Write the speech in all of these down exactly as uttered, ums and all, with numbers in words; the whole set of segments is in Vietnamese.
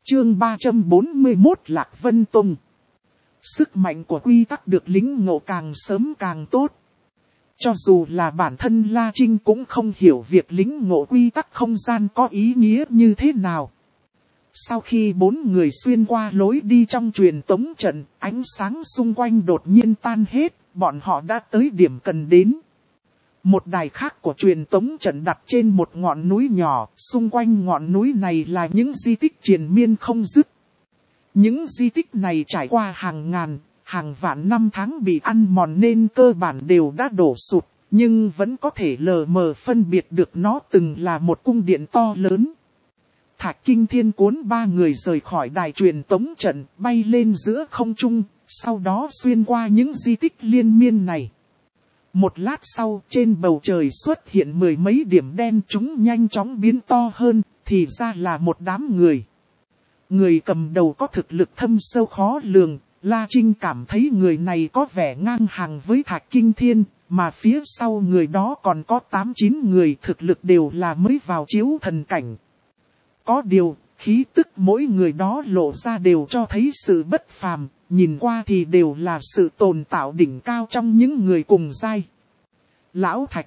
Chương ba trăm bốn mươi mốt Lạc Vân Tông. Sức mạnh của quy tắc được lĩnh ngộ càng sớm càng tốt. Cho dù là bản thân La Trinh cũng không hiểu việc lĩnh ngộ quy tắc không gian có ý nghĩa như thế nào. Sau khi bốn người xuyên qua lối đi trong truyền tống trận, ánh sáng xung quanh đột nhiên tan hết, bọn họ đã tới điểm cần đến. Một đài khác của truyền tống trận đặt trên một ngọn núi nhỏ, xung quanh ngọn núi này là những di tích triền miên không dứt. Những di tích này trải qua hàng ngàn, hàng vạn năm tháng bị ăn mòn nên cơ bản đều đã đổ sụp, nhưng vẫn có thể lờ mờ phân biệt được nó từng là một cung điện to lớn. Thạch Kinh Thiên cuốn ba người rời khỏi đài truyền tống trận, bay lên giữa không trung, sau đó xuyên qua những di tích liên miên này. Một lát sau, trên bầu trời xuất hiện mười mấy điểm đen, chúng nhanh chóng biến to hơn, thì ra là một đám người. Người cầm đầu có thực lực thâm sâu khó lường, La Trinh cảm thấy người này có vẻ ngang hàng với Thạch Kinh Thiên, mà phía sau người đó còn có tám chín người thực lực đều là mới vào chiếu thần cảnh. Có điều, khí tức mỗi người đó lộ ra đều cho thấy sự bất phàm, nhìn qua thì đều là sự tồn tạo đỉnh cao trong những người cùng giai. Lão Thạch.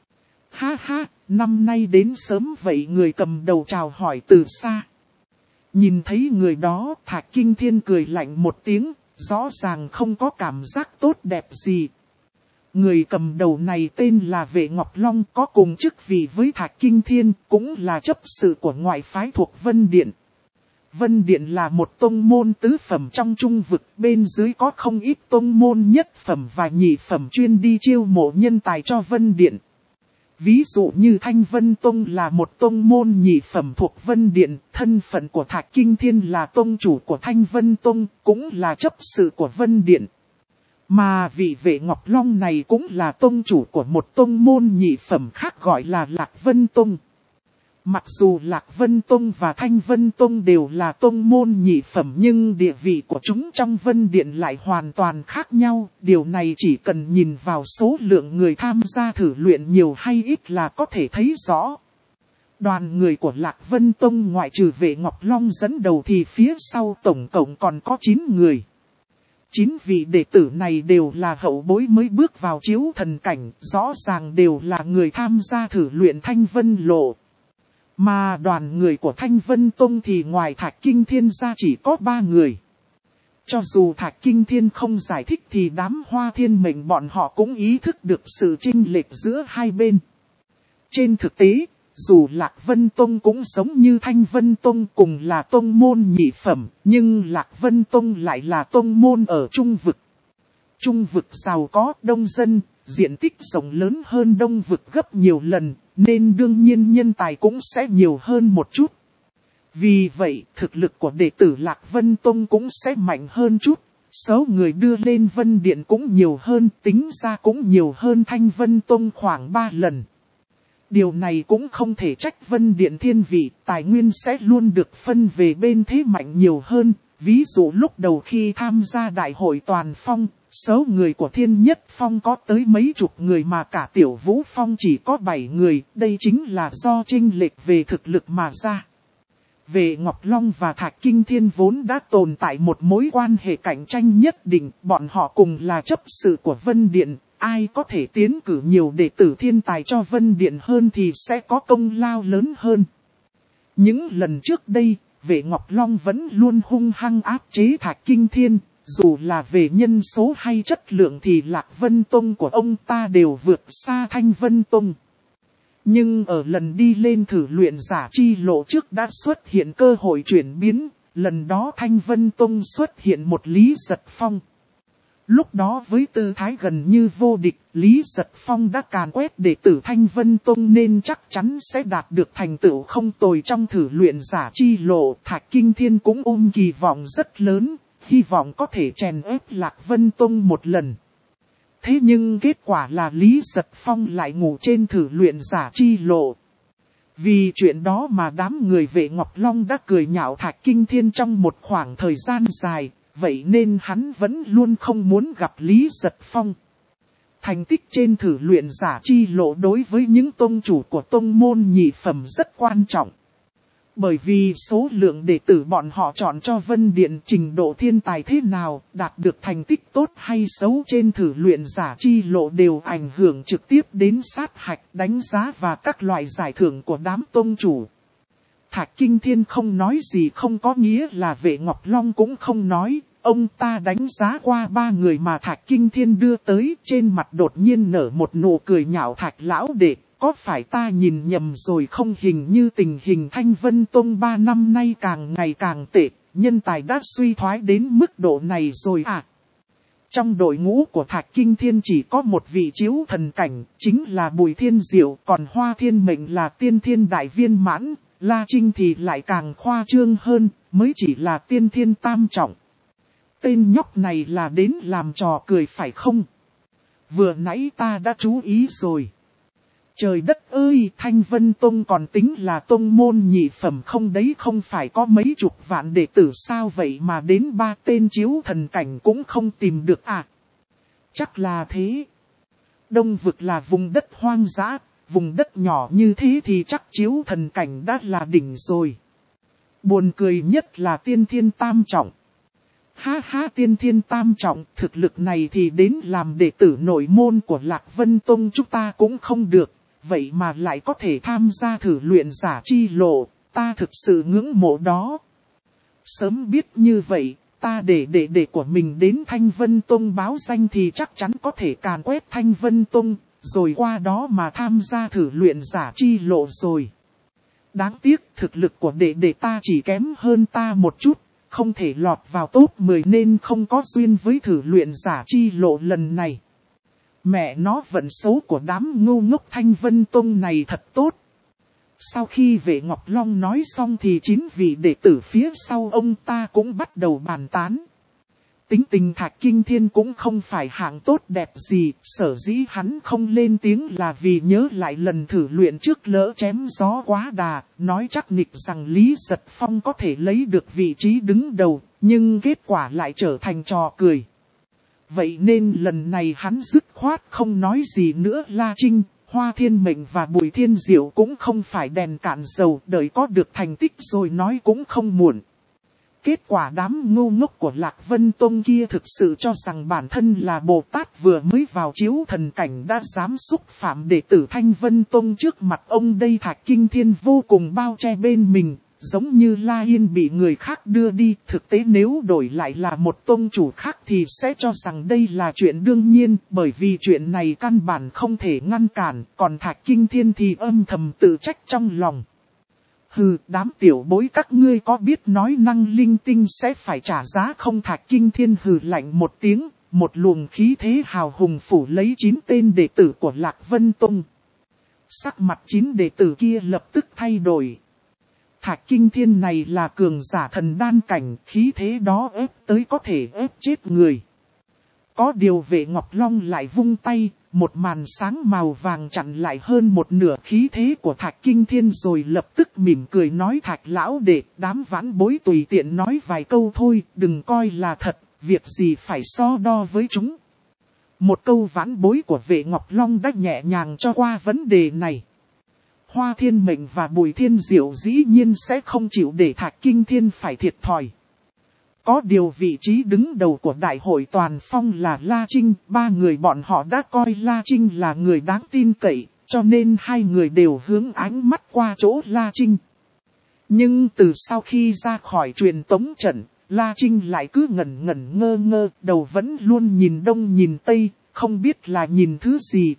Ha ha, năm nay đến sớm vậy, người cầm đầu chào hỏi từ xa. Nhìn thấy người đó, Thạch Kinh Thiên cười lạnh một tiếng, rõ ràng không có cảm giác tốt đẹp gì. Người cầm đầu này tên là Vệ Ngọc Long, có cùng chức vị với Thạch Kinh Thiên, cũng là chấp sự của ngoại phái thuộc Vân Điện. Vân Điện là một tông môn tứ phẩm trong trung vực, bên dưới có không ít tông môn nhất phẩm và nhị phẩm chuyên đi chiêu mộ nhân tài cho Vân Điện. Ví dụ như Thanh Vân Tông là một tông môn nhị phẩm thuộc Vân Điện, thân phận của Thạch Kinh Thiên là tông chủ của Thanh Vân Tông, cũng là chấp sự của Vân Điện. Mà vị Vệ Ngọc Long này cũng là tông chủ của một tông môn nhị phẩm khác gọi là Lạc Vân Tông. Mặc dù Lạc Vân Tông và Thanh Vân Tông đều là tông môn nhị phẩm nhưng địa vị của chúng trong Vân Điện lại hoàn toàn khác nhau. Điều này chỉ cần nhìn vào số lượng người tham gia thử luyện nhiều hay ít là có thể thấy rõ. Đoàn người của Lạc Vân Tông ngoại trừ Vệ Ngọc Long dẫn đầu thì phía sau tổng cộng còn có chín người. Chín vị đệ tử này đều là hậu bối mới bước vào chiếu thần cảnh, rõ ràng đều là người tham gia thử luyện Thanh Vân Lộ. Mà đoàn người của Thanh Vân Tông thì ngoài Thạch Kinh Thiên ra chỉ có ba người. Cho dù Thạch Kinh Thiên không giải thích thì đám Hoa Thiên Mệnh bọn họ cũng ý thức được sự chênh lệch giữa hai bên. Trên thực tế, dù Lạc Vân Tông cũng giống như Thanh Vân Tông cùng là tông môn nhị phẩm, nhưng Lạc Vân Tông lại là tông môn ở trung vực. Trung vực giàu có đông dân, diện tích rộng lớn hơn đông vực gấp nhiều lần, nên đương nhiên nhân tài cũng sẽ nhiều hơn một chút. Vì vậy, thực lực của đệ tử Lạc Vân Tông cũng sẽ mạnh hơn chút. Số người đưa lên Vân Điện cũng nhiều hơn, tính ra cũng nhiều hơn Thanh Vân Tông khoảng ba lần. Điều này cũng không thể trách Vân Điện thiên vị, tài nguyên sẽ luôn được phân về bên thế mạnh nhiều hơn. Ví dụ lúc đầu khi tham gia đại hội toàn phong, số người của Thiên Nhất Phong có tới mấy chục người mà cả Tiểu Vũ Phong chỉ có bảy người, đây chính là do chênh lệch về thực lực mà ra. Vệ Ngọc Long và Thạch Kinh Thiên vốn đã tồn tại một mối quan hệ cạnh tranh nhất định, bọn họ cùng là chấp sự của Vân Điện, ai có thể tiến cử nhiều đệ tử thiên tài cho Vân Điện hơn thì sẽ có công lao lớn hơn. Những lần trước đây, Vệ Ngọc Long vẫn luôn hung hăng áp chế Thạch Kinh Thiên, dù là về nhân số hay chất lượng thì Lạc Vân Tông của ông ta đều vượt xa Thanh Vân Tông. Nhưng ở lần đi lên thử luyện giả chi lộ trước đã xuất hiện cơ hội chuyển biến, lần đó Thanh Vân Tông xuất hiện một Lý Giật Phong. Lúc đó với tư thái gần như vô địch, Lý Giật Phong đã càn quét đệ tử Thanh Vân Tông nên chắc chắn sẽ đạt được thành tựu không tồi trong thử luyện giả chi lộ. Thạch Kinh Thiên cũng ôm kỳ vọng rất lớn, hy vọng có thể chèn ép Lạc Vân Tông một lần. Thế nhưng kết quả là Lý Giật Phong lại ngủ trên thử luyện giả chi lộ. Vì chuyện đó mà đám người Vệ Ngọc Long đã cười nhạo Thạch Kinh Thiên trong một khoảng thời gian dài. Vậy nên hắn vẫn luôn không muốn gặp Lý Giật Phong. Thành tích trên thử luyện giả chi lộ đối với những tông chủ của tông môn nhị phẩm rất quan trọng. Bởi vì số lượng đệ tử bọn họ chọn cho Vân Điện trình độ thiên tài thế nào, đạt được thành tích tốt hay xấu trên thử luyện giả chi lộ đều ảnh hưởng trực tiếp đến sát hạch, đánh giá và các loại giải thưởng của đám tông chủ. Thạch Kinh Thiên không nói gì không có nghĩa là Vệ Ngọc Long cũng không nói, ông ta đánh giá qua ba người mà Thạch Kinh Thiên đưa tới, trên mặt đột nhiên nở một nụ cười nhạo Thạch lão đệ. Có phải ta nhìn nhầm rồi không, hình như tình hình Thanh Vân Tông ba năm nay càng ngày càng tệ, nhân tài đã suy thoái đến mức độ này rồi à? Trong đội ngũ của Thạch Kinh Thiên chỉ có một vị chiếu thần cảnh, chính là Bùi Thiên Diệu, còn Hoa Thiên Mệnh là tiên thiên đại viên mãn, La Trinh thì lại càng khoa trương hơn, mới chỉ là tiên thiên tam trọng. Tên nhóc này là đến làm trò cười phải không? Vừa nãy ta đã chú ý rồi. Trời đất ơi, Thanh Vân Tông còn tính là tông môn nhị phẩm không đấy, không phải có mấy chục vạn đệ tử sao vậy mà đến ba tên chiếu thần cảnh cũng không tìm được à? Chắc là thế. Đông vực là vùng đất hoang dã, vùng đất nhỏ như thế thì chắc chiếu thần cảnh đã là đỉnh rồi. Buồn cười nhất là tiên thiên tam trọng. Ha ha, tiên thiên tam trọng, thực lực này thì đến làm đệ tử nội môn của Lạc Vân Tông chúng ta cũng không được. Vậy mà lại có thể tham gia thử luyện giả chi lộ, ta thực sự ngưỡng mộ đó. Sớm biết như vậy, ta để đệ đệ của mình đến Thanh Vân Tông báo danh thì chắc chắn có thể càn quét Thanh Vân Tông, rồi qua đó mà tham gia thử luyện giả chi lộ rồi. Đáng tiếc thực lực của đệ đệ ta chỉ kém hơn ta một chút, không thể lọt vào top mười nên không có duyên với thử luyện giả chi lộ lần này. Mẹ nó, vận số của đám ngu ngốc Thanh Vân Tông này thật tốt. Sau khi Vệ Ngọc Long nói xong thì chín vị đệ tử phía sau ông ta cũng bắt đầu bàn tán. Tính tình Thạch Kinh Thiên cũng không phải hạng tốt đẹp gì, sở dĩ hắn không lên tiếng là vì nhớ lại lần thử luyện trước lỡ chém gió quá đà, nói chắc nịch rằng Lý Giật Phong có thể lấy được vị trí đứng đầu, nhưng kết quả lại trở thành trò cười. Vậy nên lần này hắn dứt khoát không nói gì nữa. La Trinh, Hoa Thiên Mệnh và Bùi Thiên Diệu cũng không phải đèn cạn dầu, đợi có được thành tích rồi nói cũng không muộn. Kết quả đám ngu ngốc của Lạc Vân Tông kia thực sự cho rằng bản thân là Bồ Tát vừa mới vào chiếu thần cảnh đã dám xúc phạm đệ tử Thanh Vân Tông trước mặt ông đây. Thạch Kinh Thiên vô cùng bao che bên mình. Giống như La Yên bị người khác đưa đi, thực tế nếu đổi lại là một tông chủ khác thì sẽ cho rằng đây là chuyện đương nhiên, bởi vì chuyện này căn bản không thể ngăn cản, còn Thạch Kinh Thiên thì âm thầm tự trách trong lòng. Hừ, đám tiểu bối các ngươi có biết nói năng linh tinh sẽ phải trả giá không? Thạch Kinh Thiên hừ lạnh một tiếng, một luồng khí thế hào hùng phủ lấy chín tên đệ tử của Lạc Vân Tông. Sắc mặt chín đệ tử kia lập tức thay đổi. Thạch Kinh Thiên này là cường giả thần đan cảnh, khí thế đó ép tới có thể ép chết người. Có điều Vệ Ngọc Long lại vung tay, một màn sáng màu vàng chặn lại hơn một nửa khí thế của Thạch Kinh Thiên rồi lập tức mỉm cười nói: Thạch lão đệ, đám vãn bối tùy tiện nói vài câu thôi, đừng coi là thật, việc gì phải so đo với chúng. Một câu vãn bối của Vệ Ngọc Long đã nhẹ nhàng cho qua vấn đề này. Hoa Thiên Mệnh và Bùi Thiên Diệu dĩ nhiên sẽ không chịu để Thạch Kinh Thiên phải thiệt thòi. Có điều vị trí đứng đầu của đại hội toàn phong là La Trinh, ba người bọn họ đã coi La Trinh là người đáng tin cậy, cho nên hai người đều hướng ánh mắt qua chỗ La Trinh. Nhưng từ sau khi ra khỏi truyền tống trận, La Trinh lại cứ ngẩn ngẩn ngơ ngơ, đầu vẫn luôn nhìn đông nhìn tây, không biết là nhìn thứ gì.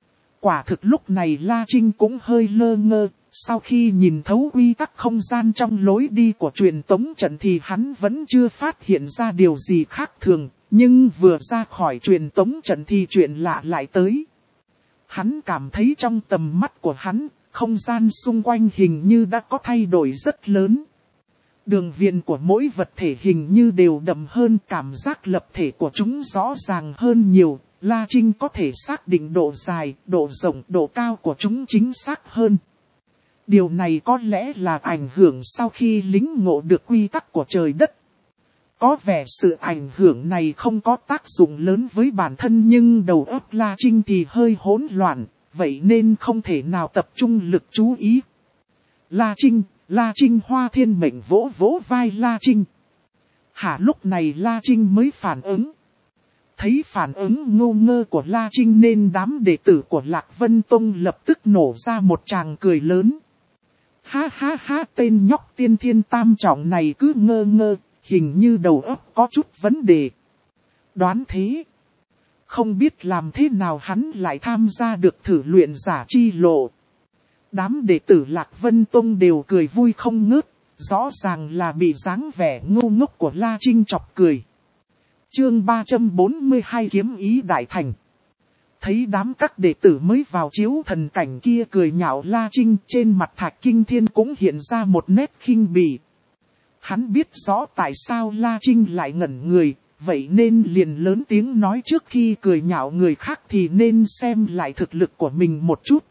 Quả thực lúc này La Trinh cũng hơi lơ ngơ, sau khi nhìn thấu quy tắc không gian trong lối đi của truyền tống trận thì hắn vẫn chưa phát hiện ra điều gì khác thường, nhưng vừa ra khỏi truyền tống trận thì chuyện lạ lại tới. Hắn cảm thấy trong tầm mắt của hắn, không gian xung quanh hình như đã có thay đổi rất lớn. Đường viền của mỗi vật thể hình như đều đậm hơn, cảm giác lập thể của chúng rõ ràng hơn nhiều. La Trinh có thể xác định độ dài, độ rộng, độ cao của chúng chính xác hơn. Điều này có lẽ là ảnh hưởng sau khi lĩnh ngộ được quy tắc của trời đất. Có vẻ sự ảnh hưởng này không có tác dụng lớn với bản thân, nhưng đầu óc La Trinh thì hơi hỗn loạn, vậy nên không thể nào tập trung lực chú ý. La Trinh, La Trinh Hoa thiên mệnh vỗ vỗ vai La Trinh. Hả, lúc này La Trinh mới phản ứng. Thấy phản ứng ngô ngơ của La Trinh nên đám đệ tử của Lạc Vân Tông lập tức nổ ra một tràng cười lớn. Ha ha ha, tên nhóc tiên thiên tam trọng này cứ ngơ ngơ, hình như đầu óc có chút vấn đề. Đoán thế. Không biết làm thế nào hắn lại tham gia được thử luyện giả chi lộ. Đám đệ tử Lạc Vân Tông đều cười vui không ngớt, rõ ràng là bị dáng vẻ ngu ngốc của La Trinh chọc cười. Chương ba trăm bốn mươi hai kiếm ý đại thành. Thấy đám các đệ tử mới vào chiếu thần cảnh kia cười nhạo La Trinh, trên mặt Thạch Kinh Thiên cũng hiện ra một nét khinh bỉ. Hắn biết rõ tại sao La Trinh lại ngẩn người, vậy nên liền lớn tiếng nói trước khi cười nhạo người khác thì nên xem lại thực lực của mình một chút.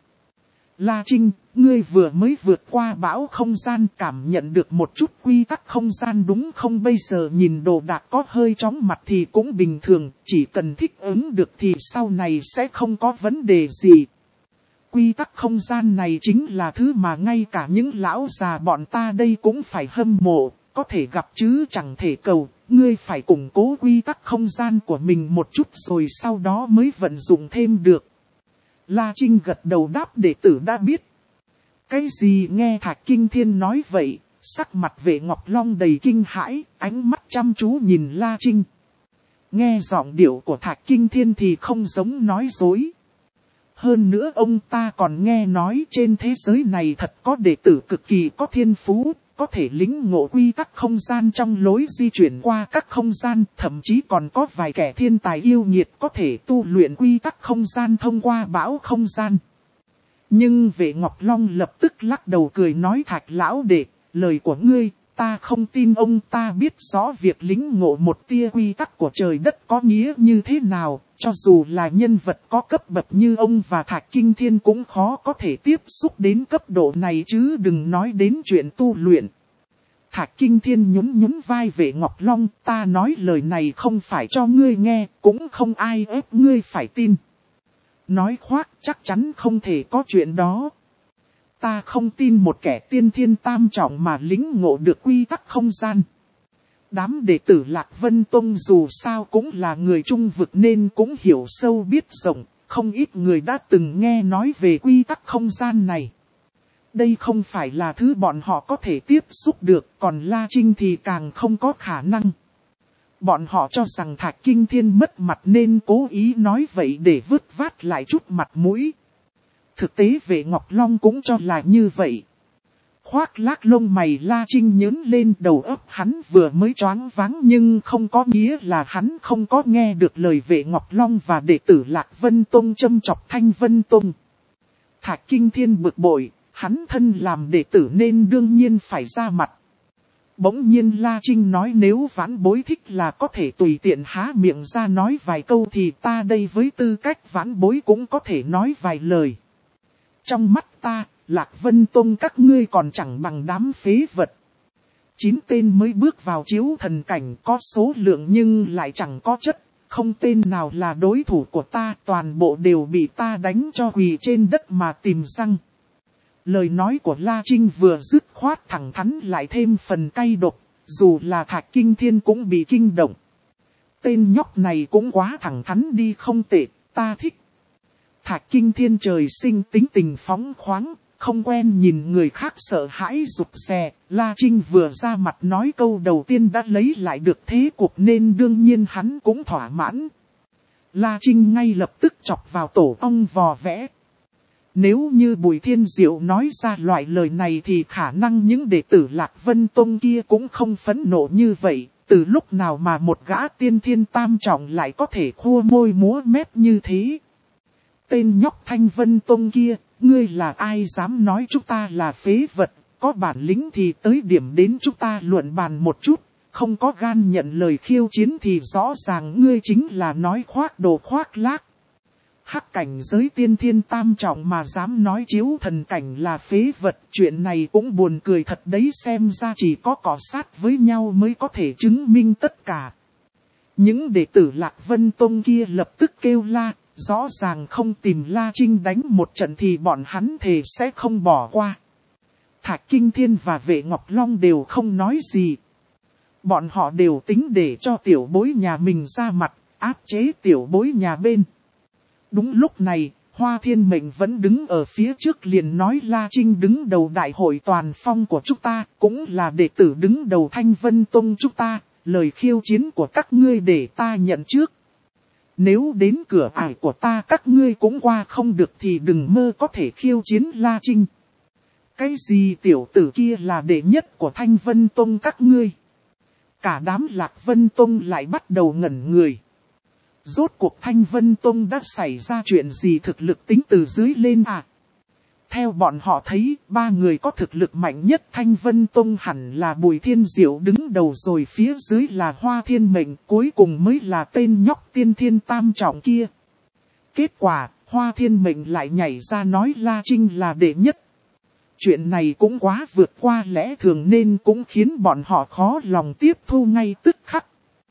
La Trinh, ngươi vừa mới vượt qua bão không gian, cảm nhận được một chút quy tắc không gian đúng không? Bây giờ nhìn đồ đạc có hơi chóng mặt thì cũng bình thường, chỉ cần thích ứng được thì sau này sẽ không có vấn đề gì. Quy tắc không gian này chính là thứ mà ngay cả những lão già bọn ta đây cũng phải hâm mộ, có thể gặp chứ chẳng thể cầu. Ngươi phải củng cố quy tắc không gian của mình một chút rồi sau đó mới vận dụng thêm được. La Trinh gật đầu đáp, đệ tử đã biết. Cái gì? Nghe Thạch Kinh Thiên nói vậy, sắc mặt Vệ Ngọc Long đầy kinh hãi, ánh mắt chăm chú nhìn La Trinh. Nghe giọng điệu của Thạch Kinh Thiên thì không giống nói dối. Hơn nữa ông ta còn nghe nói trên thế giới này thật có đệ tử cực kỳ có thiên phú, có thể lĩnh ngộ quy tắc không gian trong lối di chuyển qua các không gian, thậm chí còn có vài kẻ thiên tài yêu nghiệt có thể tu luyện quy tắc không gian thông qua bão không gian. Nhưng Vệ Ngọc Long lập tức lắc đầu cười nói, Thạch lão đệ, lời của ngươi, ta không tin. Ông ta biết rõ việc lĩnh ngộ một tia quy tắc của trời đất có nghĩa như thế nào, cho dù là nhân vật có cấp bậc như ông và Thạch Kinh Thiên cũng khó có thể tiếp xúc đến cấp độ này chứ đừng nói đến chuyện tu luyện. Thạch Kinh Thiên nhún nhún vai Vệ Ngọc Long, ta nói lời này không phải cho ngươi nghe, cũng không ai ép ngươi phải tin. Nói khoác chắc chắn không thể có chuyện đó. Ta không tin một kẻ tiên thiên tam trọng mà lĩnh ngộ được quy tắc không gian. Đám đệ tử Lạc Vân Tông dù sao cũng là người trung vực nên cũng hiểu sâu biết rộng, không ít người đã từng nghe nói về quy tắc không gian này. Đây không phải là thứ bọn họ có thể tiếp xúc được, còn La Trinh thì càng không có khả năng. Bọn họ cho rằng Thạch Kinh Thiên mất mặt nên cố ý nói vậy để vứt vát lại chút mặt mũi. Thực tế Vệ Ngọc Long cũng cho là như vậy. Khoác lác lông mày La Trinh nhớn lên, đầu óc hắn vừa mới choáng váng nhưng không có nghĩa là hắn không có nghe được lời Vệ Ngọc Long và đệ tử Lạc Vân Tông châm chọc Thanh Vân Tông. Thạch Kinh Thiên bực bội, hắn thân làm đệ tử nên đương nhiên phải ra mặt. Bỗng nhiên La Trinh nói, nếu vãn bối thích là có thể tùy tiện há miệng ra nói vài câu thì ta đây với tư cách vãn bối cũng có thể nói vài lời. Trong mắt ta, Lạc Vân Tông các ngươi còn chẳng bằng đám phế vật. Chín tên mới bước vào chiếu thần cảnh có số lượng nhưng lại chẳng có chất, không tên nào là đối thủ của ta, toàn bộ đều bị ta đánh cho quỳ trên đất mà tìm răng. Lời nói của La Trinh vừa dứt khoát thẳng thắn lại thêm phần cay độc, dù là Thạch Kinh Thiên cũng bị kinh động. Tên nhóc này cũng quá thẳng thắn đi, không tệ, ta thích. Thạch Kinh Thiên trời sinh tính tình phóng khoáng, không quen nhìn người khác sợ hãi rụt rè. La Trinh vừa ra mặt nói câu đầu tiên đã lấy lại được thế cuộc nên đương nhiên hắn cũng thỏa mãn. La Trinh ngay lập tức chọc vào tổ ong vò vẽ. Nếu như Bùi Thiên Diệu nói ra loại lời này thì khả năng những đệ tử Lạc Vân Tông kia cũng không phẫn nộ như vậy. Từ lúc nào mà một gã tiên thiên tam trọng lại có thể khua môi múa mép như thế? Tên nhóc Thanh Vân Tông kia, ngươi là ai dám nói chúng ta là phế vật, có bản lĩnh thì tới điểm đến chúng ta luận bàn một chút, không có gan nhận lời khiêu chiến thì rõ ràng ngươi chính là nói khoác đồ khoác lác. Hắc cảnh giới tiên thiên tam trọng mà dám nói chiếu thần cảnh là phế vật, chuyện này cũng buồn cười thật đấy, xem ra chỉ có cọ sát với nhau mới có thể chứng minh tất cả. Những đệ tử Lạc Vân Tông kia lập tức kêu la, rõ ràng không tìm La Trinh đánh một trận thì bọn hắn thề sẽ không bỏ qua. Thạch Kinh Thiên và Vệ Ngọc Long đều không nói gì. Bọn họ đều tính để cho tiểu bối nhà mình ra mặt, áp chế tiểu bối nhà bên. Đúng lúc này, Hoa Thiên Mệnh vẫn đứng ở phía trước liền nói La Trinh đứng đầu đại hội toàn phong của chúng ta, cũng là đệ tử đứng đầu Thanh Vân Tông chúng ta, lời khiêu chiến của các ngươi để ta nhận trước. Nếu đến cửa ải của ta các ngươi cũng qua không được thì đừng mơ có thể khiêu chiến La Trinh. Cái gì tiểu tử kia là đệ nhất của Thanh Vân Tông các ngươi? Cả đám Lạc Vân Tông lại bắt đầu ngẩn người. Rốt cuộc Thanh Vân Tông đã xảy ra chuyện gì thực lực tính từ dưới lên à? Theo bọn họ thấy, ba người có thực lực mạnh nhất Thanh Vân Tông hẳn là Bùi Thiên Diệu đứng đầu rồi phía dưới là Hoa Thiên Mệnh, cuối cùng mới là tên nhóc Tiên Thiên Tam Trọng kia. Kết quả, Hoa Thiên Mệnh lại nhảy ra nói La Trinh là đệ nhất. Chuyện này cũng quá vượt qua lẽ thường nên cũng khiến bọn họ khó lòng tiếp thu ngay tức khắc.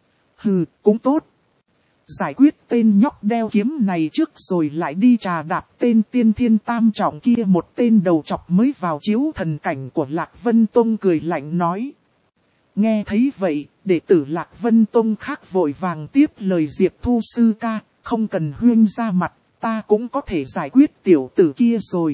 Hừ, cũng tốt. Giải quyết tên nhóc đeo kiếm này trước rồi lại đi trà đạp tên Tiên Thiên Tam Trọng kia, một tên đầu chọc mới vào chiếu thần cảnh của Lạc Vân Tông cười lạnh nói. Nghe thấy vậy, đệ tử Lạc Vân Tông khác vội vàng tiếp lời Diệp Thu sư ca, không cần huyên ra mặt, ta cũng có thể giải quyết tiểu tử kia rồi.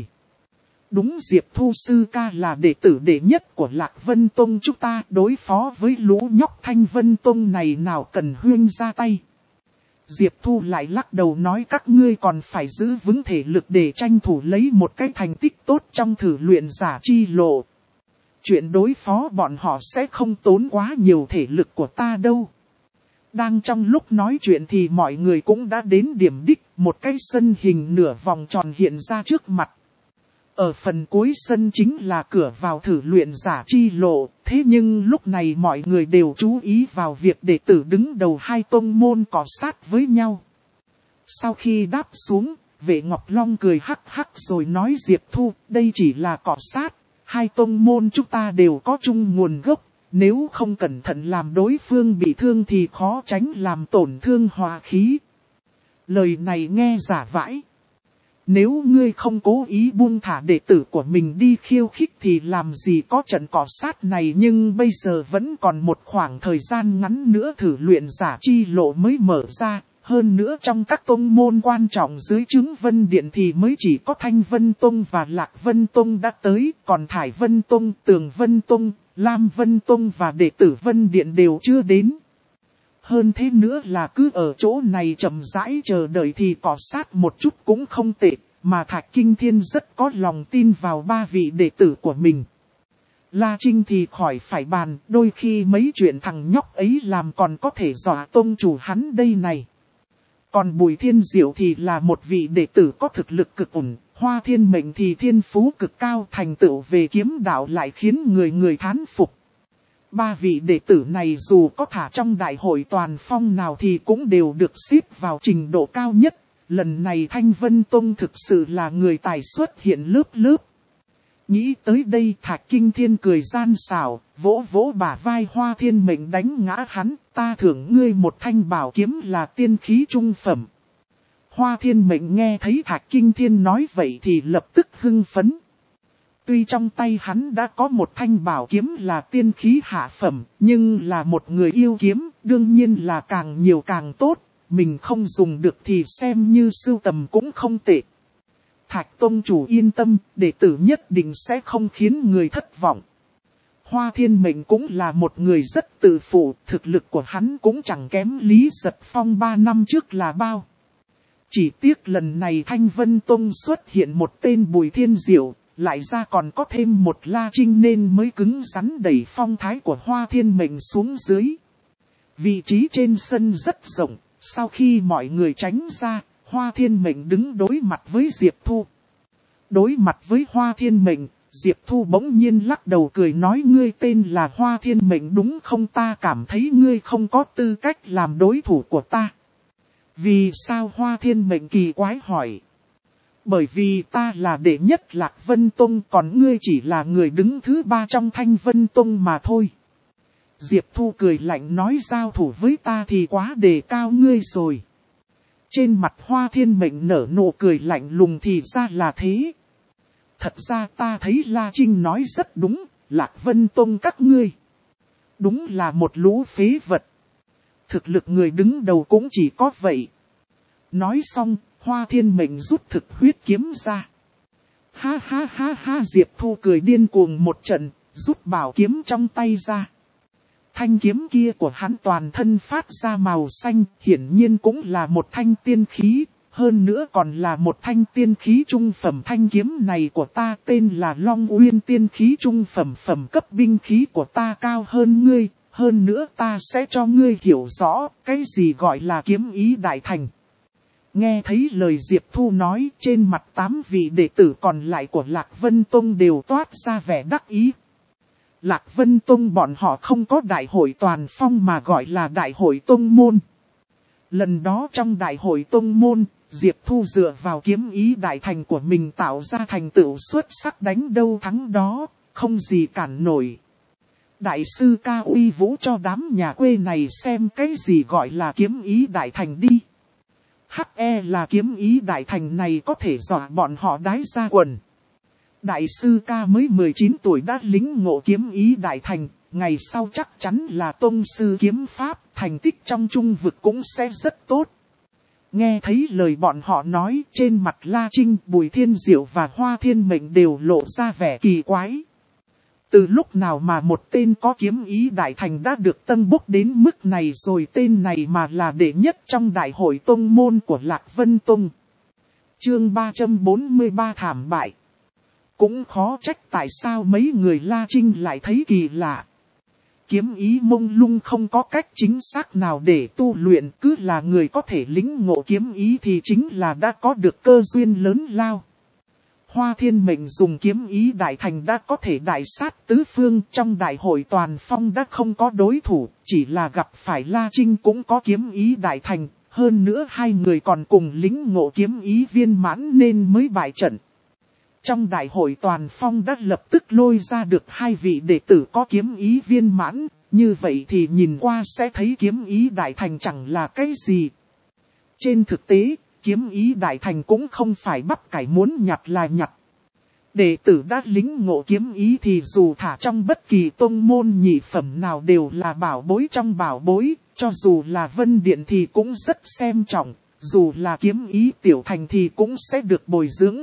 Đúng, Diệp Thu sư ca là đệ tử đệ nhất của Lạc Vân Tông chúng ta, đối phó với lũ nhóc Thanh Vân Tông này nào cần huyên ra tay. Diệp Thu lại lắc đầu nói các ngươi còn phải giữ vững thể lực để tranh thủ lấy một cái thành tích tốt trong thử luyện giả chi lộ. Chuyện đối phó bọn họ sẽ không tốn quá nhiều thể lực của ta đâu. Đang trong lúc nói chuyện thì mọi người cũng đã đến điểm đích, một cái sân hình nửa vòng tròn hiện ra trước mặt. Ở phần cuối sân chính là cửa vào thử luyện giả chi lộ, thế nhưng lúc này mọi người đều chú ý vào việc đệ tử đứng đầu hai tông môn cọ sát với nhau. Sau khi đáp xuống, Vệ Ngọc Long cười hắc hắc rồi nói Diệp Thu, đây chỉ là cọ sát, hai tông môn chúng ta đều có chung nguồn gốc, nếu không cẩn thận làm đối phương bị thương thì khó tránh làm tổn thương hòa khí. Lời này nghe giả vãi. Nếu ngươi không cố ý buông thả đệ tử của mình đi khiêu khích thì làm gì có trận cọ sát này, nhưng bây giờ vẫn còn một khoảng thời gian ngắn nữa thử luyện giả chi lộ mới mở ra. Hơn nữa trong các tông môn quan trọng dưới trướng Vân Điện thì mới chỉ có Thanh Vân Tông và Lạc Vân Tông đã tới, còn Thải Vân Tông, Tường Vân Tông, Lam Vân Tông và đệ tử Vân Điện đều chưa đến. Hơn thế nữa là cứ ở chỗ này chậm rãi chờ đợi thì cọ sát một chút cũng không tệ, mà Thạch Kinh Thiên rất có lòng tin vào ba vị đệ tử của mình. La Trinh thì khỏi phải bàn, đôi khi mấy chuyện thằng nhóc ấy làm còn có thể dọa tông chủ hắn đây này. Còn Bùi Thiên Diệu thì là một vị đệ tử có thực lực cực ổn, Hoa Thiên Mệnh thì thiên phú cực cao, thành tựu về kiếm đạo lại khiến người người thán phục. Ba vị đệ tử này dù có thả trong đại hội toàn phong nào thì cũng đều được xếp vào trình độ cao nhất. Lần này Thanh Vân Tông thực sự là người tài xuất hiện lớp lớp. Nghĩ tới đây Thạch Kinh Thiên cười gian xảo, vỗ vỗ bả vai Hoa Thiên Mệnh đánh ngã hắn, ta thưởng ngươi một thanh bảo kiếm là tiên khí trung phẩm. Hoa Thiên Mệnh nghe thấy Thạch Kinh Thiên nói vậy thì lập tức hưng phấn. Tuy trong tay hắn đã có một thanh bảo kiếm là tiên khí hạ phẩm, nhưng là một người yêu kiếm, đương nhiên là càng nhiều càng tốt, mình không dùng được thì xem như sưu tầm cũng không tệ. Thạch Tông chủ yên tâm, đệ tử nhất định sẽ không khiến người thất vọng. Hoa Thiên Mệnh cũng là một người rất tự phụ, thực lực của hắn cũng chẳng kém Lý Giật Phong ba năm trước là bao. Chỉ tiếc lần này Thanh Vân Tông xuất hiện một tên Bùi Thiên Diệu, lại ra còn có thêm một La Trinh nên mới cứng rắn đẩy phong thái của Hoa Thiên Mệnh xuống dưới. Vị trí trên sân rất rộng, sau khi mọi người tránh ra, Hoa Thiên Mệnh đứng đối mặt với Diệp Thu. Đối mặt với Hoa Thiên Mệnh, Diệp Thu bỗng nhiên lắc đầu cười nói ngươi tên là Hoa Thiên Mệnh đúng không, ta cảm thấy ngươi không có tư cách làm đối thủ của ta. Vì sao Hoa Thiên Mệnh kỳ quái hỏi. Bởi vì ta là đệ nhất Lạc Vân Tông còn ngươi chỉ là người đứng thứ ba trong Thanh Vân Tông mà thôi. Diệp Thu cười lạnh nói giao thủ với ta thì quá đề cao ngươi rồi. Trên mặt Hoa Thiên Mệnh nở nụ cười lạnh lùng thì ra là thế. Thật ra ta thấy La Trinh nói rất đúng, Lạc Vân Tông các ngươi. Đúng là một lũ phế vật. Thực lực người đứng đầu cũng chỉ có vậy. Nói xong, Hoa Thiên Mệnh rút thực huyết kiếm ra. Ha ha ha ha, Diệp Thu cười điên cuồng một trận, rút bảo kiếm trong tay ra. Thanh kiếm kia của hắn toàn thân phát ra màu xanh, hiển nhiên cũng là một thanh tiên khí, hơn nữa còn là một thanh tiên khí trung phẩm. Thanh kiếm này của ta tên là Long Uyên tiên khí trung phẩm, phẩm cấp binh khí của ta cao hơn ngươi, hơn nữa ta sẽ cho ngươi hiểu rõ cái gì gọi là kiếm ý đại thành. Nghe thấy lời Diệp Thu nói, trên mặt tám vị đệ tử còn lại của Lạc Vân Tông đều toát ra vẻ đắc ý. Lạc Vân Tông bọn họ không có đại hội toàn phong mà gọi là đại hội tông môn. Lần đó trong đại hội tông môn, Diệp Thu dựa vào kiếm ý đại thành của mình tạo ra thành tựu xuất sắc, đánh đâu thắng đó, không gì cản nổi. Đại sư ca uy vũ cho đám nhà quê này xem cái gì gọi là kiếm ý đại thành đi. Hắc e là kiếm ý đại thành này có thể dọa bọn họ đái ra quần. Đại sư ca mới mười chín tuổi đã lĩnh ngộ kiếm ý đại thành, ngày sau chắc chắn là tông sư kiếm pháp, thành tích trong trung vực cũng sẽ rất tốt. Nghe thấy lời bọn họ nói, trên mặt La Trinh, Bùi Thiên Diệu và Hoa Thiên Mệnh đều lộ ra vẻ kỳ quái. Từ lúc nào mà một tên có kiếm ý đại thành đã được tân bốc đến mức này rồi, tên này mà là đệ nhất trong đại hội tông môn của Lạc Vân Tông. Chương ba trăm bốn mươi ba thảm bại. Cũng khó trách tại sao mấy người La Trinh lại thấy kỳ lạ. Kiếm ý mông lung không có cách chính xác nào để tu luyện, cứ là người có thể lĩnh ngộ kiếm ý thì chính là đã có được cơ duyên lớn lao. Hoa Thiên Mệnh dùng kiếm ý đại thành đã có thể đại sát tứ phương, trong đại hội toàn phong đã không có đối thủ, chỉ là gặp phải La Trinh cũng có kiếm ý đại thành, hơn nữa hai người còn cùng lĩnh ngộ kiếm ý viên mãn nên mới bại trận. Trong đại hội toàn phong đã lập tức lôi ra được hai vị đệ tử có kiếm ý viên mãn, như vậy thì nhìn qua sẽ thấy kiếm ý đại thành chẳng là cái gì. Trên thực tế, kiếm ý đại thành cũng không phải bắp cải muốn nhặt là nhặt. Đệ tử đã lĩnh ngộ kiếm ý thì dù thả trong bất kỳ tông môn nhị phẩm nào đều là bảo bối trong bảo bối, cho dù là Vân Điện thì cũng rất xem trọng, dù là kiếm ý tiểu thành thì cũng sẽ được bồi dưỡng.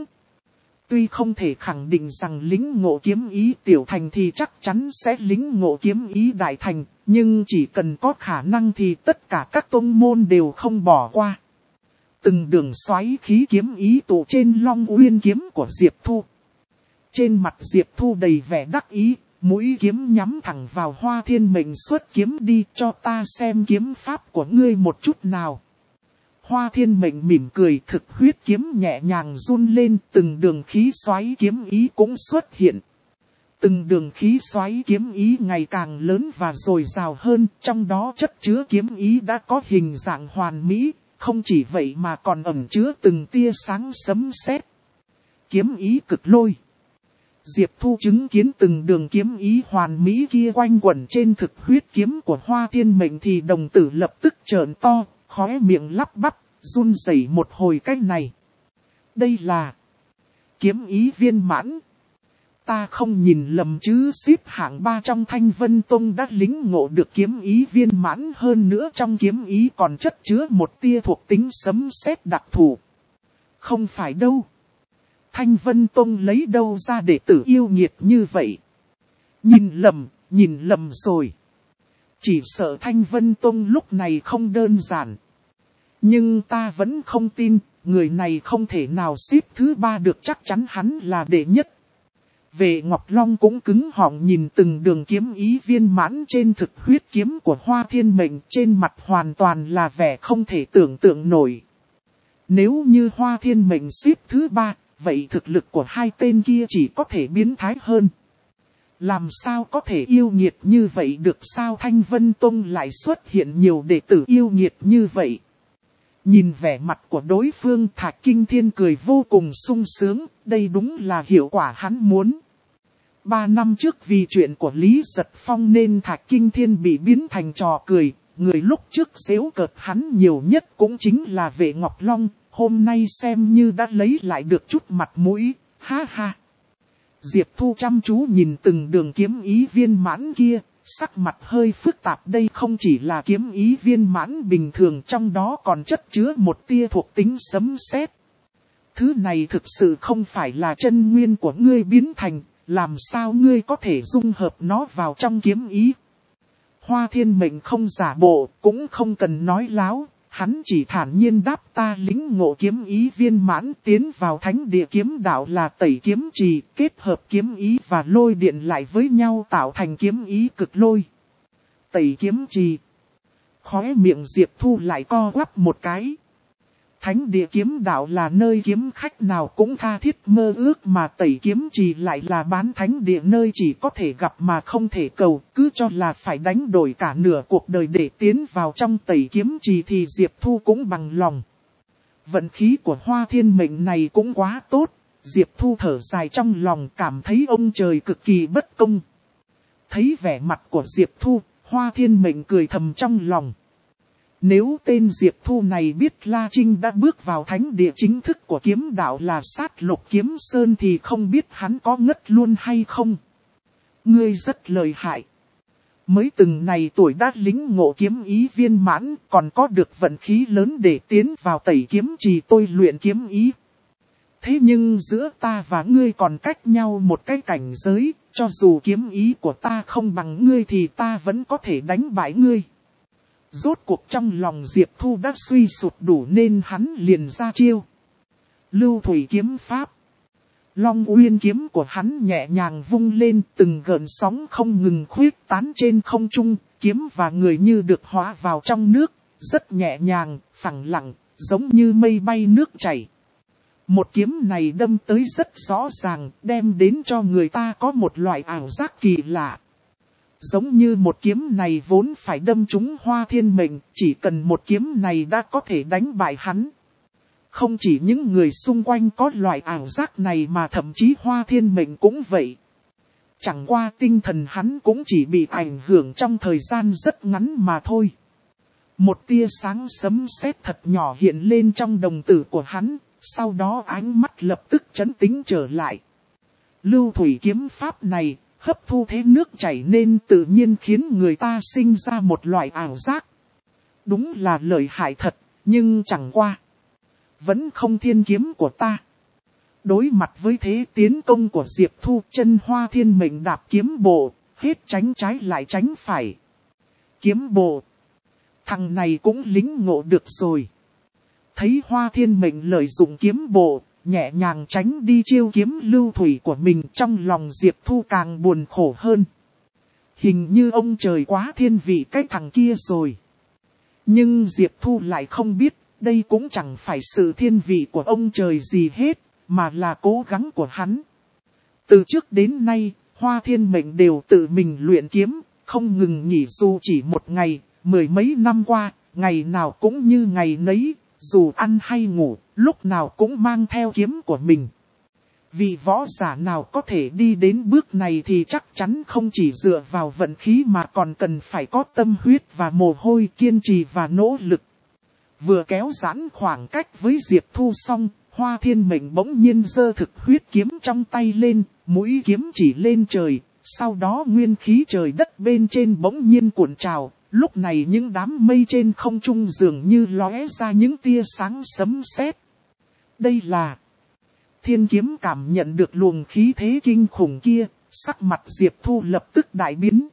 Tuy không thể khẳng định rằng lĩnh ngộ kiếm ý tiểu thành thì chắc chắn sẽ lĩnh ngộ kiếm ý đại thành, nhưng chỉ cần có khả năng thì tất cả các tông môn đều không bỏ qua. Từng đường xoáy khí kiếm ý tụ trên Long Uyên kiếm của Diệp Thu. Trên mặt Diệp Thu đầy vẻ đắc ý, mũi kiếm nhắm thẳng vào Hoa Thiên Mệnh, xuất kiếm đi, cho ta xem kiếm pháp của ngươi một chút nào. Hoa Thiên Mệnh mỉm cười, thực huyết kiếm nhẹ nhàng run lên, từng đường khí xoáy kiếm ý cũng xuất hiện. Từng đường khí xoáy kiếm ý ngày càng lớn và dồi dào hơn, trong đó chất chứa kiếm ý đã có hình dạng hoàn mỹ, không chỉ vậy mà còn ẩn chứa từng tia sáng sấm sét. Kiếm ý cực lôi. Diệp Thu chứng kiến từng đường kiếm ý hoàn mỹ kia quanh quẩn trên thực huyết kiếm của Hoa Thiên Mệnh thì đồng tử lập tức trợn to, khóe miệng lắp bắp, run rẩy một hồi cách này. Đây là kiếm ý viên mãn. Ta không nhìn lầm chứ, xếp hạng ba trong Thanh Vân Tông đã lĩnh ngộ được kiếm ý viên mãn, hơn nữa trong kiếm ý còn chất chứa một tia thuộc tính sấm sét đặc thù. Không phải đâu. Thanh Vân Tông lấy đâu ra đệ tử yêu nghiệt như vậy? Nhìn lầm, nhìn lầm rồi. Chỉ sợ Thanh Vân Tông lúc này không đơn giản. Nhưng ta vẫn không tin, người này không thể nào xếp thứ ba được, chắc chắn hắn là đệ nhất. Vệ Ngọc Long cũng cứng họng nhìn từng đường kiếm ý viên mãn trên thực huyết kiếm của Hoa Thiên Mệnh, trên mặt hoàn toàn là vẻ không thể tưởng tượng nổi. Nếu như Hoa Thiên Mệnh xếp thứ ba, vậy thực lực của hai tên kia chỉ có thể biến thái hơn. Làm sao có thể yêu nghiệt như vậy được, sao Thanh Vân Tông lại xuất hiện nhiều đệ tử yêu nghiệt như vậy? Nhìn vẻ mặt của đối phương, Thạch Kinh Thiên cười vô cùng sung sướng, đây đúng là hiệu quả hắn muốn. Ba năm trước vì chuyện của Lý Giật Phong nên Thạch Kinh Thiên bị biến thành trò cười, người lúc trước giễu cợt hắn nhiều nhất cũng chính là Vệ Ngọc Long, hôm nay xem như đã lấy lại được chút mặt mũi, ha ha. Diệp Thu chăm chú nhìn từng đường kiếm ý viên mãn kia, sắc mặt hơi phức tạp. Đây không chỉ là kiếm ý viên mãn bình thường, trong đó còn chất chứa một tia thuộc tính sấm sét. Thứ này thực sự không phải là chân nguyên của ngươi biến thành, làm sao ngươi có thể dung hợp nó vào trong kiếm ý. Hoa Thiên Mệnh không giả bộ, cũng không cần nói láo, hắn chỉ thản nhiên đáp ta lĩnh ngộ kiếm ý viên mãn tiến vào thánh địa kiếm đạo là tẩy kiếm trì, kết hợp kiếm ý và lôi điện lại với nhau tạo thành kiếm ý cực lôi. Tẩy kiếm trì. Khóe miệng Diệp Thu lại co quắp một cái. Thánh địa kiếm đạo là nơi kiếm khách nào cũng tha thiết mơ ước, mà tẩy kiếm trì lại là bán thánh địa nơi chỉ có thể gặp mà không thể cầu, cứ cho là phải đánh đổi cả nửa cuộc đời để tiến vào trong tẩy kiếm trì thì Diệp Thu cũng bằng lòng. Vận khí của Hoa Thiên Mệnh này cũng quá tốt, Diệp Thu thở dài trong lòng cảm thấy ông trời cực kỳ bất công. Thấy vẻ mặt của Diệp Thu, Hoa Thiên Mệnh cười thầm trong lòng. Nếu tên Diệp Thu này biết La Trinh đã bước vào thánh địa chính thức của kiếm đạo là Sát Lục Kiếm Sơn thì không biết hắn có ngất luôn hay không. Ngươi rất lợi hại. Mới từng này tuổi đã lĩnh ngộ kiếm ý viên mãn, còn có được vận khí lớn để tiến vào tẩy kiếm trì tôi luyện kiếm ý. Thế nhưng giữa ta và ngươi còn cách nhau một cái cảnh giới, cho dù kiếm ý của ta không bằng ngươi thì ta vẫn có thể đánh bại ngươi. Rốt cuộc trong lòng Diệp Thu đã suy sụp đủ nên hắn liền ra chiêu. Lưu thủy kiếm pháp. Long uyên kiếm của hắn nhẹ nhàng vung lên, từng gợn sóng không ngừng khuyết tán trên không trung, kiếm và người như được hóa vào trong nước, rất nhẹ nhàng, phẳng lặng, giống như mây bay nước chảy. Một kiếm này đâm tới rất rõ ràng, đem đến cho người ta có một loại ảo giác kỳ lạ. Giống như một kiếm này vốn phải đâm trúng Hoa Thiên Mệnh, chỉ cần một kiếm này đã có thể đánh bại hắn. Không chỉ những người xung quanh có loại ảo giác này mà thậm chí Hoa Thiên Mệnh cũng vậy. Chẳng qua tinh thần hắn cũng chỉ bị ảnh hưởng trong thời gian rất ngắn mà thôi. Một tia sáng sấm sét thật nhỏ hiện lên trong đồng tử của hắn, sau đó ánh mắt lập tức trấn tĩnh trở lại. Lưu thủy kiếm pháp này hấp thu thế nước chảy nên tự nhiên khiến người ta sinh ra một loại ảo giác. Đúng là lợi hại thật, nhưng chẳng qua. Vẫn không thiên kiếm của ta. Đối mặt với thế tiến công của Diệp Thu, chân Hoa Thiên Mệnh đạp kiếm bộ, hết tránh trái lại tránh phải. Kiếm bộ. Thằng này cũng lính ngộ được rồi. Thấy Hoa Thiên Mệnh lợi dụng kiếm bộ, nhẹ nhàng tránh đi chiêu kiếm lưu thủy của mình, trong lòng Diệp Thu càng buồn khổ hơn. Hình như ông trời quá thiên vị cái thằng kia rồi. Nhưng Diệp Thu lại không biết, đây cũng chẳng phải sự thiên vị của ông trời gì hết, mà là cố gắng của hắn. Từ trước đến nay, Hoa Thiên Mệnh đều tự mình luyện kiếm, không ngừng nghỉ dù chỉ một ngày, mười mấy năm qua, ngày nào cũng như ngày nấy. Dù ăn hay ngủ, lúc nào cũng mang theo kiếm của mình. Vị võ giả nào có thể đi đến bước này thì chắc chắn không chỉ dựa vào vận khí mà còn cần phải có tâm huyết và mồ hôi, kiên trì và nỗ lực. Vừa kéo giãn khoảng cách với Diệp Thu xong, Hoa Thiên Mệnh bỗng nhiên giơ thực huyết kiếm trong tay lên, mũi kiếm chỉ lên trời, sau đó nguyên khí trời đất bên trên bỗng nhiên cuộn trào. Lúc này những đám mây trên không trung dường như lóe ra những tia sáng sấm sét. Đây là Thiên kiếm cảm nhận được luồng khí thế kinh khủng kia, sắc mặt Diệp Thu lập tức đại biến.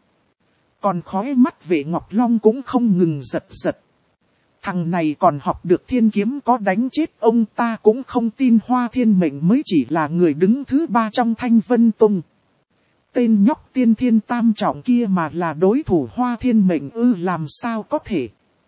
Còn khóe mắt Vệ Ngọc Long cũng không ngừng giật giật. Thằng này còn học được thiên kiếm có đánh chết ông ta cũng không tin Hoa Thiên Mệnh mới chỉ là người đứng thứ ba trong Thanh Vân Tông. Tên nhóc tiên thiên tam trọng kia mà là đối thủ Hoa Thiên Mệnh ư làm sao có thể.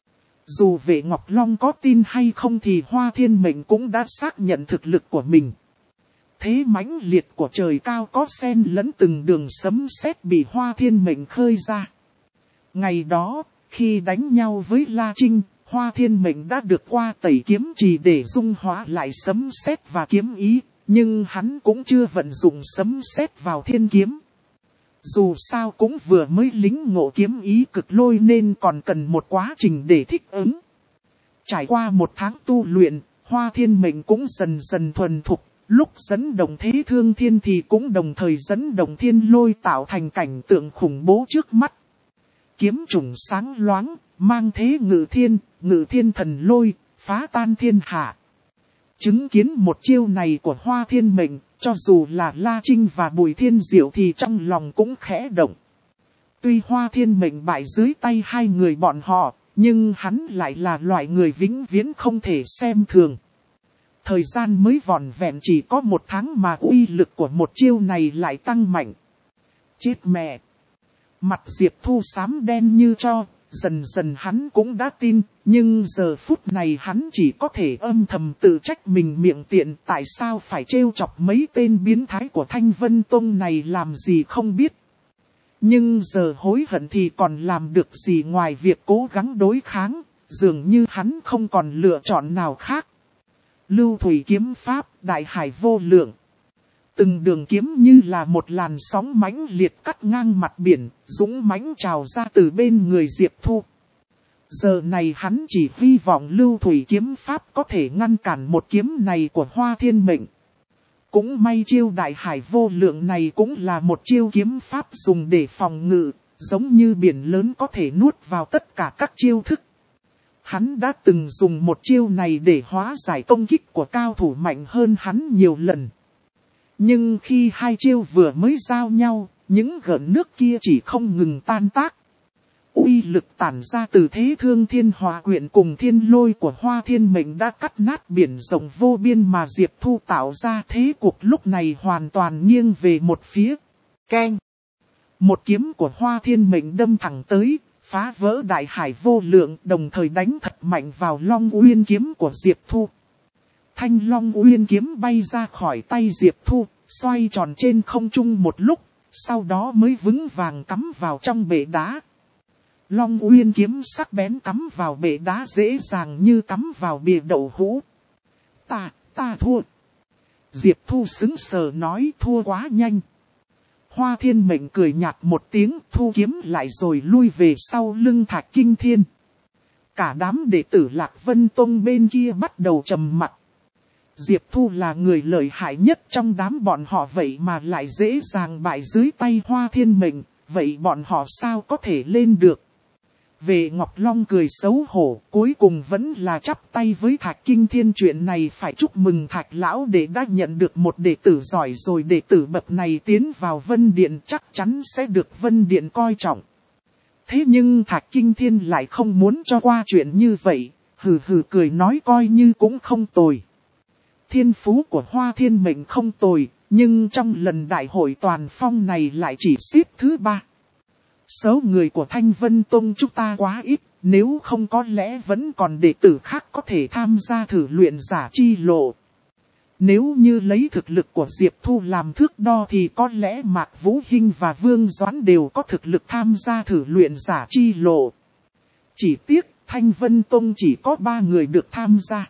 Dù Vệ Ngọc Long có tin hay không thì Hoa Thiên Mệnh cũng đã xác nhận thực lực của mình. Thế mãnh liệt của trời cao có xen lẫn từng đường sấm sét bị Hoa Thiên Mệnh khơi ra. Ngày đó, khi đánh nhau với La Trinh, Hoa Thiên Mệnh đã được qua tẩy kiếm trì để dung hóa lại sấm sét và kiếm ý, nhưng hắn cũng chưa vận dụng sấm sét vào thiên kiếm. Dù sao cũng vừa mới lĩnh ngộ kiếm ý cực lôi nên còn cần một quá trình để thích ứng. Trải qua một tháng tu luyện, Hoa Thiên Mệnh cũng dần dần thuần thục, Lúc dẫn động thế thương thiên thì cũng đồng thời dẫn động thiên lôi tạo thành cảnh tượng khủng bố trước mắt. Kiếm trùng sáng loáng, mang thế ngự thiên, ngự thiên thần lôi, phá tan thiên hạ. Chứng kiến một chiêu này của Hoa Thiên Mệnh, cho dù là La Trinh và Bùi Thiên Diệu thì trong lòng cũng khẽ động. Tuy Hoa Thiên Mệnh bại dưới tay hai người bọn họ, nhưng hắn lại là loại người vĩnh viễn không thể xem thường. Thời gian mới vỏn vẹn chỉ có một tháng mà uy lực của một chiêu này lại tăng mạnh. Chết mẹ! Mặt Diệp Thu xám đen như tro, dần dần hắn cũng đã tin, nhưng giờ phút này hắn chỉ có thể âm thầm tự trách mình miệng tiện tại sao phải trêu chọc mấy tên biến thái của Thanh Vân Tông này làm gì không biết. Nhưng giờ hối hận thì còn làm được gì ngoài việc cố gắng đối kháng, dường như hắn không còn lựa chọn nào khác. Lưu thủy kiếm pháp, đại hải vô lượng. Từng đường kiếm như là một làn sóng mãnh liệt cắt ngang mặt biển, dũng mãnh trào ra từ bên người Diệp Thu. Giờ này hắn chỉ hy vọng lưu thủy kiếm pháp có thể ngăn cản một kiếm này của Hoa Thiên Mệnh. Cũng may chiêu đại hải vô lượng này cũng là một chiêu kiếm pháp dùng để phòng ngự, giống như biển lớn có thể nuốt vào tất cả các chiêu thức. Hắn đã từng dùng một chiêu này để hóa giải công kích của cao thủ mạnh hơn hắn nhiều lần. Nhưng khi hai chiêu vừa mới giao nhau, những gợn nước kia chỉ không ngừng tan tác. Uy lực tản ra từ thế thương thiên hòa quyện cùng thiên lôi của Hoa Thiên Mệnh đã cắt nát biển rộng vô biên mà Diệp Thu tạo ra. Thế cuộc lúc này hoàn toàn nghiêng về một phía. Keng! Một kiếm của Hoa Thiên Mệnh đâm thẳng tới, phá vỡ đại hải vô lượng, đồng thời đánh thật mạnh vào Long Uyên kiếm của Diệp Thu. Thanh Long Uyên kiếm bay ra khỏi tay Diệp Thu, xoay tròn trên không trung một lúc, sau đó mới vững vàng cắm vào trong bể đá. Long Uyên kiếm sắc bén cắm vào bể đá dễ dàng như cắm vào bìa đậu hũ. Ta, ta thua. Diệp Thu sững sờ nói thua quá nhanh. Hoa Thiên Mệnh cười nhạt một tiếng, thu kiếm lại rồi lui về sau lưng Thạch Kinh Thiên. Cả đám đệ tử Lạc Vân Tông bên kia bắt đầu trầm mặc. Diệp Thu là người lợi hại nhất trong đám bọn họ vậy mà lại dễ dàng bại dưới tay Hoa Thiên Mệnh, vậy bọn họ sao có thể lên được? Về Ngọc Long cười xấu hổ, cuối cùng vẫn là chắp tay với Thạch Kinh Thiên. Chuyện này phải chúc mừng Thạch Lão để đã nhận được một đệ tử giỏi rồi, đệ tử bậc này tiến vào Vân Điện chắc chắn sẽ được Vân Điện coi trọng. Thế nhưng Thạch Kinh Thiên lại không muốn cho qua chuyện như vậy, hừ hừ cười nói coi như cũng không tồi. Thiên phú của Hoa Thiên Mệnh không tồi, nhưng trong lần đại hội toàn phong này lại chỉ xếp thứ ba. Số người của Thanh Vân Tông chúng ta quá ít, nếu không có lẽ vẫn còn đệ tử khác có thể tham gia thử luyện giả chi lộ. Nếu như lấy thực lực của Diệp Thu làm thước đo thì có lẽ Mạc Vũ Hinh và Vương Doãn đều có thực lực tham gia thử luyện giả chi lộ. Chỉ tiếc Thanh Vân Tông chỉ có ba người được tham gia.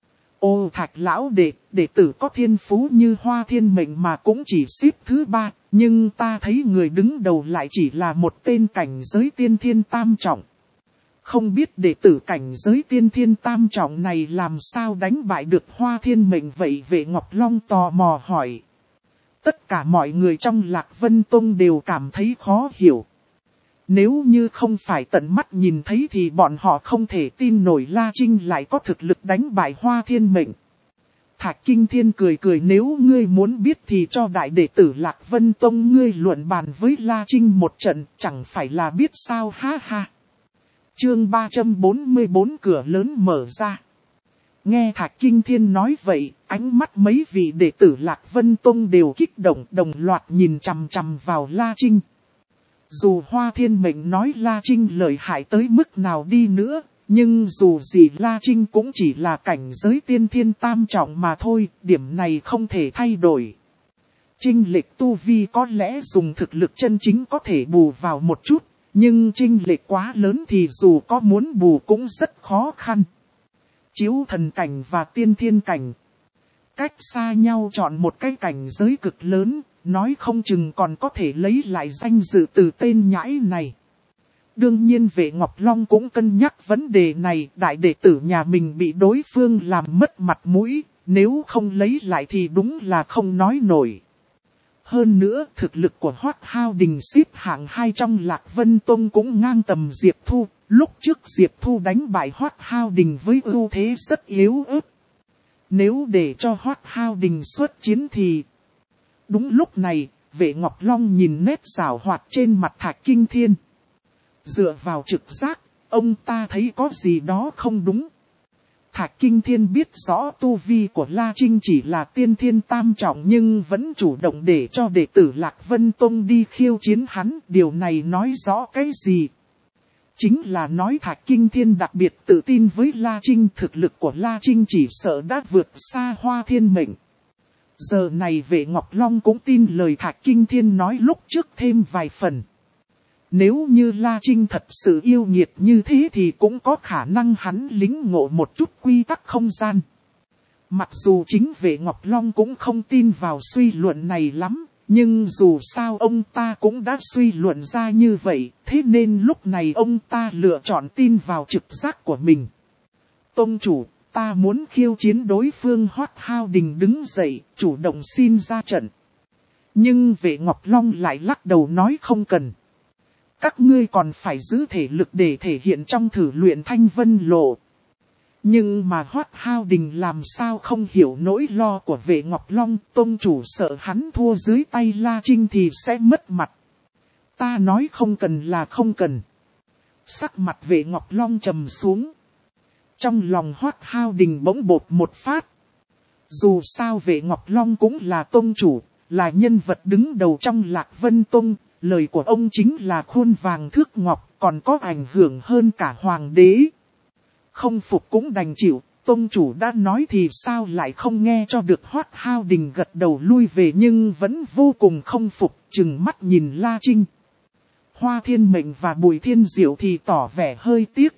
Ô Thạch Lão đệ, đệ tử có thiên phú như Hoa Thiên Mệnh mà cũng chỉ xếp thứ ba, nhưng ta thấy người đứng đầu lại chỉ là một tên cảnh giới tiên thiên tam trọng. Không biết đệ tử cảnh giới tiên thiên tam trọng này làm sao đánh bại được Hoa Thiên Mệnh vậy? Vệ Ngọc Long tò mò hỏi. Tất cả mọi người trong Lạc Vân Tông đều cảm thấy khó hiểu. Nếu như không phải tận mắt nhìn thấy thì bọn họ không thể tin nổi La Trinh lại có thực lực đánh bại Hoa Thiên Mệnh. Thạch Kinh Thiên cười cười, nếu ngươi muốn biết thì cho đại đệ tử Lạc Vân Tông ngươi luận bàn với La Trinh một trận, chẳng phải là biết sao, ha ha. Chương ba trăm bốn mươi bốn cửa lớn mở ra. Nghe Thạch Kinh Thiên nói vậy, ánh mắt mấy vị đệ tử Lạc Vân Tông đều kích động, đồng loạt nhìn chằm chằm vào La Trinh. Dù Hoa Thiên Mệnh nói La Trinh lợi hại tới mức nào đi nữa, nhưng dù gì La Trinh cũng chỉ là cảnh giới tiên thiên tam trọng mà thôi, điểm này không thể thay đổi. Chênh lệch tu vi có lẽ dùng thực lực chân chính có thể bù vào một chút, nhưng chênh lệch quá lớn thì dù có muốn bù cũng rất khó khăn. Chiếu thần cảnh và tiên thiên cảnh, cách xa nhau chọn một cái cảnh giới cực lớn, nói không chừng còn có thể lấy lại danh dự từ tên nhãi này. Đương nhiên Vệ Ngọc Long cũng cân nhắc vấn đề này, đại đệ tử nhà mình bị đối phương làm mất mặt mũi, Nếu không lấy lại thì đúng là không nói nổi. Hơn nữa thực lực của Hoắc Hao Đình xếp hạng hai trong Lạc Vân Tông cũng ngang tầm Diệp Thu. Lúc trước Diệp Thu đánh bại Hoắc Hao Đình với ưu thế rất yếu ớt. Nếu để cho Hoắc Hao Đình xuất chiến thì... Đúng lúc này, Vệ Ngọc Long nhìn nét giảo hoạt trên mặt Thạch Kinh Thiên. Dựa vào trực giác, ông ta thấy có gì đó không đúng. Thạch Kinh Thiên biết rõ tu vi của La Trinh chỉ là tiên thiên tam trọng nhưng vẫn chủ động để cho đệ tử Lạc Vân Tông đi khiêu chiến hắn. Điều này nói rõ cái gì? Chính là nói Thạch Kinh Thiên đặc biệt tự tin với La Trinh. Thực lực của La Trinh chỉ sợ đã vượt xa Hoa Thiên Mệnh. Giờ này Vệ Ngọc Long cũng tin lời Thạch Kinh Thiên nói lúc trước thêm vài phần. Nếu như La Trinh thật sự yêu nghiệt như thế thì cũng có khả năng hắn lĩnh ngộ một chút quy tắc không gian. Mặc dù chính Vệ Ngọc Long cũng không tin vào suy luận này lắm, nhưng dù sao ông ta cũng đã suy luận ra như vậy, thế nên lúc này ông ta lựa chọn tin vào trực giác của mình. Tông chủ, ta muốn khiêu chiến đối phương. Hoắc Hao Đình đứng dậy, chủ động xin ra trận. Nhưng Vệ Ngọc Long lại lắc đầu nói không cần. Các ngươi còn phải giữ thể lực để thể hiện trong thử luyện Thanh Vân Lộ. Nhưng mà Hoắc Hao Đình làm sao không hiểu nỗi lo của Vệ Ngọc Long. Tông chủ sợ hắn thua dưới tay La Trinh thì sẽ mất mặt. Ta nói không cần là không cần. Sắc mặt Vệ Ngọc Long trầm xuống. Trong lòng Hoắc Hao Đình bỗng bột một phát. Dù sao Vệ Ngọc Long cũng là tông chủ, là nhân vật đứng đầu trong Lạc Vân Tông. Lời của ông chính là khuôn vàng thước ngọc, còn có ảnh hưởng hơn cả hoàng đế. Không phục cũng đành chịu, tông chủ đã nói thì sao lại không nghe cho được. Hoắc Hao Đình gật đầu lui về nhưng vẫn vô cùng không phục, trừng mắt nhìn La Trinh. Hoa Thiên Mệnh và Bùi Thiên Diệu thì tỏ vẻ hơi tiếc.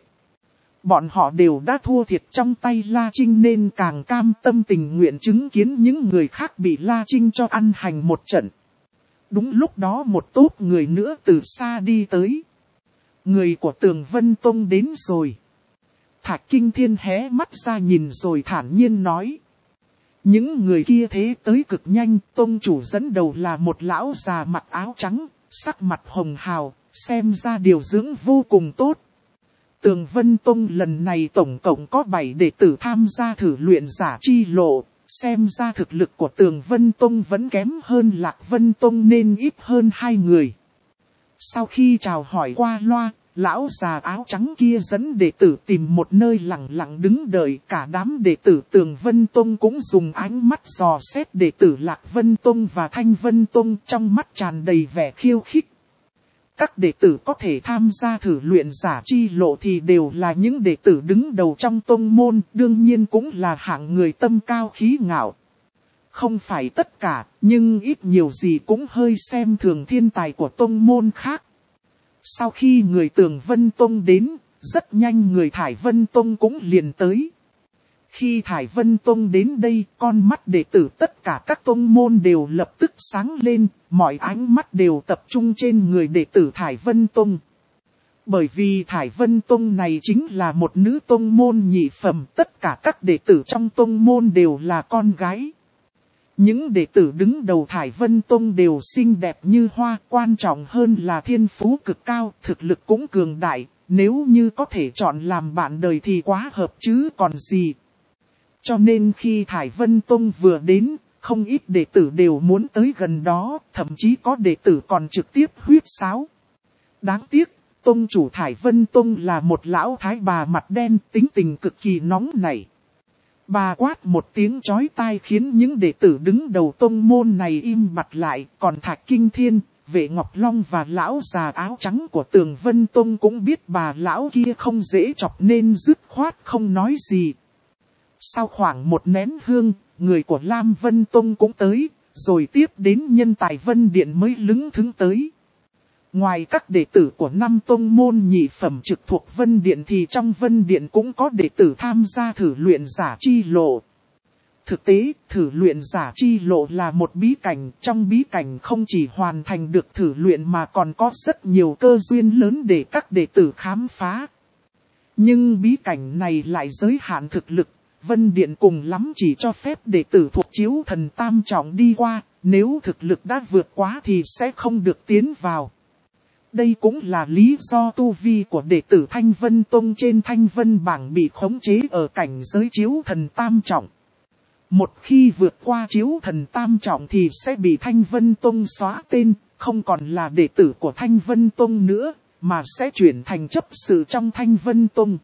Bọn họ đều đã thua thiệt trong tay La Trinh nên càng cam tâm tình nguyện chứng kiến những người khác bị La Trinh cho ăn hành một trận. Đúng lúc đó một tốp người nữa từ xa đi tới. Người của Tường Vân Tông đến rồi. Thạch Kinh Thiên hé mắt ra nhìn rồi thản nhiên nói. Những người kia thế tới cực nhanh, tông chủ dẫn đầu là một lão già mặc áo trắng, sắc mặt hồng hào, xem ra điều dưỡng vô cùng tốt. Tường Vân Tông lần này tổng cộng có bảy đệ tử tham gia thử luyện giả chi lộ. Xem ra thực lực của Tường Vân Tông vẫn kém hơn Lạc Vân Tông nên ít hơn hai người. Sau khi chào hỏi qua loa, lão già áo trắng kia dẫn đệ tử tìm một nơi lặng lặng đứng đợi. Cả đám đệ tử Tường Vân Tông cũng dùng ánh mắt dò xét đệ tử Lạc Vân Tông và Thanh Vân Tông, trong mắt tràn đầy vẻ khiêu khích. Các đệ tử có thể tham gia thử luyện giả chi lộ thì đều là những đệ tử đứng đầu trong tông môn, đương nhiên cũng là hạng người tâm cao khí ngạo. Không phải tất cả, nhưng ít nhiều gì cũng hơi xem thường thiên tài của tông môn khác. Sau khi người Tường Vân Tông đến, rất nhanh người Thải Vân Tông cũng liền tới. Khi Thải Vân Tông đến đây, con mắt đệ tử tất cả các tông môn đều lập tức sáng lên, mọi ánh mắt đều tập trung trên người đệ tử Thải Vân Tông. Bởi vì Thải Vân Tông này chính là một nữ tông môn nhị phẩm, tất cả các đệ tử trong tông môn đều là con gái. Những đệ tử đứng đầu Thải Vân Tông đều xinh đẹp như hoa, quan trọng hơn là thiên phú cực cao, thực lực cũng cường đại, nếu như có thể chọn làm bạn đời thì quá hợp chứ còn gì. Cho nên khi Thải Vân Tông vừa đến, không ít đệ tử đều muốn tới gần đó, thậm chí có đệ tử còn trực tiếp huyết sáo. Đáng tiếc, tông chủ Thải Vân Tông là một lão thái bà mặt đen, tính tình cực kỳ nóng nảy. Bà quát một tiếng chói tai khiến những đệ tử đứng đầu tông môn này im bặt lại, còn Thạch Kinh Thiên, Vệ Ngọc Long và lão già áo trắng của Tường Vân Tông cũng biết bà lão kia không dễ chọc nên dứt khoát không nói gì. Sau khoảng một nén hương, người của Lam Vân Tông cũng tới, rồi tiếp đến Nhân Tài Vân Điện mới lững thững tới. Ngoài các đệ tử của năm tông môn nhị phẩm trực thuộc Vân Điện thì trong Vân Điện cũng có đệ tử tham gia thử luyện giả chi lộ. Thực tế, thử luyện giả chi lộ là một bí cảnh, trong bí cảnh không chỉ hoàn thành được thử luyện mà còn có rất nhiều cơ duyên lớn để các đệ tử khám phá. Nhưng bí cảnh này lại giới hạn thực lực, Vân Điện cùng lắm chỉ cho phép đệ tử thuộc chiếu thần tam trọng đi qua, nếu thực lực đã vượt quá thì sẽ không được tiến vào. Đây cũng là lý do tu vi của đệ tử Thanh Vân Tông trên Thanh Vân bảng bị khống chế ở cảnh giới chiếu thần tam trọng. Một khi vượt qua chiếu thần tam trọng thì sẽ bị Thanh Vân Tông xóa tên, không còn là đệ tử của Thanh Vân Tông nữa, mà sẽ chuyển thành chấp sự trong Thanh Vân Tông.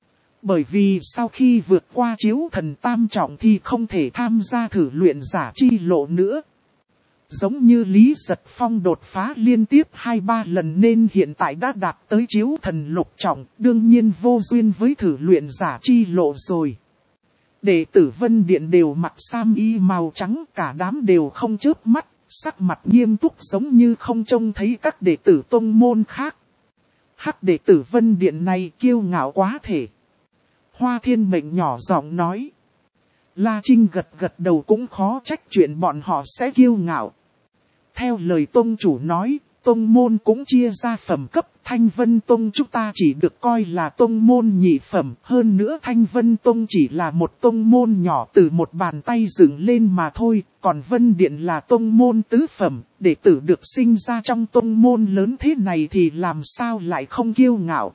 Bởi vì sau khi vượt qua chiếu thần tam trọng thì không thể tham gia thử luyện giả chi lộ nữa. Giống như Lý Giật Phong đột phá liên tiếp hai ba lần nên hiện tại đã đạt tới chiếu thần lục trọng, đương nhiên vô duyên với thử luyện giả chi lộ rồi. Đệ tử Vân Điện đều mặc sam y màu trắng, cả đám đều không chớp mắt, sắc mặt nghiêm túc giống như không trông thấy các đệ tử tông môn khác. Hắc đệ tử Vân Điện này kiêu ngạo quá thể. Hoa Thiên Mệnh nhỏ giọng nói. La Trinh gật gật đầu, cũng khó trách chuyện bọn họ sẽ kiêu ngạo. Theo lời tông chủ nói, tông môn cũng chia ra phẩm cấp. Thanh Vân Tông chúng ta chỉ được coi là tông môn nhị phẩm. Hơn nữa Thanh Vân Tông chỉ là một tông môn nhỏ từ một bàn tay dựng lên mà thôi. Còn Vân Điện là tông môn tứ phẩm. Đệ tử được sinh ra trong tông môn lớn thế này thì làm sao lại không kiêu ngạo.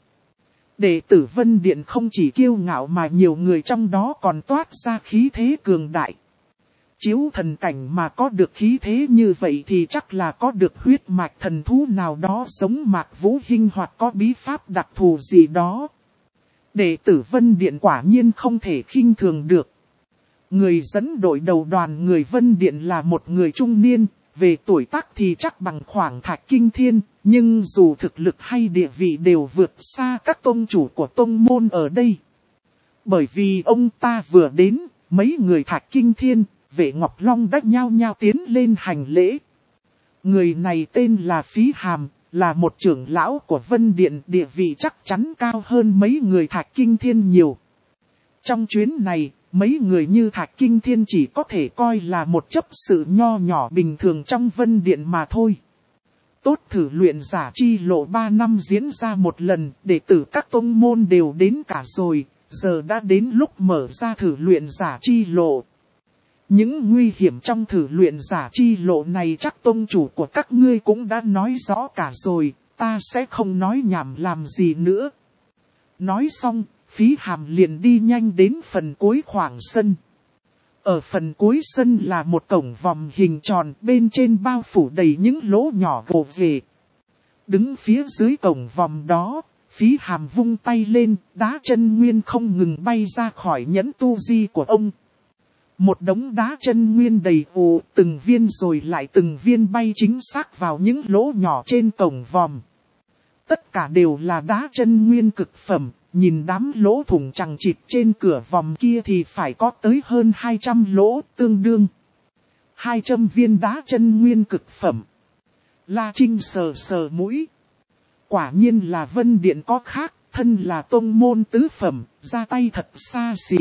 Đệ tử Vân Điện không chỉ kiêu ngạo mà nhiều người trong đó còn toát ra khí thế cường đại. Chiếu thần cảnh mà có được khí thế như vậy thì chắc là có được huyết mạch thần thú nào đó giống Mạc Vũ Hinh hoặc có bí pháp đặc thù gì đó. Đệ tử Vân Điện quả nhiên không thể khinh thường được. Người dẫn đội đầu đoàn người Vân Điện là một người trung niên, về tuổi tác thì chắc bằng khoảng Thạch Kinh Thiên, nhưng dù thực lực hay địa vị đều vượt xa các tông chủ của tông môn ở đây. Bởi vì ông ta vừa đến, mấy người Thạch Kinh Thiên, Vệ Ngọc Long đã nhao nhao tiến lên hành lễ. Người này tên là Phí Hàm, là một trưởng lão của Vân Điện, địa vị chắc chắn cao hơn mấy người Thạch Kinh Thiên nhiều. Trong chuyến này, mấy người như Thạch Kinh Thiên chỉ có thể coi là một chấp sự nho nhỏ bình thường trong Vân Điện mà thôi. Tốt thử luyện giả chi lộ ba năm diễn ra một lần, đệ tử các tông môn đều đến cả rồi, giờ đã đến lúc mở ra thử luyện giả chi lộ. Những nguy hiểm trong thử luyện giả chi lộ này chắc tông chủ của các ngươi cũng đã nói rõ cả rồi, ta sẽ không nói nhảm làm gì nữa. Nói xong, Phí Hàm liền đi nhanh đến phần cuối khoảng sân. Ở phần cuối sân là một cổng vòm hình tròn, bên trên bao phủ đầy những lỗ nhỏ gồ ghề. Đứng phía dưới cổng vòm đó, Phí Hàm vung tay lên, đá chân nguyên không ngừng bay ra khỏi nhẫn tu di của ông. Một đống đá chân nguyên đầy ù, từng viên rồi lại từng viên bay chính xác vào những lỗ nhỏ trên cổng vòm. Tất cả đều là đá chân nguyên cực phẩm, nhìn đám lỗ thủng chằng chịt trên cửa vòm kia thì phải có tới hơn hai trăm lỗ, tương đương hai trăm viên đá chân nguyên cực phẩm. La Trinh sờ sờ mũi. Quả nhiên là Vân Điện có khác, thân là tông môn tứ phẩm, ra tay thật xa xỉ.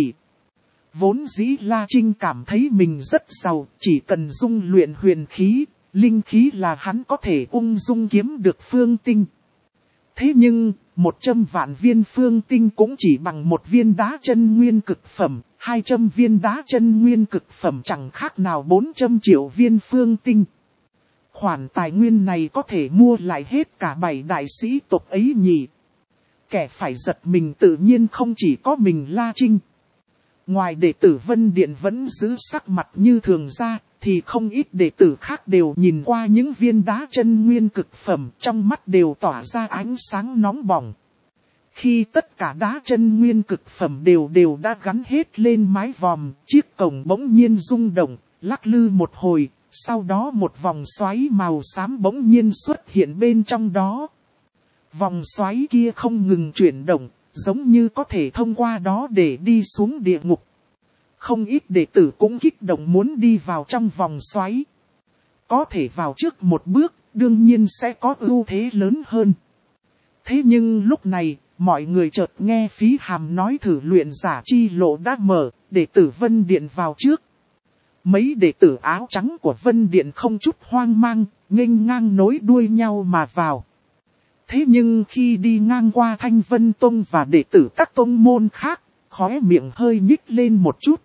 Vốn dĩ La Trinh cảm thấy mình rất giàu, chỉ cần dung luyện huyền khí, linh khí là hắn có thể ung dung kiếm được phương tinh. Thế nhưng, một trăm vạn viên phương tinh cũng chỉ bằng một viên đá chân nguyên cực phẩm, hai trăm viên đá chân nguyên cực phẩm chẳng khác nào bốn trăm triệu viên phương tinh. Khoản tài nguyên này có thể mua lại hết cả bảy đại sĩ tộc ấy nhỉ. Kẻ phải giật mình tự nhiên không chỉ có mình La Trinh. Ngoài đệ tử Vân Điện vẫn giữ sắc mặt như thường ra, thì không ít đệ tử khác đều nhìn qua những viên đá chân nguyên cực phẩm, trong mắt đều tỏa ra ánh sáng nóng bỏng. Khi tất cả đá chân nguyên cực phẩm đều đều đã gắn hết lên mái vòm, chiếc cổng bỗng nhiên rung động, lắc lư một hồi, sau đó một vòng xoáy màu xám bỗng nhiên xuất hiện bên trong đó. Vòng xoáy kia không ngừng chuyển động, giống như có thể thông qua đó để đi xuống địa ngục. Không ít đệ tử cũng kích động muốn đi vào trong vòng xoáy. Có thể vào trước một bước, đương nhiên sẽ có ưu thế lớn hơn. Thế nhưng lúc này, mọi người chợt nghe Phí Hàm nói thử luyện giả chi lộ đã mở, đệ tử Vân Điện vào trước. Mấy đệ tử áo trắng của Vân Điện không chút hoang mang, nghênh ngang nối đuôi nhau mà vào. Thế nhưng khi đi ngang qua Thanh Vân Tông và đệ tử các tông môn khác, khóe miệng hơi nhích lên một chút.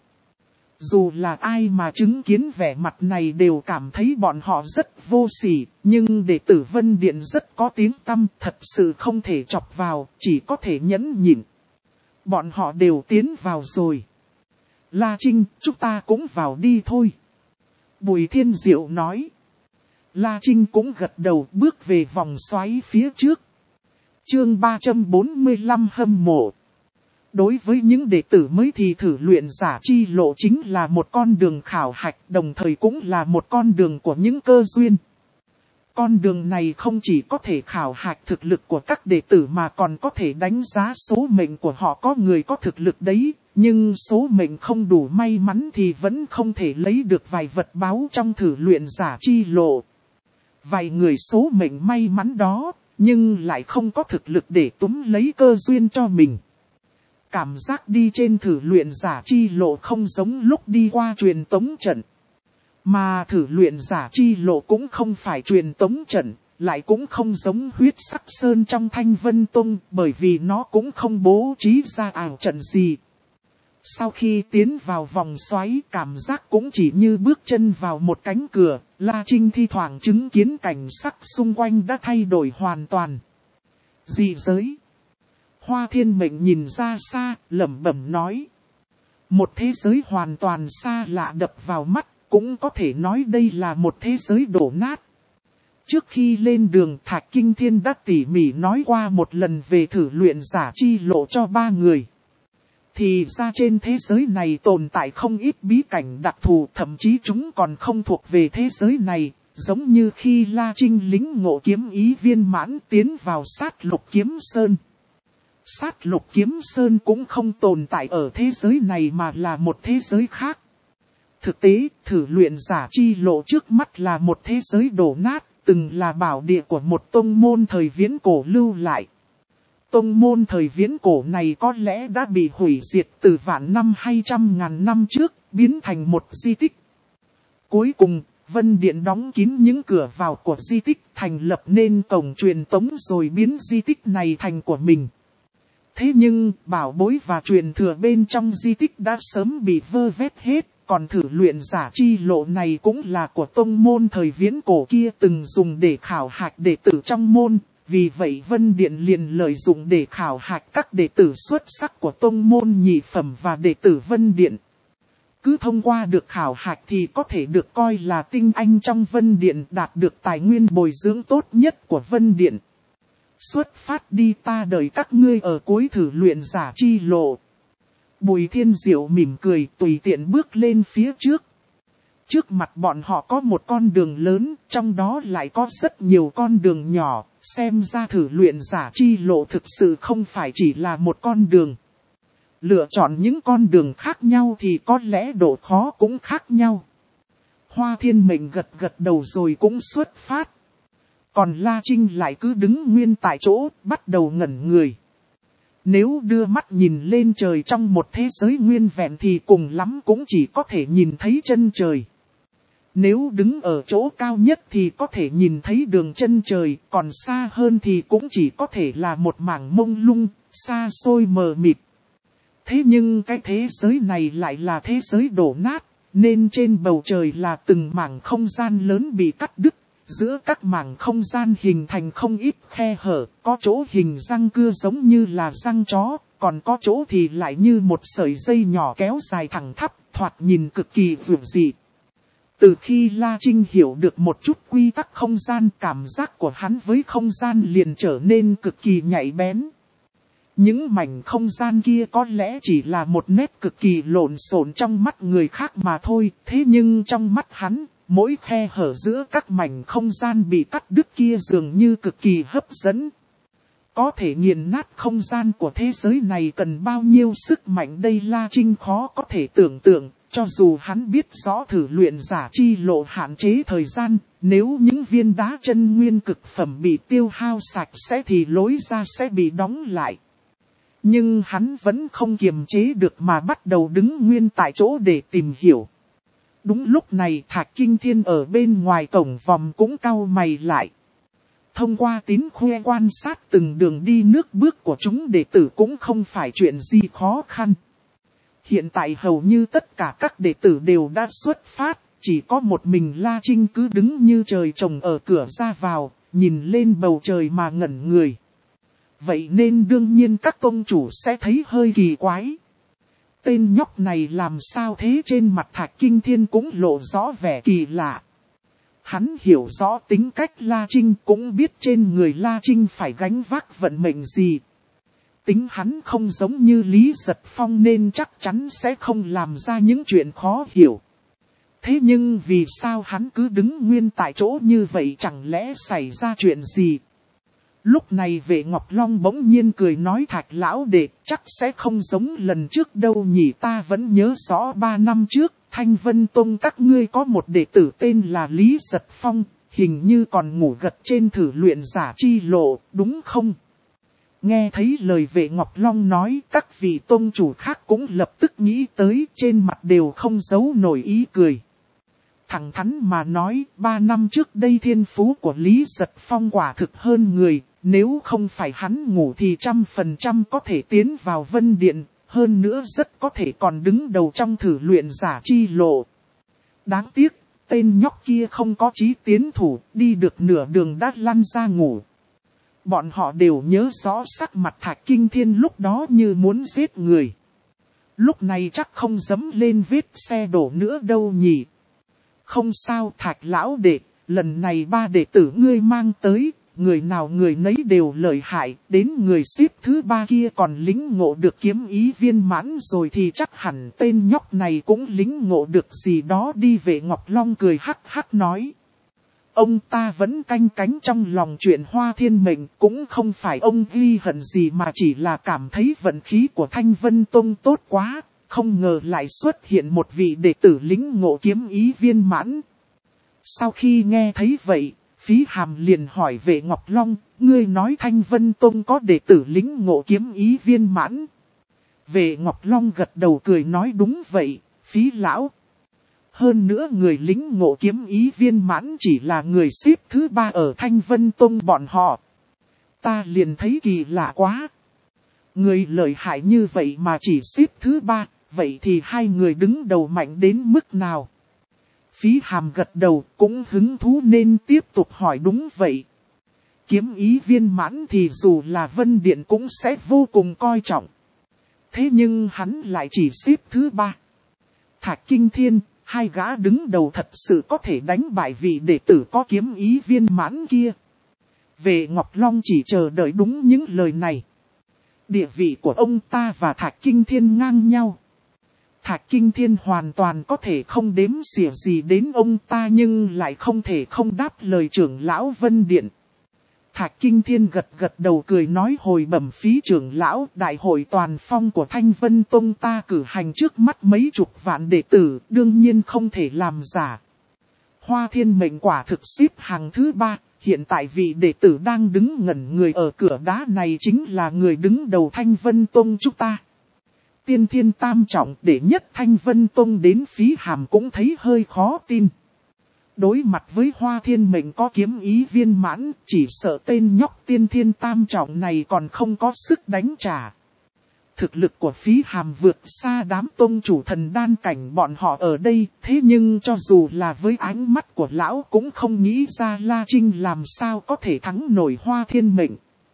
Dù là ai mà chứng kiến vẻ mặt này đều cảm thấy bọn họ rất vô sỉ, nhưng đệ tử Vân Điện rất có tiếng tăm, thật sự không thể chọc vào, chỉ có thể nhẫn nhịn. Bọn họ đều tiến vào rồi. La Trinh, chúng ta cũng vào đi thôi. Bùi Thiên Diệu nói. La Trinh cũng gật đầu bước về vòng xoáy phía trước. Chương ba trăm bốn mươi lăm hâm mộ. Đối với những đệ tử mới thì thử luyện giả chi lộ chính là một con đường khảo hạch, đồng thời cũng là một con đường của những cơ duyên. Con đường này không chỉ có thể khảo hạch thực lực của các đệ tử mà còn có thể đánh giá số mệnh của họ, có người có thực lực đấy, nhưng số mệnh không đủ may mắn thì vẫn không thể lấy được vài vật báu trong thử luyện giả chi lộ. Vài người số mệnh may mắn đó, nhưng lại không có thực lực để túm lấy cơ duyên cho mình. Cảm giác đi trên thử luyện giả chi lộ không giống lúc đi qua truyền tống trận. Mà thử luyện giả chi lộ cũng không phải truyền tống trận, lại cũng không giống huyết sắc sơn trong Thanh Vân Tông, bởi vì nó cũng không bố trí ra ảo trận gì. Sau khi tiến vào vòng xoáy, cảm giác cũng chỉ như bước chân vào một cánh cửa, La Trinh thi thoảng chứng kiến cảnh sắc xung quanh đã thay đổi hoàn toàn. Dị giới. Hoa Thiên Mệnh nhìn ra xa, lẩm bẩm nói. Một thế giới hoàn toàn xa lạ đập vào mắt, cũng có thể nói đây là một thế giới đổ nát. Trước khi lên đường, Thạch Kinh Thiên đã tỉ mỉ nói qua một lần về thử luyện giả chi lộ cho ba người. Thì ra trên thế giới này tồn tại không ít bí cảnh đặc thù, thậm chí chúng còn không thuộc về thế giới này, giống như khi La Trinh lính ngộ kiếm ý viên mãn tiến vào sát lục kiếm sơn. Sát lục kiếm sơn cũng không tồn tại ở thế giới này mà là một thế giới khác. Thực tế, thử luyện giả chi lộ trước mắt là một thế giới đổ nát, từng là bảo địa của một tông môn thời viễn cổ lưu lại. Tông môn thời viễn cổ này có lẽ đã bị hủy diệt từ vạn năm hay trăm ngàn năm trước, biến thành một di tích. Cuối cùng, Vân Điện đóng kín những cửa vào của di tích, thành lập nên cổng truyền tống rồi biến di tích này thành của mình. Thế nhưng, bảo bối và truyền thừa bên trong di tích đã sớm bị vơ vét hết, còn thử luyện giả chi lộ này cũng là của tông môn thời viễn cổ kia từng dùng để khảo hạch đệ tử trong môn. Vì vậy Vân Điện liền lợi dụng để khảo hạch các đệ tử xuất sắc của tông môn nhị phẩm và đệ tử Vân Điện. Cứ thông qua được khảo hạch thì có thể được coi là tinh anh trong Vân Điện, đạt được tài nguyên bồi dưỡng tốt nhất của Vân Điện. Xuất phát đi, ta đợi các ngươi ở cuối thử luyện giả chi lộ. Bùi Thiên Diệu mỉm cười tùy tiện bước lên phía trước. Trước mặt bọn họ có một con đường lớn, trong đó lại có rất nhiều con đường nhỏ, xem ra thử luyện giả chi lộ thực sự không phải chỉ là một con đường. Lựa chọn những con đường khác nhau thì có lẽ độ khó cũng khác nhau. Hoa Thiên Mệnh gật gật đầu rồi cũng xuất phát. Còn La Trinh lại cứ đứng nguyên tại chỗ, bắt đầu ngẩn người. Nếu đưa mắt nhìn lên trời trong một thế giới nguyên vẹn thì cùng lắm cũng chỉ có thể nhìn thấy chân trời. Nếu đứng ở chỗ cao nhất thì có thể nhìn thấy đường chân trời, còn xa hơn thì cũng chỉ có thể là một mảng mông lung, xa xôi mờ mịt. Thế nhưng cái thế giới này lại là thế giới đổ nát, nên trên bầu trời là từng mảng không gian lớn bị cắt đứt. Giữa các mảng không gian hình thành không ít khe hở, có chỗ hình răng cưa giống như là răng chó, còn có chỗ thì lại như một sợi dây nhỏ kéo dài thẳng thắp, thoạt nhìn cực kỳ vượt dị. Từ khi La Trinh hiểu được một chút quy tắc không gian, cảm giác của hắn với không gian liền trở nên cực kỳ nhạy bén. Những mảnh không gian kia có lẽ chỉ là một nét cực kỳ lộn xộn trong mắt người khác mà thôi, thế nhưng trong mắt hắn, mỗi khe hở giữa các mảnh không gian bị cắt đứt kia dường như cực kỳ hấp dẫn. Có thể nghiền nát không gian của thế giới này cần bao nhiêu sức mạnh đây La Trinh khó có thể tưởng tượng, cho dù hắn biết rõ thử luyện giả chi lộ hạn chế thời gian, nếu những viên đá chân nguyên cực phẩm bị tiêu hao sạch sẽ thì lối ra sẽ bị đóng lại. Nhưng hắn vẫn không kiềm chế được mà bắt đầu đứng nguyên tại chỗ để tìm hiểu. Đúng lúc này Thạch Kinh Thiên ở bên ngoài cổng vòng cũng cau mày lại. Thông qua tín khoe quan sát từng đường đi nước bước của chúng đệ tử cũng không phải chuyện gì khó khăn. Hiện tại hầu như tất cả các đệ tử đều đã xuất phát, chỉ có một mình La Trinh cứ đứng như trời trồng ở cửa ra vào, nhìn lên bầu trời mà ngẩn người. Vậy nên đương nhiên các tông chủ sẽ thấy hơi kỳ quái. Tên nhóc này làm sao thế? Trên mặt Thạch Kinh Thiên cũng lộ rõ vẻ kỳ lạ. Hắn hiểu rõ tính cách La Trinh, cũng biết trên người La Trinh phải gánh vác vận mệnh gì. Tính hắn không giống như Lý Giật Phong nên chắc chắn sẽ không làm ra những chuyện khó hiểu. Thế nhưng vì sao hắn cứ đứng nguyên tại chỗ như vậy, chẳng lẽ xảy ra chuyện gì? Lúc này Vệ Ngọc Long bỗng nhiên cười nói, Thạch lão đệ chắc sẽ không giống lần trước đâu nhỉ. Ta vẫn nhớ rõ ba năm trước, Thanh Vân Tông các ngươi có một đệ tử tên là Lý Giật Phong, hình như còn ngủ gật trên thử luyện giả chi lộ, đúng không? Nghe thấy lời Vệ Ngọc Long nói, các vị tông chủ khác cũng lập tức nghĩ tới, trên mặt đều không giấu nổi ý cười. Thẳng thắn mà nói, ba năm trước đây thiên phú của Lý Giật Phong quả thực hơn người, nếu không phải hắn ngủ thì trăm phần trăm có thể tiến vào Vân Điện, hơn nữa rất có thể còn đứng đầu trong thử luyện giả chi lộ. Đáng tiếc, tên nhóc kia không có chí tiến thủ, đi được nửa đường đã lăn ra ngủ. Bọn họ đều nhớ rõ sắc mặt Thạch Kinh Thiên lúc đó như muốn giết người. Lúc này chắc không dẫm lên vết xe đổ nữa đâu nhỉ. Không sao Thạch lão đệ, lần này ba đệ tử ngươi mang tới, người nào người nấy đều lợi hại, đến người xếp thứ ba kia còn lĩnh ngộ được kiếm ý viên mãn rồi thì chắc hẳn tên nhóc này cũng lĩnh ngộ được gì đó đi. Vệ Ngọc Long cười hắc hắc nói. Ông ta vẫn canh cánh trong lòng chuyện Hoa Thiên Mệnh, cũng không phải ông ghi hận gì mà chỉ là cảm thấy vận khí của Thanh Vân Tông tốt quá, không ngờ lại xuất hiện một vị đệ tử lĩnh ngộ kiếm ý viên mãn. Sau khi nghe thấy vậy, Phí Hàm liền hỏi Vệ Ngọc Long, ngươi nói Thanh Vân Tông có đệ tử lĩnh ngộ kiếm ý viên mãn? Vệ Ngọc Long gật đầu cười nói đúng vậy, Phí lão. Hơn nữa người lĩnh ngộ kiếm ý viên mãn chỉ là người xếp thứ ba ở Thanh Vân Tông bọn họ. Ta liền thấy kỳ lạ quá. Người lợi hại như vậy mà chỉ xếp thứ ba, vậy thì hai người đứng đầu mạnh đến mức nào? Phí Hàm gật đầu cũng hứng thú nên tiếp tục hỏi đúng vậy. Kiếm ý viên mãn thì dù là Vân Điện cũng sẽ vô cùng coi trọng. Thế nhưng hắn lại chỉ xếp thứ ba. Thạch Kinh Thiên, hai gã đứng đầu thật sự có thể đánh bại vị đệ tử có kiếm ý viên mãn kia. Vệ Ngọc Long chỉ chờ đợi đúng những lời này. Địa vị của ông ta và Thạch Kinh Thiên ngang nhau. Thạch Kinh Thiên hoàn toàn có thể không đếm xỉa gì đến ông ta nhưng lại không thể không đáp lời trưởng lão Vân Điện. Thạch Kinh Thiên gật gật đầu cười nói hồi bẩm Phí trưởng lão, đại hội toàn phong của Thanh Vân Tông ta cử hành trước mắt mấy chục vạn đệ tử, đương nhiên không thể làm giả. Hoa Thiên Mệnh quả thực xếp hàng thứ ba, hiện tại vị đệ tử đang đứng ngẩn người ở cửa đá này chính là người đứng đầu Thanh Vân Tông chúng ta. Tiên thiên tam trọng đệ nhất Thanh Vân Tông đến Phí Hàm cũng thấy hơi khó tin. Đối mặt với Hoa Thiên Mệnh có kiếm ý viên mãn, chỉ sợ tên nhóc tiên thiên tam trọng này còn không có sức đánh trả. Thực lực của Phí Hàm vượt xa đám tông chủ thần đan cảnh bọn họ ở đây, thế nhưng cho dù là với ánh mắt của lão cũng không nghĩ ra La Trinh làm sao có thể thắng nổi Hoa Thiên Mệnh.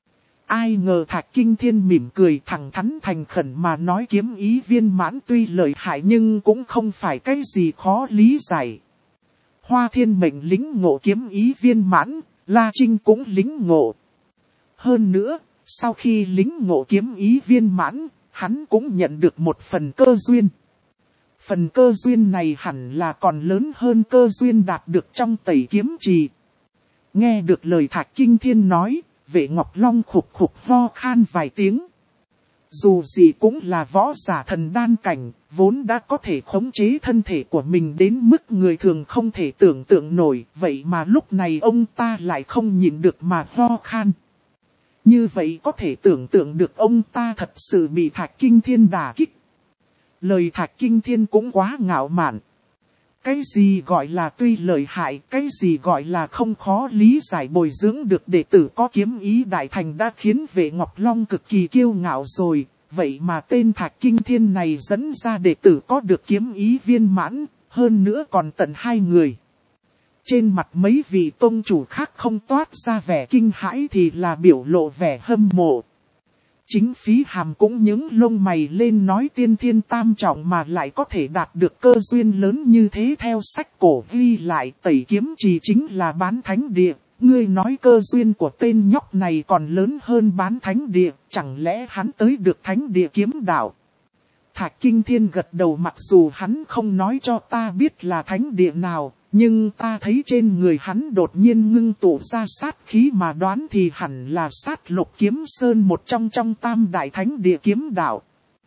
Ai ngờ Thạch Kinh Thiên mỉm cười thẳng thắn thành khẩn mà nói kiếm ý viên mãn tuy lợi hại nhưng cũng không phải cái gì khó lý giải. Hoa Thiên Mệnh lĩnh ngộ kiếm ý viên mãn, La Trinh cũng lĩnh ngộ. Hơn nữa, sau khi lĩnh ngộ kiếm ý viên mãn, hắn cũng nhận được một phần cơ duyên. Phần cơ duyên này hẳn là còn lớn hơn cơ duyên đạt được trong Tẩy Kiếm Trì. Nghe được lời Thạch Kinh Thiên nói, Vệ Ngọc Long khục khục ho khan vài tiếng. Dù gì cũng là võ giả thần đan cảnh, vốn đã có thể khống chế thân thể của mình đến mức người thường không thể tưởng tượng nổi, vậy mà lúc này ông ta lại không nhịn được mà ho khan. Như vậy có thể tưởng tượng được ông ta thật sự bị Thạch Kinh Thiên đả kích. Lời Thạch Kinh Thiên cũng quá ngạo mạn. Cái gì gọi là tuy lợi hại, cái gì gọi là không khó lý giải bồi dưỡng được đệ tử có kiếm ý đại thành đã khiến Vệ Ngọc Long cực kỳ kiêu ngạo rồi, vậy mà tên Thạch Kinh Thiên này dẫn ra đệ tử có được kiếm ý viên mãn, hơn nữa còn tận hai người. Trên mặt mấy vị tông chủ khác không toát ra vẻ kinh hãi thì là biểu lộ vẻ hâm mộ. Chính Phí Hàm cũng nhướng lông mày lên nói tiên thiên tam trọng mà lại có thể đạt được cơ duyên lớn như thế, theo sách cổ ghi lại Tẩy Kiếm Trì chính là bán thánh địa. Ngươi nói cơ duyên của tên nhóc này còn lớn hơn bán thánh địa, chẳng lẽ hắn tới được thánh địa kiếm đạo? Thạch Kinh Thiên gật đầu, mặc dù hắn không nói cho ta biết là thánh địa nào, nhưng ta thấy trên người hắn đột nhiên ngưng tụ ra sát khí mà đoán thì hẳn là Sát Lục Kiếm Sơn, một trong trong tam đại thánh địa kiếm đạo.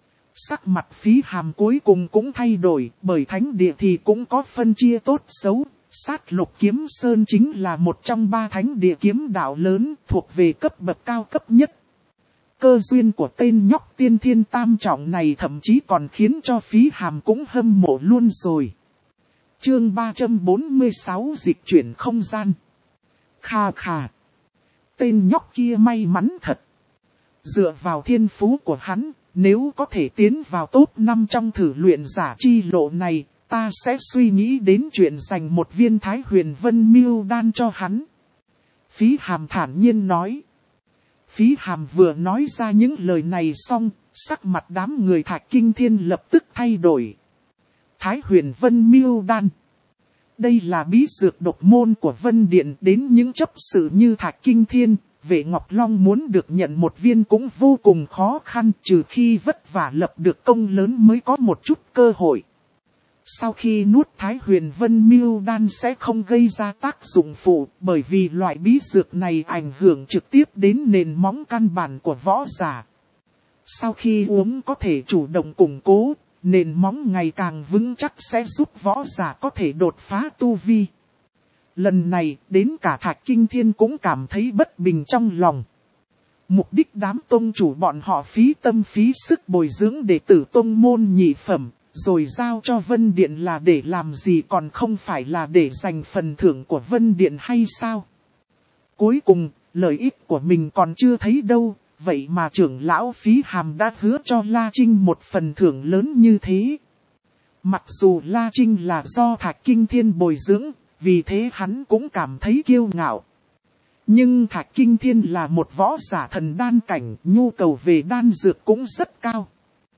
Sắc mặt Phí Hàm cuối cùng cũng thay đổi, bởi thánh địa thì cũng có phân chia tốt xấu. Sát Lục Kiếm Sơn chính là một trong ba thánh địa kiếm đạo lớn, thuộc về cấp bậc cao cấp nhất. Cơ duyên của tên nhóc tiên thiên tam trọng này thậm chí còn khiến cho Phí Hàm cũng hâm mộ luôn rồi. Chương ba trăm bốn mươi sáu dịch chuyển không gian. Kha kha. Tên nhóc kia may mắn thật. Dựa vào thiên phú của hắn, nếu có thể tiến vào top năm trong thử luyện giả chi lộ này, ta sẽ suy nghĩ đến chuyện dành một viên Thái Huyền Vân Miêu đan cho hắn. Phí Hàm thản nhiên nói. Phí Hàm vừa nói ra những lời này xong, sắc mặt đám người Thạch Kinh Thiên lập tức thay đổi. Thái Huyền Vân Miêu đan. Đây là bí dược độc môn của Vân Điện, đến những chấp sự như Thạch Kinh Thiên, Vệ Ngọc Long muốn được nhận một viên cũng vô cùng khó khăn, trừ khi vất vả lập được công lớn mới có một chút cơ hội. Sau khi nuốt Thái Huyền Vân Miêu đan sẽ không gây ra tác dụng phụ, bởi vì loại bí dược này ảnh hưởng trực tiếp đến nền móng căn bản của võ giả. Sau khi uống có thể chủ động củng cố, nền móng ngày càng vững chắc sẽ giúp võ giả có thể đột phá tu vi. Lần này, đến cả Thạch Kinh Thiên cũng cảm thấy bất bình trong lòng. Mục đích đám tông chủ bọn họ phí tâm phí sức bồi dưỡng đệ tử tông môn nhị phẩm, rồi giao cho Vân Điện là để làm gì, còn không phải là để giành phần thưởng của Vân Điện hay sao? Cuối cùng, lợi ích của mình còn chưa thấy đâu, vậy mà trưởng lão Phí Hàm đã hứa cho La Trinh một phần thưởng lớn như thế. Mặc dù La Trinh là do Thạch Kinh Thiên bồi dưỡng, vì thế hắn cũng cảm thấy kiêu ngạo. Nhưng Thạch Kinh Thiên là một võ giả thần đan cảnh, nhu cầu về đan dược cũng rất cao.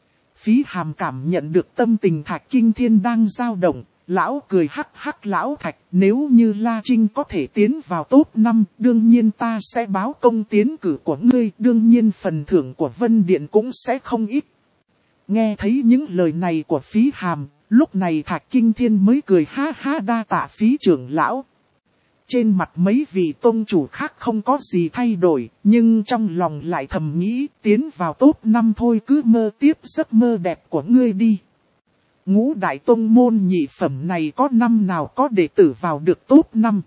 Phí Hàm cảm nhận được tâm tình Thạch Kinh Thiên đang dao động, lão cười hắc hắc. Lão Thạch, nếu như La Trinh có thể tiến vào top năm, đương nhiên ta sẽ báo công tiến cử của ngươi, đương nhiên phần thưởng của Vân Điện cũng sẽ không ít. Nghe thấy những lời này của Phí Hàm, lúc này Thạch Kinh Thiên mới cười ha ha, đa tạ Phí trưởng lão. Trên mặt mấy vị tông chủ khác không có gì thay đổi, nhưng trong lòng lại thầm nghĩ, tiến vào top năm thôi, cứ mơ tiếp giấc mơ đẹp của ngươi đi. Ngũ đại tông môn nhị phẩm này có năm nào có đệ tử vào được top năm.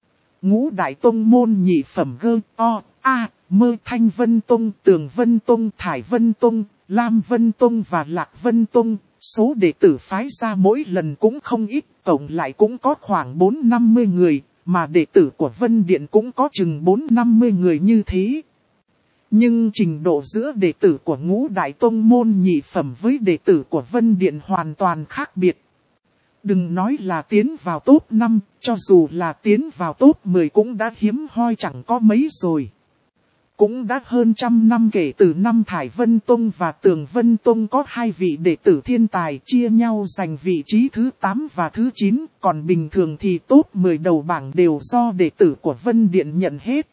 Ngũ đại tông môn nhị phẩm gơ, o, a, mơ Thanh Vân Tông, Tường Vân Tông, Thải Vân Tông, Lam Vân Tông và Lạc Vân Tông. Số đệ tử phái ra mỗi lần cũng không ít, tổng lại cũng có khoảng bốn năm mươi người. Mà đệ tử của Vân Điện cũng có chừng bốn năm mươi người như thế. Nhưng trình độ giữa đệ tử của ngũ đại tông môn nhị phẩm với đệ tử của Vân Điện hoàn toàn khác biệt. Đừng nói là tiến vào top năm, cho dù là tiến vào top mười cũng đã hiếm hoi chẳng có mấy rồi. Cũng đã hơn trăm năm kể từ năm Thải Vân Tông và Tường Vân Tông có hai vị đệ tử thiên tài chia nhau giành vị trí thứ tám và thứ chín, còn bình thường thì top mười đầu bảng đều do đệ tử của Vân Điện nhận hết.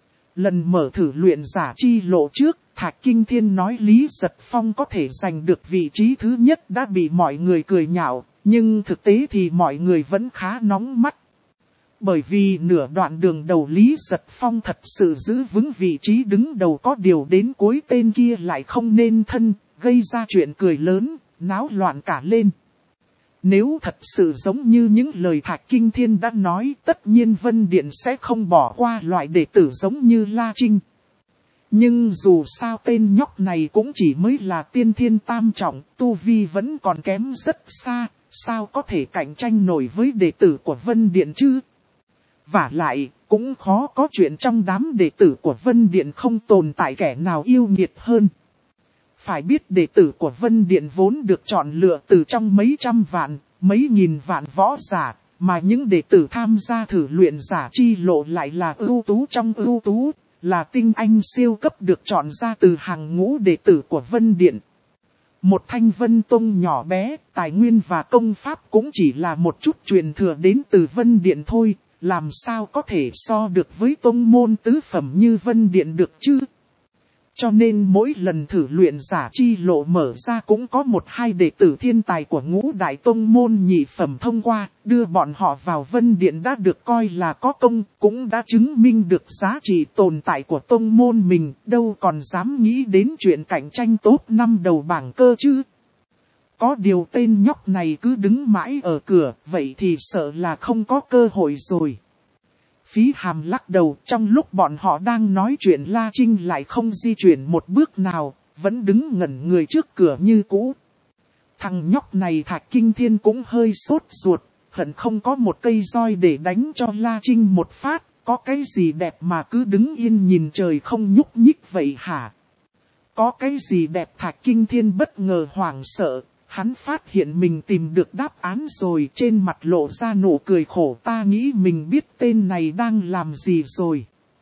Lần mở thử luyện giả chi lộ trước, Thạch Kinh Thiên nói Lý Giật Phong có thể giành được vị trí thứ nhất đã bị mọi người cười nhạo, nhưng thực tế thì mọi người vẫn khá nóng mắt. Bởi vì nửa đoạn đường đầu Lý Giật Phong thật sự giữ vững vị trí đứng đầu, có điều đến cuối tên kia lại không nên thân, gây ra chuyện cười lớn, náo loạn cả lên. Nếu thật sự giống như những lời Thạch Kinh Thiên đã nói, tất nhiên Vân Điện sẽ không bỏ qua loại đệ tử giống như La Trinh. Nhưng dù sao tên nhóc này cũng chỉ mới là tiên thiên tam trọng, tu vi vẫn còn kém rất xa, sao có thể cạnh tranh nổi với đệ tử của Vân Điện chứ? Vả lại, cũng khó có chuyện trong đám đệ tử của Vân Điện không tồn tại kẻ nào yêu nghiệt hơn. Phải biết đệ tử của Vân Điện vốn được chọn lựa từ trong mấy trăm vạn, mấy nghìn vạn võ giả, mà những đệ tử tham gia thử luyện giả chi lộ lại là ưu tú trong ưu tú, là tinh anh siêu cấp được chọn ra từ hàng ngũ đệ tử của Vân Điện. Một Thanh Vân Tông nhỏ bé, tài nguyên và công pháp cũng chỉ là một chút truyền thừa đến từ Vân Điện thôi, làm sao có thể so được với tông môn tứ phẩm như Vân Điện được chứ? Cho nên mỗi lần thử luyện giả chi lộ mở ra cũng có một hai đệ tử thiên tài của ngũ đại tông môn nhị phẩm thông qua, đưa bọn họ vào Vân Điện đã được coi là có công, cũng đã chứng minh được giá trị tồn tại của tông môn mình, đâu còn dám nghĩ đến chuyện cạnh tranh top năm đầu bảng cơ chứ. Có điều tên nhóc này cứ đứng mãi ở cửa, vậy thì sợ là không có cơ hội rồi. Phí Hàm lắc đầu, trong lúc bọn họ đang nói chuyện La Trinh lại không di chuyển một bước nào, vẫn đứng ngẩn người trước cửa như cũ. Thằng nhóc này Thạch Kinh Thiên cũng hơi sốt ruột, hận không có một cây roi để đánh cho La Trinh một phát, có cái gì đẹp mà cứ đứng yên nhìn trời không nhúc nhích vậy hả? Có cái gì đẹp? Thạch Kinh Thiên bất ngờ hoảng sợ. Hắn phát hiện mình tìm được đáp án rồi, trên mặt lộ ra nụ cười khổ. Ta nghĩ mình biết tên này đang làm gì rồi.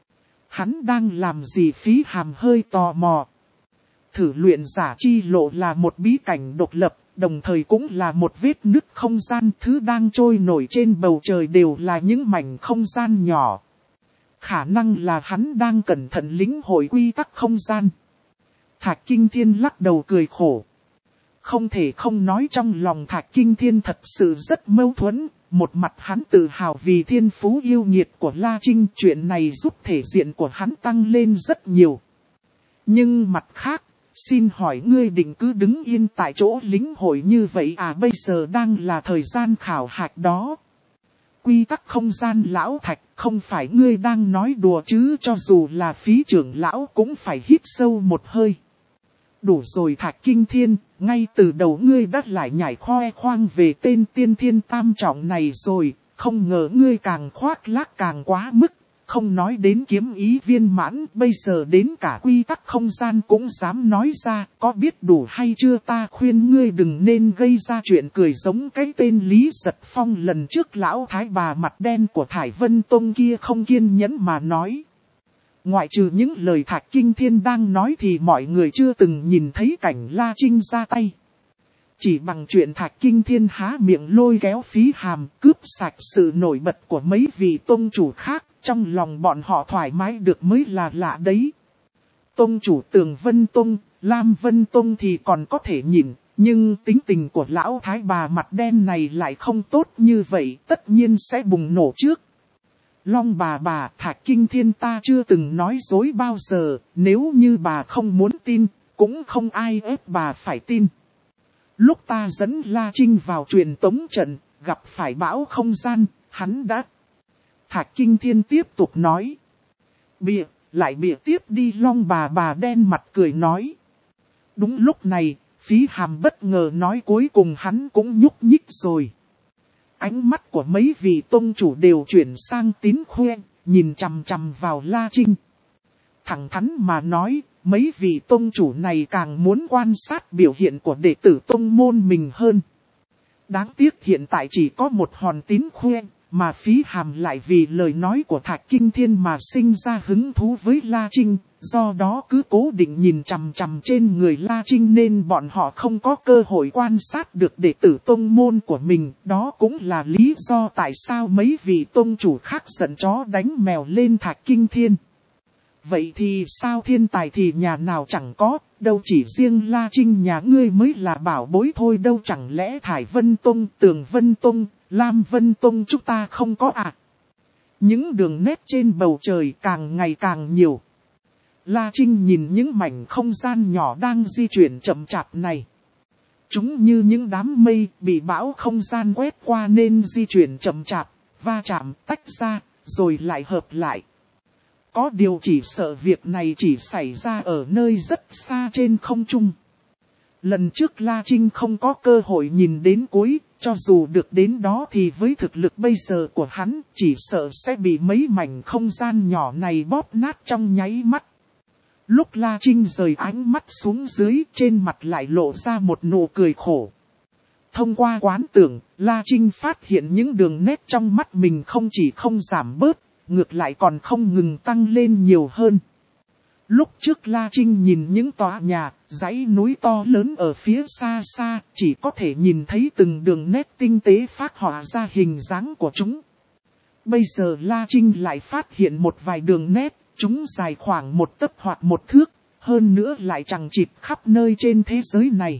Hắn đang làm gì? Phí Hàm hơi tò mò. Thử luyện giả chi lộ là một bí cảnh độc lập, đồng thời cũng là một vết nứt không gian. Thứ đang trôi nổi trên bầu trời đều là những mảnh không gian nhỏ. Khả năng là hắn đang cẩn thận lĩnh hội quy tắc không gian. Thạch Kinh Thiên lắc đầu cười khổ. Không thể không nói trong lòng Thạch Kinh Thiên thật sự rất mâu thuẫn, một mặt hắn tự hào vì thiên phú yêu nghiệt của La Trinh, chuyện này giúp thể diện của hắn tăng lên rất nhiều. Nhưng mặt khác, xin hỏi ngươi định cứ đứng yên tại chỗ lĩnh hội như vậy à? Bây giờ đang là thời gian khảo hạch đó. Quy tắc không gian lão Thạch, không phải ngươi đang nói đùa chứ? Cho dù là Phí trưởng lão cũng phải hít sâu một hơi. Đủ rồi Thạch Kinh Thiên, ngay từ đầu ngươi đã lại nhảy khoe khoang về tên tiên thiên tam trọng này rồi, không ngờ ngươi càng khoác lác càng quá mức, không nói đến kiếm ý viên mãn, bây giờ đến cả quy tắc không gian cũng dám nói ra, có biết đủ hay chưa? Ta khuyên ngươi đừng nên gây ra chuyện cười giống cái tên Lý Giật Phong lần trước. Lão thái bà mặt đen của Thải Vân Tông kia không kiên nhẫn mà nói. Ngoại trừ những lời Thạch Kinh Thiên đang nói thì mọi người chưa từng nhìn thấy cảnh La Trinh ra tay. Chỉ bằng chuyện Thạch Kinh Thiên há miệng lôi kéo Phí Hàm, cướp sạch sự nổi bật của mấy vị tông chủ khác, trong lòng bọn họ thoải mái được mới là lạ đấy. Tông chủ Tường Vân Tông, Lam Vân Tông thì còn có thể nhìn, nhưng tính tình của lão thái bà mặt đen này lại không tốt như vậy, tất nhiên sẽ bùng nổ trước. Long bà bà, Thạch Kinh Thiên ta chưa từng nói dối bao giờ, nếu như bà không muốn tin, cũng không ai ép bà phải tin. Lúc ta dẫn La Trinh vào truyền tống trận, gặp phải bão không gian, hắn đã... Thạch Kinh Thiên tiếp tục nói. Bịa, lại bịa tiếp đi. Long bà bà đen mặt cười nói. Đúng lúc này, Phí Hàm bất ngờ nói cuối cùng hắn cũng nhúc nhích rồi. Ánh mắt của mấy vị tông chủ đều chuyển sang Tín Khuê, nhìn chằm chằm vào La Trinh. Thẳng thắn mà nói, mấy vị tông chủ này càng muốn quan sát biểu hiện của đệ tử tông môn mình hơn. Đáng tiếc hiện tại chỉ có một hòn Tín Khuê, mà Phí Hàm lại vì lời nói của Thạch Kinh Thiên mà sinh ra hứng thú với La Trinh. Do đó cứ cố định nhìn chằm chằm trên người La Trinh nên bọn họ không có cơ hội quan sát được đệ tử tông môn của mình. Đó cũng là lý do tại sao mấy vị tông chủ khác giận chó đánh mèo lên Thạch Kinh Thiên. Vậy thì sao? Thiên tài thì nhà nào chẳng có, đâu chỉ riêng La Trinh nhà ngươi mới là bảo bối thôi đâu. Chẳng lẽ Thải Vân Tông, Tường Vân Tông, Lam Vân Tông chúng ta không có à? Những đường nét trên bầu trời càng ngày càng nhiều. La Trinh nhìn những mảnh không gian nhỏ đang di chuyển chậm chạp này. Chúng như những đám mây bị bão không gian quét qua nên di chuyển chậm chạp, va chạm, tách ra, rồi lại hợp lại. Có điều chỉ sợ việc này chỉ xảy ra ở nơi rất xa trên không trung. Lần trước La Trinh không có cơ hội nhìn đến cuối, cho dù được đến đó thì với thực lực bây giờ của hắn chỉ sợ sẽ bị mấy mảnh không gian nhỏ này bóp nát trong nháy mắt. Lúc La Trinh rời ánh mắt xuống dưới, trên mặt lại lộ ra một nụ cười khổ. Thông qua quán tưởng, La Trinh phát hiện những đường nét trong mắt mình không chỉ không giảm bớt, ngược lại còn không ngừng tăng lên nhiều hơn. Lúc trước La Trinh nhìn những tòa nhà, dãy núi to lớn ở phía xa xa, chỉ có thể nhìn thấy từng đường nét tinh tế phác họa ra hình dáng của chúng. Bây giờ La Trinh lại phát hiện một vài đường nét, chúng dài khoảng một tấc hoặc một thước, hơn nữa lại chằng chịt khắp nơi trên thế giới này.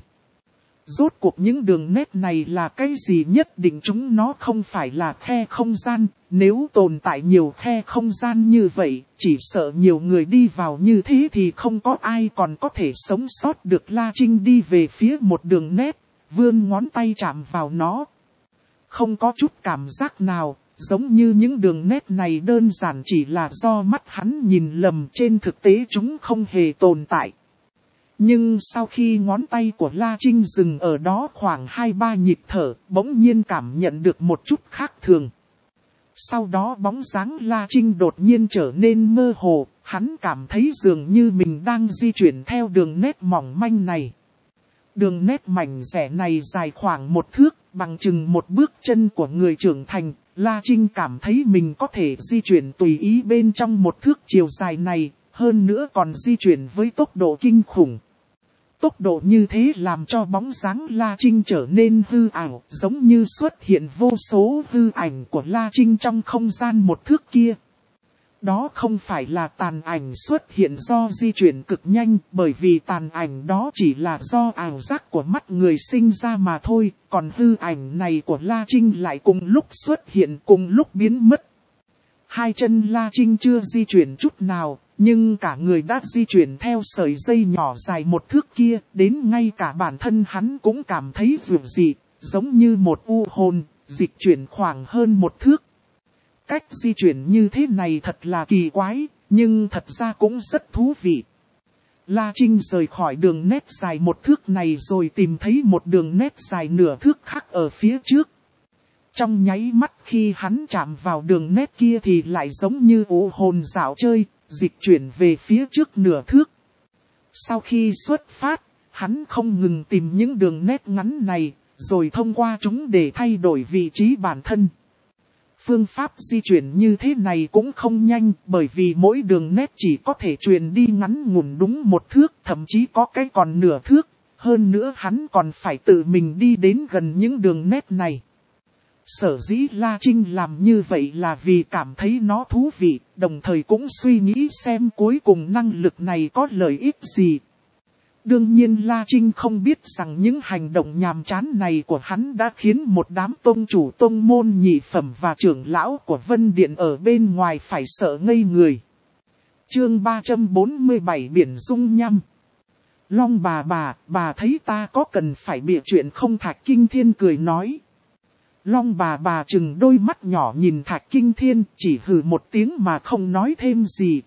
Rốt cuộc những đường nét này là cái gì, nhất định chúng nó không phải là khe không gian, nếu tồn tại nhiều khe không gian như vậy, chỉ sợ nhiều người đi vào như thế thì không có ai còn có thể sống sót được. La Trinh đi về phía một đường nét, vươn ngón tay chạm vào nó. Không có chút cảm giác nào, giống như những đường nét này đơn giản chỉ là do mắt hắn nhìn lầm, trên thực tế chúng không hề tồn tại. Nhưng sau khi ngón tay của La Trinh dừng ở đó khoảng hai ba nhịp thở, bỗng nhiên cảm nhận được một chút khác thường. Sau đó bóng dáng La Trinh đột nhiên trở nên mơ hồ, hắn cảm thấy dường như mình đang di chuyển theo đường nét mỏng manh này. Đường nét mảnh rẻ này dài khoảng một thước, bằng chừng một bước chân của người trưởng thành. La Trinh cảm thấy mình có thể di chuyển tùy ý bên trong một thước chiều dài này, hơn nữa còn di chuyển với tốc độ kinh khủng. Tốc độ như thế làm cho bóng dáng La Trinh trở nên hư ảo, giống như xuất hiện vô số hư ảnh của La Trinh trong không gian một thước kia. Đó không phải là tàn ảnh xuất hiện do di chuyển cực nhanh, bởi vì tàn ảnh đó chỉ là do ảo giác của mắt người sinh ra mà thôi, còn hư ảnh này của La Trinh lại cùng lúc xuất hiện cùng lúc biến mất. Hai chân La Trinh chưa di chuyển chút nào, nhưng cả người đã di chuyển theo sợi dây nhỏ dài một thước kia, đến ngay cả bản thân hắn cũng cảm thấy dịu dị, giống như một u hồn, dịch chuyển khoảng hơn một thước. Cách di chuyển như thế này thật là kỳ quái, nhưng thật ra cũng rất thú vị. La Trinh rời khỏi đường nét dài một thước này rồi tìm thấy một đường nét dài nửa thước khác ở phía trước. Trong nháy mắt khi hắn chạm vào đường nét kia thì lại giống như u hồn dạo chơi, dịch chuyển về phía trước nửa thước. Sau khi xuất phát, hắn không ngừng tìm những đường nét ngắn này, rồi thông qua chúng để thay đổi vị trí bản thân. Phương pháp di chuyển như thế này cũng không nhanh, bởi vì mỗi đường nét chỉ có thể truyền đi ngắn ngủn đúng một thước, thậm chí có cái còn nửa thước. Hơn nữa hắn còn phải tự mình đi đến gần những đường nét này. Sở dĩ La Trinh làm như vậy là vì cảm thấy nó thú vị, đồng thời cũng suy nghĩ xem cuối cùng năng lực này có lợi ích gì. Đương nhiên La Trinh không biết rằng những hành động nhàm chán này của hắn đã khiến một đám tông chủ tông môn nhị phẩm và trưởng lão của Vân Điện ở bên ngoài phải sợ ngây người. Chương ba trăm bốn mươi bảy Biển Dung Nham. Long bà bà, bà thấy ta có cần phải bịa chuyện không? Thạch Kinh Thiên cười nói. Long bà bà chừng đôi mắt nhỏ nhìn Thạch Kinh Thiên, chỉ hừ một tiếng mà không nói thêm gì.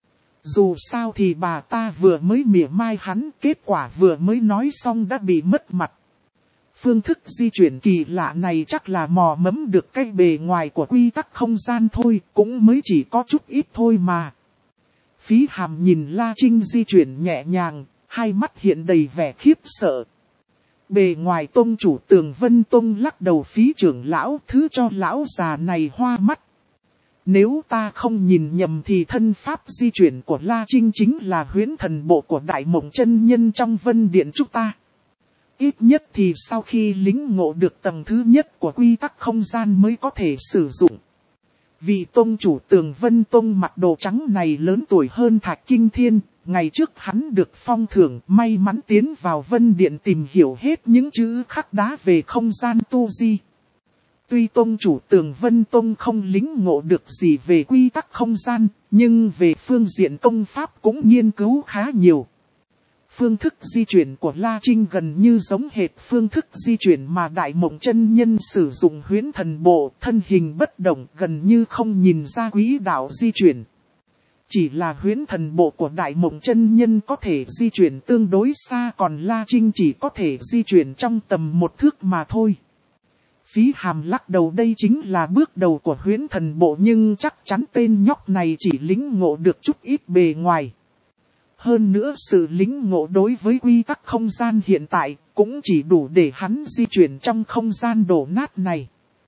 Dù sao thì bà ta vừa mới mỉa mai hắn, kết quả vừa mới nói xong đã bị mất mặt. Phương thức di chuyển kỳ lạ này chắc là mò mẫm được cái bề ngoài của quy tắc không gian thôi, cũng mới chỉ có chút ít thôi mà. Phí Hàm nhìn La Trinh di chuyển nhẹ nhàng, hai mắt hiện đầy vẻ khiếp sợ. Bề ngoài tông chủ Tường Vân Tông lắc đầu, Phí trưởng lão, thứ cho lão già này hoa mắt. Nếu ta không nhìn nhầm thì thân pháp di chuyển của La Trinh chính là huyễn thần bộ của Đại Mộng chân nhân trong Vân Điện chúng ta. Ít nhất thì sau khi lĩnh ngộ được tầng thứ nhất của quy tắc không gian mới có thể sử dụng. Vị tông chủ Tường Vân Tông mặc đồ trắng này lớn tuổi hơn Thạch Kinh Thiên. Ngày trước hắn được phong thưởng, may mắn tiến vào Vân Điện tìm hiểu hết những chữ khắc đá về không gian tu di. Tuy tông chủ Tường Vân Tông không lĩnh ngộ được gì về quy tắc không gian, nhưng về phương diện công pháp cũng nghiên cứu khá nhiều. Phương thức di chuyển của La Trinh gần như giống hệt phương thức di chuyển mà Đại Mộng chân nhân sử dụng huyễn thần bộ, thân hình bất động, gần như không nhìn ra quỹ đạo di chuyển. Chỉ là huyễn thần bộ của Đại Mộng chân nhân có thể di chuyển tương đối xa, còn La Trinh chỉ có thể di chuyển trong tầm một thước mà thôi. Phí Hàm lắc đầu, đây chính là bước đầu của huyễn thần bộ, nhưng chắc chắn tên nhóc này chỉ lĩnh ngộ được chút ít bề ngoài. Hơn nữa sự lĩnh ngộ đối với quy tắc không gian hiện tại cũng chỉ đủ để hắn di chuyển trong không gian đổ nát này.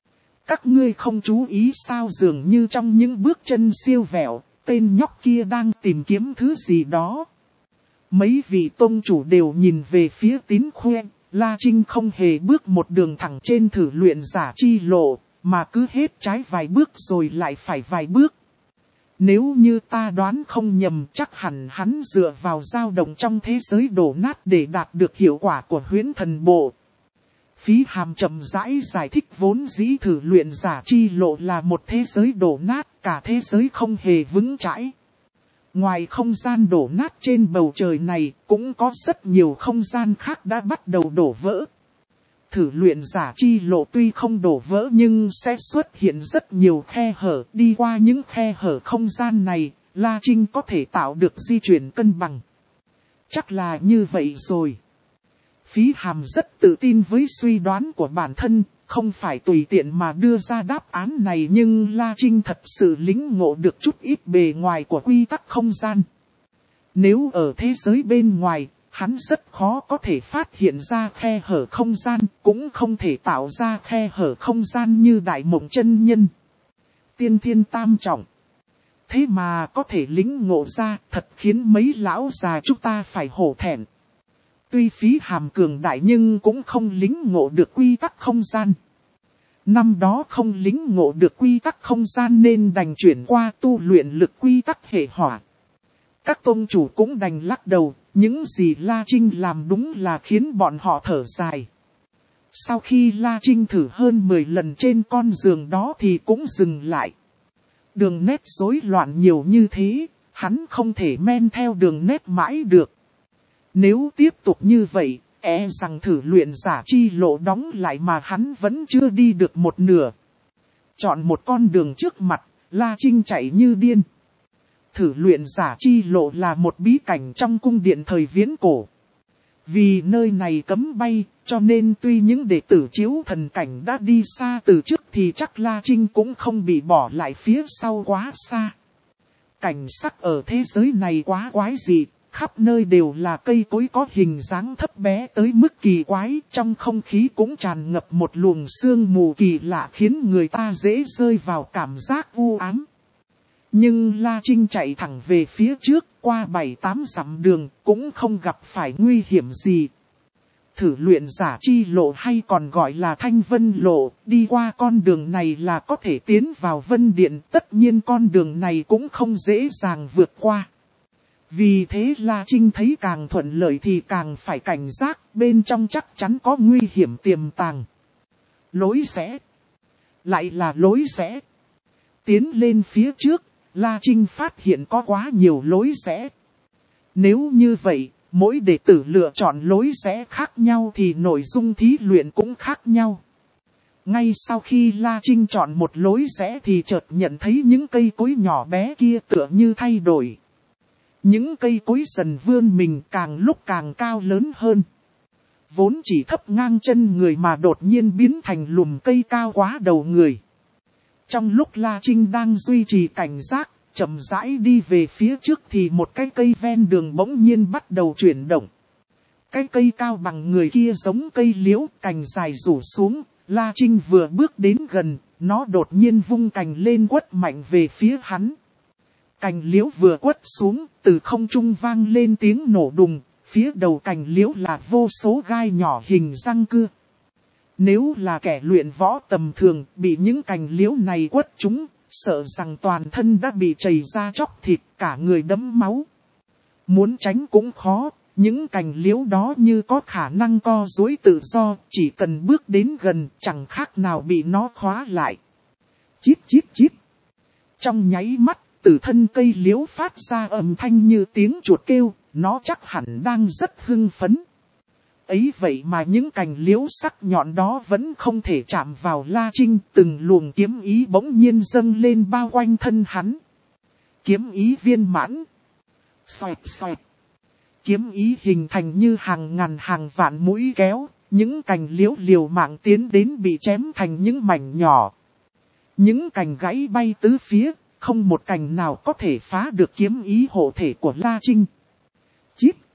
Các ngươi không chú ý sao, dường như trong những bước chân siêu vẹo, tên nhóc kia đang tìm kiếm thứ gì đó. Mấy vị tông chủ đều nhìn về phía Tín Khuyên. La Trinh không hề bước một đường thẳng trên thử luyện giả chi lộ, mà cứ hết trái vài bước rồi lại phải vài bước. Nếu như ta đoán không nhầm, chắc hẳn hắn dựa vào dao động trong thế giới đổ nát để đạt được hiệu quả của huyễn thần bộ. Phí Hàm chậm rãi giải thích, vốn dĩ thử luyện giả chi lộ là một thế giới đổ nát, cả thế giới không hề vững chãi. Ngoài không gian đổ nát trên bầu trời này, cũng có rất nhiều không gian khác đã bắt đầu đổ vỡ. Thử luyện giả chi lộ tuy không đổ vỡ nhưng sẽ xuất hiện rất nhiều khe hở. Đi qua những khe hở không gian này, La Trinh có thể tạo được di chuyển cân bằng. Chắc là như vậy rồi. Phí Hàm rất tự tin với suy đoán của bản thân, không phải tùy tiện mà đưa ra đáp án này, nhưng La Trinh thật sự lĩnh ngộ được chút ít bề ngoài của quy tắc không gian. Nếu ở thế giới bên ngoài, hắn rất khó có thể phát hiện ra khe hở không gian, cũng không thể tạo ra khe hở không gian như Đại Mộng chân nhân. Tiên thiên tam trọng. Thế mà có thể lĩnh ngộ ra, thật khiến mấy lão già chúng ta phải hổ thẹn. Tuy Phí Hàm cường đại nhưng cũng không lĩnh ngộ được quy tắc không gian. Năm đó không lĩnh ngộ được quy tắc không gian nên đành chuyển qua tu luyện lực quy tắc hệ hỏa. Các tôn chủ cũng đành lắc đầu, những gì La Trinh làm đúng là khiến bọn họ thở dài. Sau khi La Trinh thử hơn mười lần trên con giường đó thì cũng dừng lại. Đường nét rối loạn nhiều như thế, hắn không thể men theo đường nét mãi được. Nếu tiếp tục như vậy, e rằng thử luyện giả chi lộ đóng lại mà hắn vẫn chưa đi được một nửa. Chọn một con đường trước mặt, La Trinh chạy như điên. Thử luyện giả chi lộ là một bí cảnh trong cung điện thời viễn cổ. Vì nơi này cấm bay, cho nên tuy những đệ tử chiếu thần cảnh đã đi xa từ trước thì chắc La Trinh cũng không bị bỏ lại phía sau quá xa. Cảnh sắc ở thế giới này quá quái dị. Khắp nơi đều là cây cối có hình dáng thấp bé tới mức kỳ quái, trong không khí cũng tràn ngập một luồng sương mù kỳ lạ khiến người ta dễ rơi vào cảm giác u ám. Nhưng La Trinh chạy thẳng về phía trước, qua bảy tám dặm đường, cũng không gặp phải nguy hiểm gì. Thử luyện giả chi lộ hay còn gọi là Thanh Vân lộ, đi qua con đường này là có thể tiến vào Vân Điện, tất nhiên con đường này cũng không dễ dàng vượt qua. Vì thế La Trinh thấy càng thuận lợi thì càng phải cảnh giác, bên trong chắc chắn có nguy hiểm tiềm tàng. Lối rẽ. Lại là lối rẽ. Tiến lên phía trước, La Trinh phát hiện có quá nhiều lối rẽ. Nếu như vậy, mỗi đệ tử lựa chọn lối rẽ khác nhau thì nội dung thí luyện cũng khác nhau. Ngay sau khi La Trinh chọn một lối rẽ thì chợt nhận thấy những cây cối nhỏ bé kia tựa như thay đổi. Những cây cối dần vươn mình càng lúc càng cao lớn hơn. Vốn chỉ thấp ngang chân người mà đột nhiên biến thành lùm cây cao quá đầu người. Trong lúc La Trinh đang duy trì cảnh giác, chậm rãi đi về phía trước thì một cái cây ven đường bỗng nhiên bắt đầu chuyển động. Cái cây cao bằng người kia giống cây liễu, cành dài rủ xuống. La Trinh vừa bước đến gần, nó đột nhiên vung cành lên quất mạnh về phía hắn. Cành liễu vừa quất xuống, từ không trung vang lên tiếng nổ đùng, phía đầu cành liễu là vô số gai nhỏ hình răng cưa. Nếu là kẻ luyện võ tầm thường, bị những cành liễu này quất trúng, sợ rằng toàn thân đã bị chảy ra chóc thịt, cả người đẫm máu. Muốn tránh cũng khó, những cành liễu đó như có khả năng co duỗi tự do, chỉ cần bước đến gần, chẳng khác nào bị nó khóa lại. Chít chít chít. Trong nháy mắt, từ thân cây liễu phát ra âm thanh như tiếng chuột kêu, nó chắc hẳn đang rất hưng phấn. Ấy vậy mà những cành liễu sắc nhọn đó vẫn không thể chạm vào La Trinh, từng luồng kiếm ý bỗng nhiên dâng lên bao quanh thân hắn. Kiếm ý viên mãn. Xoẹt xoẹt. Kiếm ý hình thành như hàng ngàn hàng vạn mũi kéo, những cành liễu liều mạng tiến đến bị chém thành những mảnh nhỏ. Những cành gãy bay tứ phía. Không một cành nào có thể phá được kiếm ý hộ thể của La Trinh.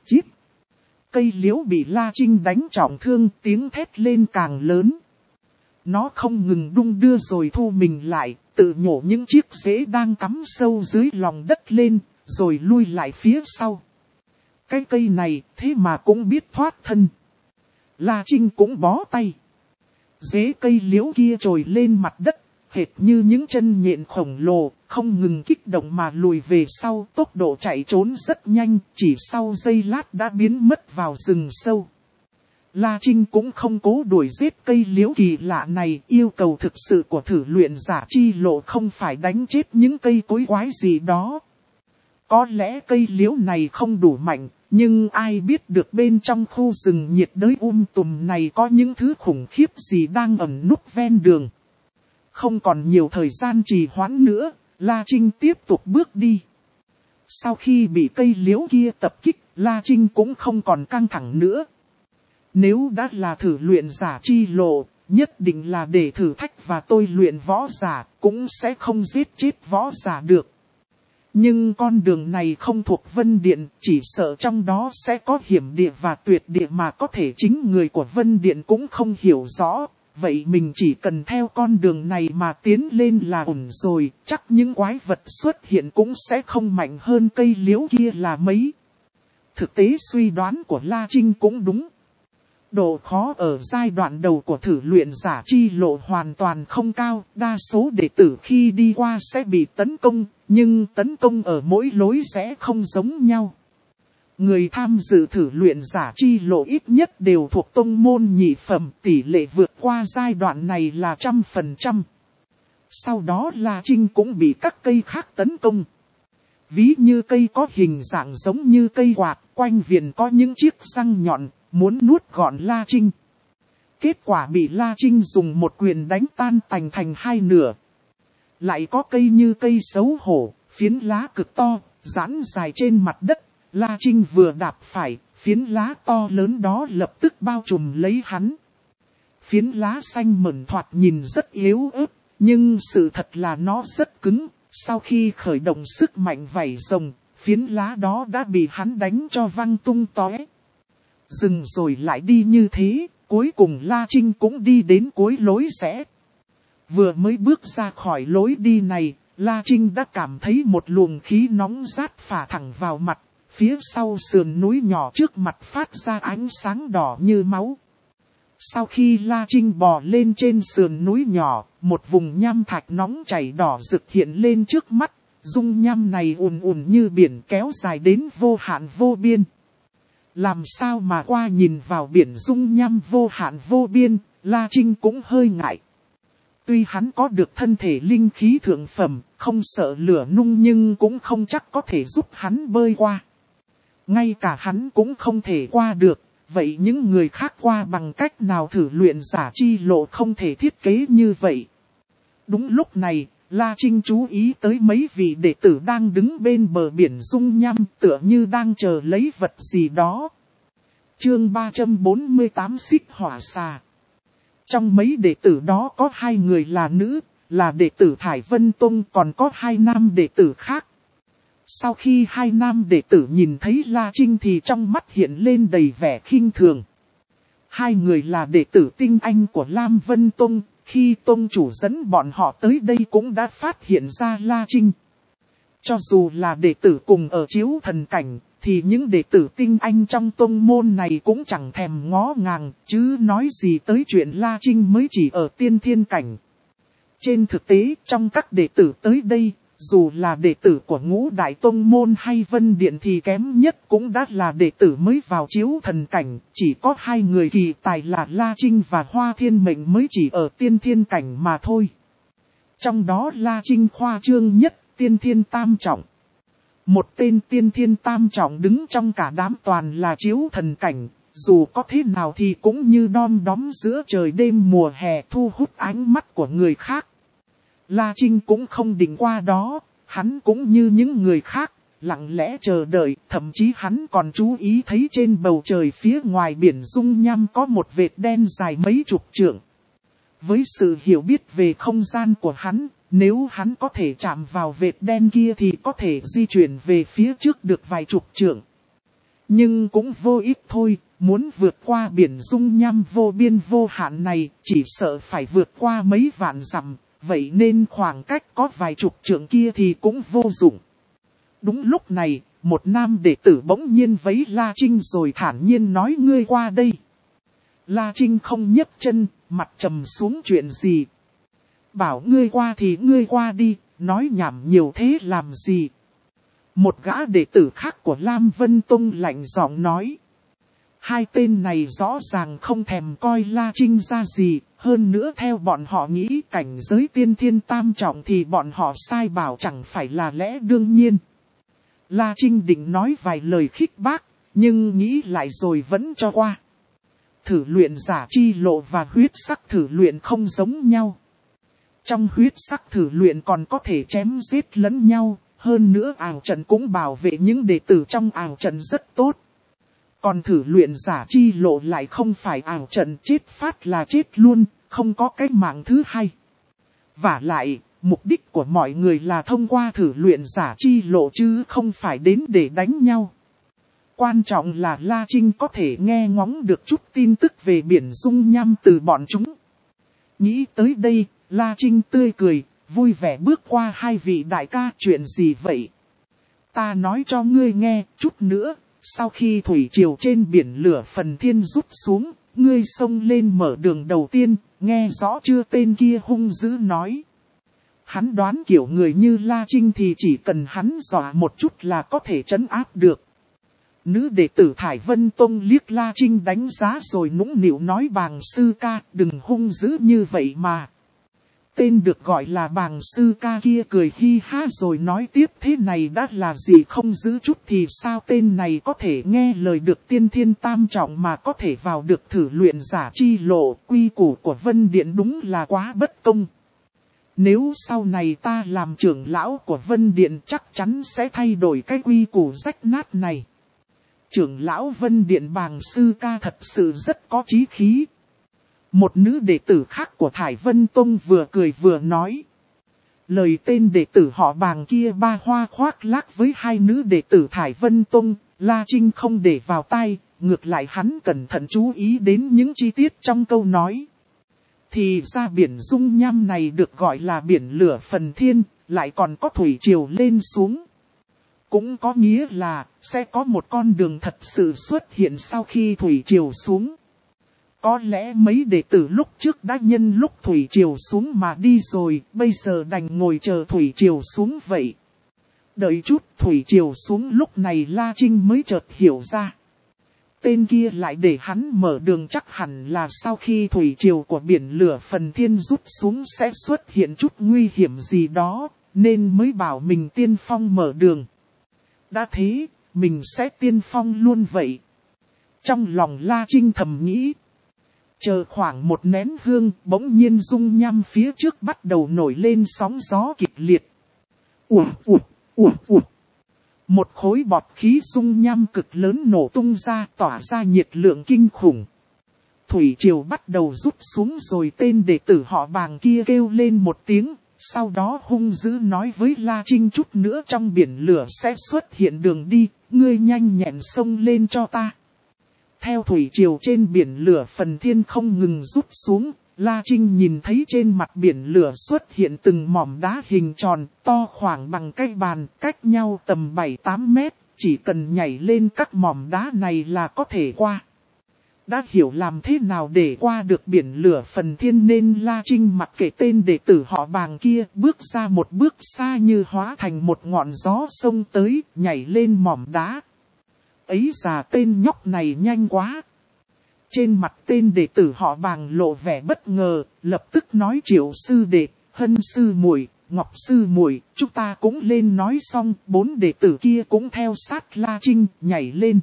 Chít! Cây liễu bị La Trinh đánh trọng thương, tiếng thét lên càng lớn. Nó không ngừng đung đưa rồi thu mình lại, tự nhổ những chiếc rễ đang cắm sâu dưới lòng đất lên, rồi lui lại phía sau. Cái cây này thế mà cũng biết thoát thân. La Trinh cũng bó tay. Rễ cây liễu kia trồi lên mặt đất, hệt như những chân nhện khổng lồ, không ngừng kích động mà lùi về sau, tốc độ chạy trốn rất nhanh, chỉ sau giây lát đã biến mất vào rừng sâu. La Trinh cũng không cố đuổi giết cây liễu kỳ lạ này, yêu cầu thực sự của thử luyện giả chi lộ không phải đánh chết những cây cối quái gì đó. Có lẽ cây liễu này không đủ mạnh, nhưng ai biết được bên trong khu rừng nhiệt đới um tùm này có những thứ khủng khiếp gì đang ẩn núp ven đường. Không còn nhiều thời gian trì hoãn nữa, La Trinh tiếp tục bước đi. Sau khi bị cây liễu kia tập kích, La Trinh cũng không còn căng thẳng nữa. Nếu đã là thử luyện giả chi lộ, nhất định là để thử thách và tôi luyện võ giả, cũng sẽ không giết chết võ giả được. Nhưng con đường này không thuộc Vân Điện, chỉ sợ trong đó sẽ có hiểm địa và tuyệt địa mà có thể chính người của Vân Điện cũng không hiểu rõ. Vậy mình chỉ cần theo con đường này mà tiến lên là ổn rồi, chắc những quái vật xuất hiện cũng sẽ không mạnh hơn cây liễu kia là mấy. Thực tế suy đoán của La Trinh cũng đúng. Độ khó ở giai đoạn đầu của thử luyện giả chi lộ hoàn toàn không cao, đa số đệ tử khi đi qua sẽ bị tấn công, nhưng tấn công ở mỗi lối rẽ không giống nhau. Người tham dự thử luyện giả chi lộ ít nhất đều thuộc tông môn nhị phẩm, tỷ lệ vượt qua giai đoạn này là trăm phần trăm. Sau đó La Trinh cũng bị các cây khác tấn công. Ví như cây có hình dạng giống như cây quạt, quanh viền có những chiếc răng nhọn, muốn nuốt gọn La Trinh. Kết quả bị La Trinh dùng một quyền đánh tan tành thành hai nửa. Lại có cây như cây xấu hổ, phiến lá cực to, giãn dài trên mặt đất. La Trinh vừa đạp phải, phiến lá to lớn đó lập tức bao trùm lấy hắn. Phiến lá xanh mởn thoạt nhìn rất yếu ớt, nhưng sự thật là nó rất cứng. Sau khi khởi động sức mạnh vảy rồng, phiến lá đó đã bị hắn đánh cho văng tung tóe. Dừng rồi lại đi như thế, cuối cùng La Trinh cũng đi đến cuối lối rẽ. Vừa mới bước ra khỏi lối đi này, La Trinh đã cảm thấy một luồng khí nóng rát phả thẳng vào mặt. Phía sau sườn núi nhỏ trước mặt phát ra ánh sáng đỏ như máu. Sau khi La Trinh bò lên trên sườn núi nhỏ, một vùng nham thạch nóng chảy đỏ rực hiện lên trước mắt. Dung nham này ùn ùn như biển kéo dài đến vô hạn vô biên. Làm sao mà qua nhìn vào biển dung nham vô hạn vô biên, La Trinh cũng hơi ngại. Tuy hắn có được thân thể linh khí thượng phẩm, không sợ lửa nung nhưng cũng không chắc có thể giúp hắn bơi qua. Ngay cả hắn cũng không thể qua được, vậy những người khác qua bằng cách nào thử luyện giả chi lộ không thể thiết kế như vậy. Đúng lúc này, La Trinh chú ý tới mấy vị đệ tử đang đứng bên bờ biển dung nham tựa như đang chờ lấy vật gì đó. Chương ba trăm bốn mươi tám Xích Hỏa Xà. Trong mấy đệ tử đó có hai người là nữ, là đệ tử Thải Vân Tông, còn có hai nam đệ tử khác. Sau khi hai nam đệ tử nhìn thấy La Trinh thì trong mắt hiện lên đầy vẻ khinh thường. Hai người là đệ tử tinh anh của Lam Vân Tông, khi tông chủ dẫn bọn họ tới đây cũng đã phát hiện ra La Trinh. Cho dù là đệ tử cùng ở chiếu thần cảnh, thì những đệ tử tinh anh trong tông môn này cũng chẳng thèm ngó ngàng, chứ nói gì tới chuyện La Trinh mới chỉ ở tiên thiên cảnh. Trên thực tế, trong các đệ tử tới đây, dù là đệ tử của Ngũ Đại Tông Môn hay Vân Điện thì kém nhất cũng đã là đệ tử mới vào chiếu thần cảnh, chỉ có hai người kỳ tài là La Trinh và Hoa Thiên Mệnh mới chỉ ở tiên thiên cảnh mà thôi. Trong đó La Trinh khoa trương nhất, tiên thiên tam trọng. Một tên tiên thiên tam trọng đứng trong cả đám toàn là chiếu thần cảnh, dù có thế nào thì cũng như đom đóm giữa trời đêm mùa hè thu hút ánh mắt của người khác. La Trinh cũng không định qua đó, hắn cũng như những người khác, lặng lẽ chờ đợi, thậm chí hắn còn chú ý thấy trên bầu trời phía ngoài biển dung nham có một vệt đen dài mấy chục trượng. Với sự hiểu biết về không gian của hắn, nếu hắn có thể chạm vào vệt đen kia thì có thể di chuyển về phía trước được vài chục trượng. Nhưng cũng vô ích thôi, muốn vượt qua biển dung nham vô biên vô hạn này, chỉ sợ phải vượt qua mấy vạn dặm, vậy nên khoảng cách có vài chục trượng kia thì cũng vô dụng. Đúng lúc này, một nam đệ tử bỗng nhiên vẫy La Trinh rồi thản nhiên nói ngươi qua đây. La Trinh không nhấc chân, mặt trầm xuống chuyện gì. Bảo ngươi qua thì ngươi qua đi, nói nhảm nhiều thế làm gì. Một gã đệ tử khác của Lam Vân Tông lạnh giọng nói. Hai tên này rõ ràng không thèm coi La Trinh ra gì, hơn nữa theo bọn họ nghĩ cảnh giới tiên thiên tam trọng thì bọn họ sai bảo chẳng phải là lẽ đương nhiên. La Trinh định nói vài lời khích bác, nhưng nghĩ lại rồi vẫn cho qua. Thử luyện giả chi lộ và huyết sắc thử luyện không giống nhau. Trong huyết sắc thử luyện còn có thể chém giết lẫn nhau, hơn nữa ảo trận cũng bảo vệ những đệ tử trong ảo trận rất tốt. Còn thử luyện giả chi lộ lại không phải ảo trận, chết phát là chết luôn, không có cái mạng thứ hai. Vả lại, mục đích của mọi người là thông qua thử luyện giả chi lộ chứ không phải đến để đánh nhau. Quan trọng là La Trinh có thể nghe ngóng được chút tin tức về biển dung nham từ bọn chúng. Nghĩ tới đây, La Trinh tươi cười, vui vẻ bước qua hai vị đại ca. Chuyện gì vậy? Ta nói cho ngươi nghe, chút nữa, sau khi thủy triều trên biển lửa phần thiên rút xuống, ngươi xông lên mở đường đầu tiên, nghe rõ chưa? Tên kia hung dữ nói. Hắn đoán kiểu người như La Trinh thì chỉ cần hắn dọa một chút là có thể trấn áp được. Nữ đệ tử Thải Vân Tông liếc La Trinh đánh giá rồi nũng nịu nói Bàng sư ca, đừng hung dữ như vậy mà. Tên được gọi là Bàng sư ca kia cười hi ha rồi nói tiếp, thế này đã là gì không giữ chút thì sao? Tên này có thể nghe lời được tiên thiên tam trọng mà có thể vào được thử luyện giả chi lộ, quy củ của Vân Điện đúng là quá bất công. Nếu sau này ta làm trưởng lão của Vân Điện chắc chắn sẽ thay đổi cái quy củ rách nát này. Trưởng lão Vân Điện Bàng sư ca thật sự rất có chí khí. Một nữ đệ tử khác của Thải Vân Tông vừa cười vừa nói. Lời tên đệ tử họ Bàng kia ba hoa khoác lác với hai nữ đệ tử Thải Vân Tông, La Trinh không để vào tai, ngược lại hắn cẩn thận chú ý đến những chi tiết trong câu nói. Thì ra biển dung nham này được gọi là biển lửa phần thiên, lại còn có thủy triều lên xuống. Cũng có nghĩa là sẽ có một con đường thật sự xuất hiện sau khi thủy triều xuống. Có lẽ mấy đệ tử lúc trước đã nhân lúc thủy triều xuống mà đi rồi, bây giờ đành ngồi chờ thủy triều xuống vậy. Đợi chút thủy triều xuống lúc này La Trinh mới chợt hiểu ra. Tên kia lại để hắn mở đường chắc hẳn là sau khi thủy triều của biển lửa phần thiên rút xuống sẽ xuất hiện chút nguy hiểm gì đó, nên mới bảo mình tiên phong mở đường. Đã thế, mình sẽ tiên phong luôn vậy. Trong lòng La Trinh thầm nghĩ. Chờ khoảng một nén hương, bỗng nhiên dung nham phía trước bắt đầu nổi lên sóng gió kịch liệt. Ủa, ủa, ủa, ủa. Một khối bọt khí dung nham cực lớn nổ tung ra, tỏa ra nhiệt lượng kinh khủng. Thủy triều bắt đầu rút xuống rồi tên đệ tử họ Bàng kia kêu lên một tiếng, sau đó hung dữ nói với La Trinh chút nữa trong biển lửa sẽ xuất hiện đường đi, ngươi nhanh nhẹn xông lên cho ta. Theo thủy triều trên biển lửa phần thiên không ngừng rút xuống, La Trinh nhìn thấy trên mặt biển lửa xuất hiện từng mỏm đá hình tròn, to khoảng bằng cái bàn, cách nhau tầm bảy tám mét, chỉ cần nhảy lên các mỏm đá này là có thể qua. Đã hiểu làm thế nào để qua được biển lửa phần thiên nên La Trinh mặc kệ tên đệ tử họ Bàng kia, bước ra một bước xa như hóa thành một ngọn gió sông tới, nhảy lên mỏm đá. Ấy già, tên nhóc này nhanh quá. Trên mặt tên đệ tử họ Bàng lộ vẻ bất ngờ, lập tức nói Triệu sư đệ, Hân sư muội, Ngọc sư muội, chúng ta cũng lên. Nói xong, bốn đệ tử kia cũng theo sát La Trinh, nhảy lên.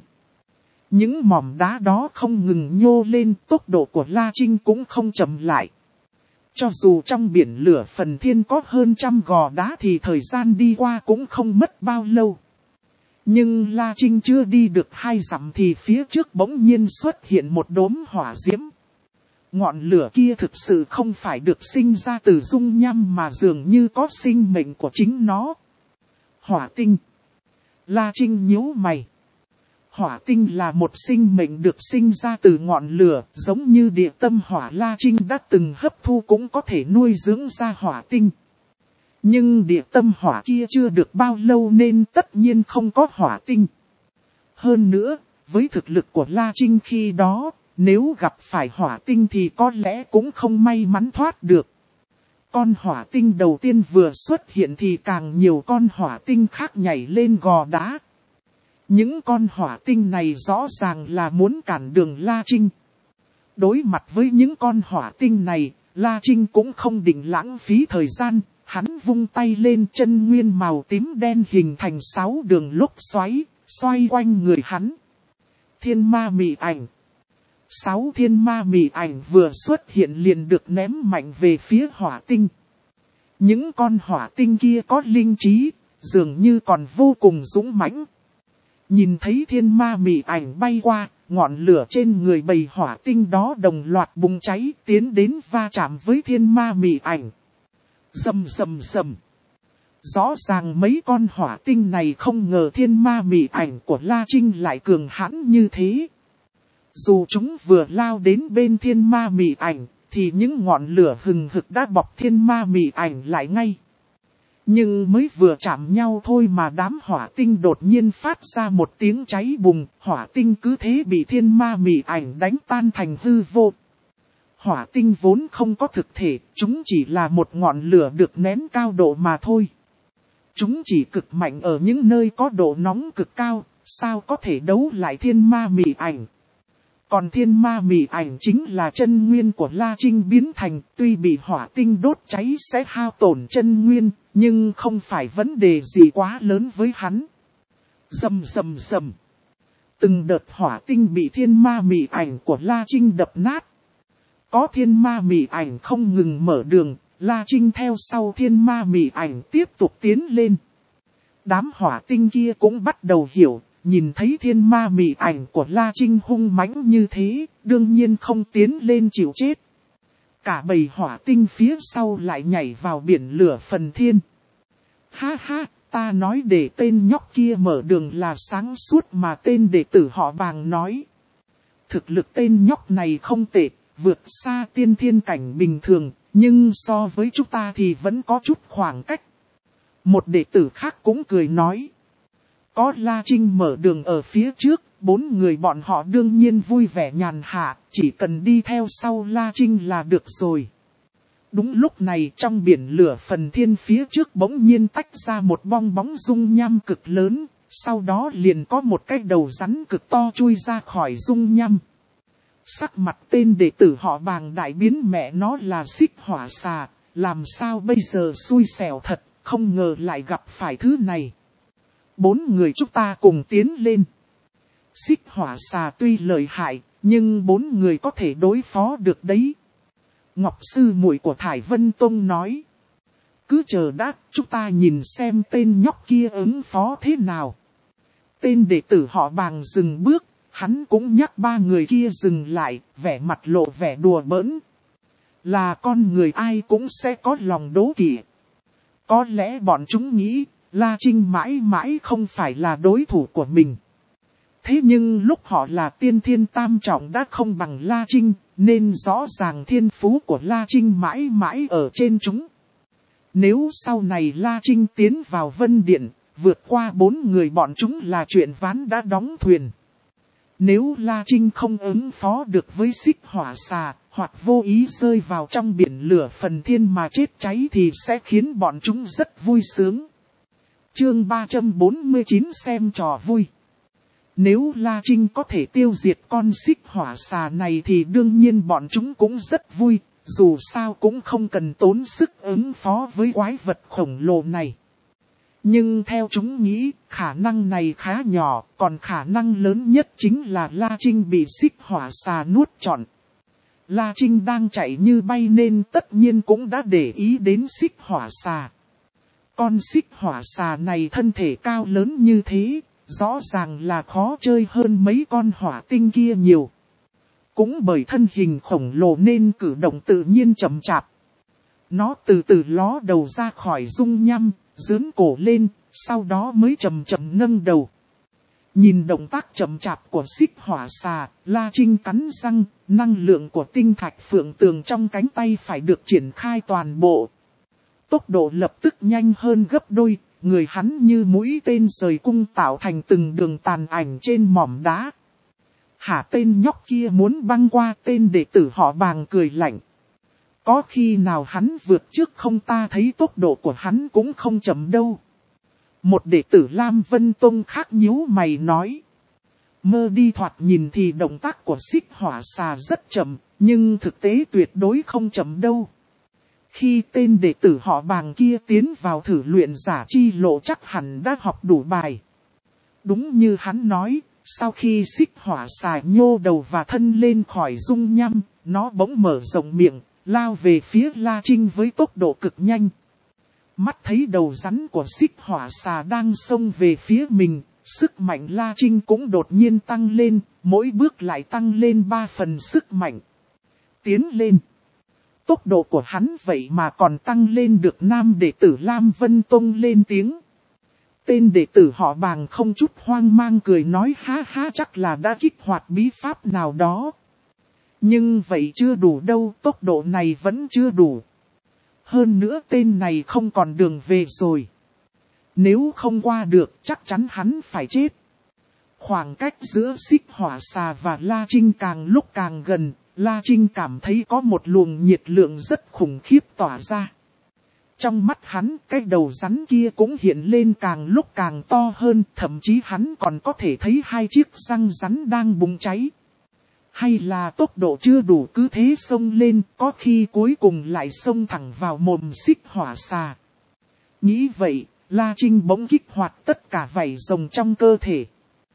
Những mỏm đá đó không ngừng nhô lên, tốc độ của La Trinh cũng không chậm lại. Cho dù trong biển lửa phần thiên có hơn trăm gò đá thì thời gian đi qua cũng không mất bao lâu. Nhưng La Trinh chưa đi được hai dặm thì phía trước bỗng nhiên xuất hiện một đốm hỏa diễm. Ngọn lửa kia thực sự không phải được sinh ra từ dung nham mà dường như có sinh mệnh của chính nó. Hỏa tinh. La Trinh nhíu mày. Hỏa tinh là một sinh mệnh được sinh ra từ ngọn lửa, giống như địa tâm hỏa La Trinh đã từng hấp thu cũng có thể nuôi dưỡng ra hỏa tinh. Nhưng địa tâm hỏa kia chưa được bao lâu nên tất nhiên không có hỏa tinh. Hơn nữa, với thực lực của La Trinh khi đó, nếu gặp phải hỏa tinh thì có lẽ cũng không may mắn thoát được. Con hỏa tinh đầu tiên vừa xuất hiện thì càng nhiều con hỏa tinh khác nhảy lên gò đá. Những con hỏa tinh này rõ ràng là muốn cản đường La Trinh. Đối mặt với những con hỏa tinh này, La Trinh cũng không định lãng phí thời gian. Hắn vung tay lên, chân nguyên màu tím đen hình thành sáu đường lốc xoáy, xoay quanh người hắn. Thiên ma mị ảnh. Sáu thiên ma mị ảnh vừa xuất hiện liền được ném mạnh về phía hỏa tinh. Những con hỏa tinh kia có linh trí, dường như còn vô cùng dũng mãnh. Nhìn thấy thiên ma mị ảnh bay qua, ngọn lửa trên người bầy hỏa tinh đó đồng loạt bùng cháy, tiến đến va chạm với thiên ma mị ảnh. Rầm rầm rầm. Rõ ràng mấy con hỏa tinh này không ngờ thiên ma mị ảnh của La Trinh lại cường hãn như thế. Dù chúng vừa lao đến bên thiên ma mị ảnh, thì những ngọn lửa hừng hực đã bọc thiên ma mị ảnh lại ngay. Nhưng mới vừa chạm nhau thôi mà đám hỏa tinh đột nhiên phát ra một tiếng cháy bùng, hỏa tinh cứ thế bị thiên ma mị ảnh đánh tan thành hư vô. Hỏa tinh vốn không có thực thể, chúng chỉ là một ngọn lửa được nén cao độ mà thôi. Chúng chỉ cực mạnh ở những nơi có độ nóng cực cao, sao có thể đấu lại thiên ma mị ảnh. Còn thiên ma mị ảnh chính là chân nguyên của La Trinh biến thành, tuy bị hỏa tinh đốt cháy sẽ hao tổn chân nguyên, nhưng không phải vấn đề gì quá lớn với hắn. Rầm rầm rầm. Từng đợt hỏa tinh bị thiên ma mị ảnh của La Trinh đập nát. Có thiên ma mị ảnh không ngừng mở đường, La Trinh theo sau thiên ma mị ảnh tiếp tục tiến lên. Đám hỏa tinh kia cũng bắt đầu hiểu, nhìn thấy thiên ma mị ảnh của La Trinh hung mãnh như thế, đương nhiên không tiến lên chịu chết. Cả bầy hỏa tinh phía sau lại nhảy vào biển lửa phần thiên. Ha ha, ta nói để tên nhóc kia mở đường là sáng suốt mà tên đệ tử họ Bàng nói. Thực lực tên nhóc này không tệ, vượt xa tiên thiên cảnh bình thường, nhưng so với chúng ta thì vẫn có chút khoảng cách. Một đệ tử khác cũng cười nói. Có La Trinh mở đường ở phía trước, bốn người bọn họ đương nhiên vui vẻ nhàn hạ, chỉ cần đi theo sau La Trinh là được rồi. Đúng lúc này trong biển lửa phần thiên phía trước bỗng nhiên tách ra một bong bóng dung nham cực lớn, sau đó liền có một cái đầu rắn cực to chui ra khỏi dung nham. Sắc mặt tên đệ tử họ Bàng đại biến, mẹ nó là xích hỏa xà, làm sao bây giờ xui xẻo thật, không ngờ lại gặp phải thứ này. Bốn người chúng ta cùng tiến lên. Xích hỏa xà tuy lợi hại, nhưng bốn người có thể đối phó được đấy. Ngọc sư muội của Thải Vân Tông nói. Cứ chờ đã, chúng ta nhìn xem tên nhóc kia ứng phó thế nào. Tên đệ tử họ Bàng dừng bước, hắn cũng nhắc ba người kia dừng lại, vẻ mặt lộ vẻ đùa bỡn. Là con người ai cũng sẽ có lòng đố kỵ. Có lẽ bọn chúng nghĩ, La Trinh mãi mãi không phải là đối thủ của mình. Thế nhưng lúc họ là tiên thiên tam trọng đã không bằng La Trinh, nên rõ ràng thiên phú của La Trinh mãi mãi ở trên chúng. Nếu sau này La Trinh tiến vào Vân Điện, vượt qua bốn người bọn chúng là chuyện ván đã đóng thuyền. Nếu La Trinh không ứng phó được với xích hỏa xà, hoặc vô ý rơi vào trong biển lửa phần thiên mà chết cháy thì sẽ khiến bọn chúng rất vui sướng. Chương ba trăm bốn mươi chín xem trò vui. Nếu La Trinh có thể tiêu diệt con xích hỏa xà này thì đương nhiên bọn chúng cũng rất vui, dù sao cũng không cần tốn sức ứng phó với quái vật khổng lồ này. Nhưng theo chúng nghĩ, khả năng này khá nhỏ, còn khả năng lớn nhất chính là La Trinh bị xích hỏa xà nuốt trọn. La Trinh đang chạy như bay nên tất nhiên cũng đã để ý đến xích hỏa xà. Con xích hỏa xà này thân thể cao lớn như thế, rõ ràng là khó chơi hơn mấy con hỏa tinh kia nhiều. Cũng bởi thân hình khổng lồ nên cử động tự nhiên chậm chạp. Nó từ từ ló đầu ra khỏi dung nham, dướn cổ lên, sau đó mới chậm chậm nâng đầu. Nhìn động tác chậm chạp của xích hỏa xà, La Trinh cắn răng, năng lượng của tinh thạch phượng tường trong cánh tay phải được triển khai toàn bộ. Tốc độ lập tức nhanh hơn gấp đôi, người hắn như mũi tên rời cung tạo thành từng đường tàn ảnh trên mỏm đá. Hả, tên nhóc kia muốn băng qua, tên đệ tử họ Bàng cười lạnh. Có khi nào hắn vượt trước không, ta thấy tốc độ của hắn cũng không chậm đâu. Một đệ tử Lam Vân Tông khác nhíu mày nói. Mơ đi, thoạt nhìn thì động tác của xích hỏa xà rất chậm, nhưng thực tế tuyệt đối không chậm đâu. Khi tên đệ tử họ Bàng kia tiến vào thử luyện giả chi lộ chắc hẳn đã học đủ bài. Đúng như hắn nói, sau khi xích hỏa xà nhô đầu và thân lên khỏi dung nham, nó bỗng mở rộng miệng, lao về phía La Trinh với tốc độ cực nhanh. Mắt thấy đầu rắn của xích hỏa xà đang xông về phía mình, sức mạnh La Trinh cũng đột nhiên tăng lên, mỗi bước lại tăng lên ba phần sức mạnh. Tiến lên. Tốc độ của hắn vậy mà còn tăng lên được. Nam đệ tử Lam Vân Tông lên tiếng. Tên đệ tử họ Bàng không chút hoang mang cười nói, ha ha, chắc là đã kích hoạt bí pháp nào đó. Nhưng vậy chưa đủ đâu, tốc độ này vẫn chưa đủ. Hơn nữa tên này không còn đường về rồi. Nếu không qua được chắc chắn hắn phải chết. Khoảng cách giữa xích hỏa xà và La Trinh càng lúc càng gần. La Trinh cảm thấy có một luồng nhiệt lượng rất khủng khiếp tỏa ra. Trong mắt hắn, cái đầu rắn kia cũng hiện lên càng lúc càng to hơn, thậm chí hắn còn có thể thấy hai chiếc răng rắn đang bùng cháy. Hay là tốc độ chưa đủ, cứ thế xông lên, có khi cuối cùng lại xông thẳng vào mồm xích hỏa xà. Nghĩ vậy, La Trinh bỗng kích hoạt tất cả vảy rồng trong cơ thể.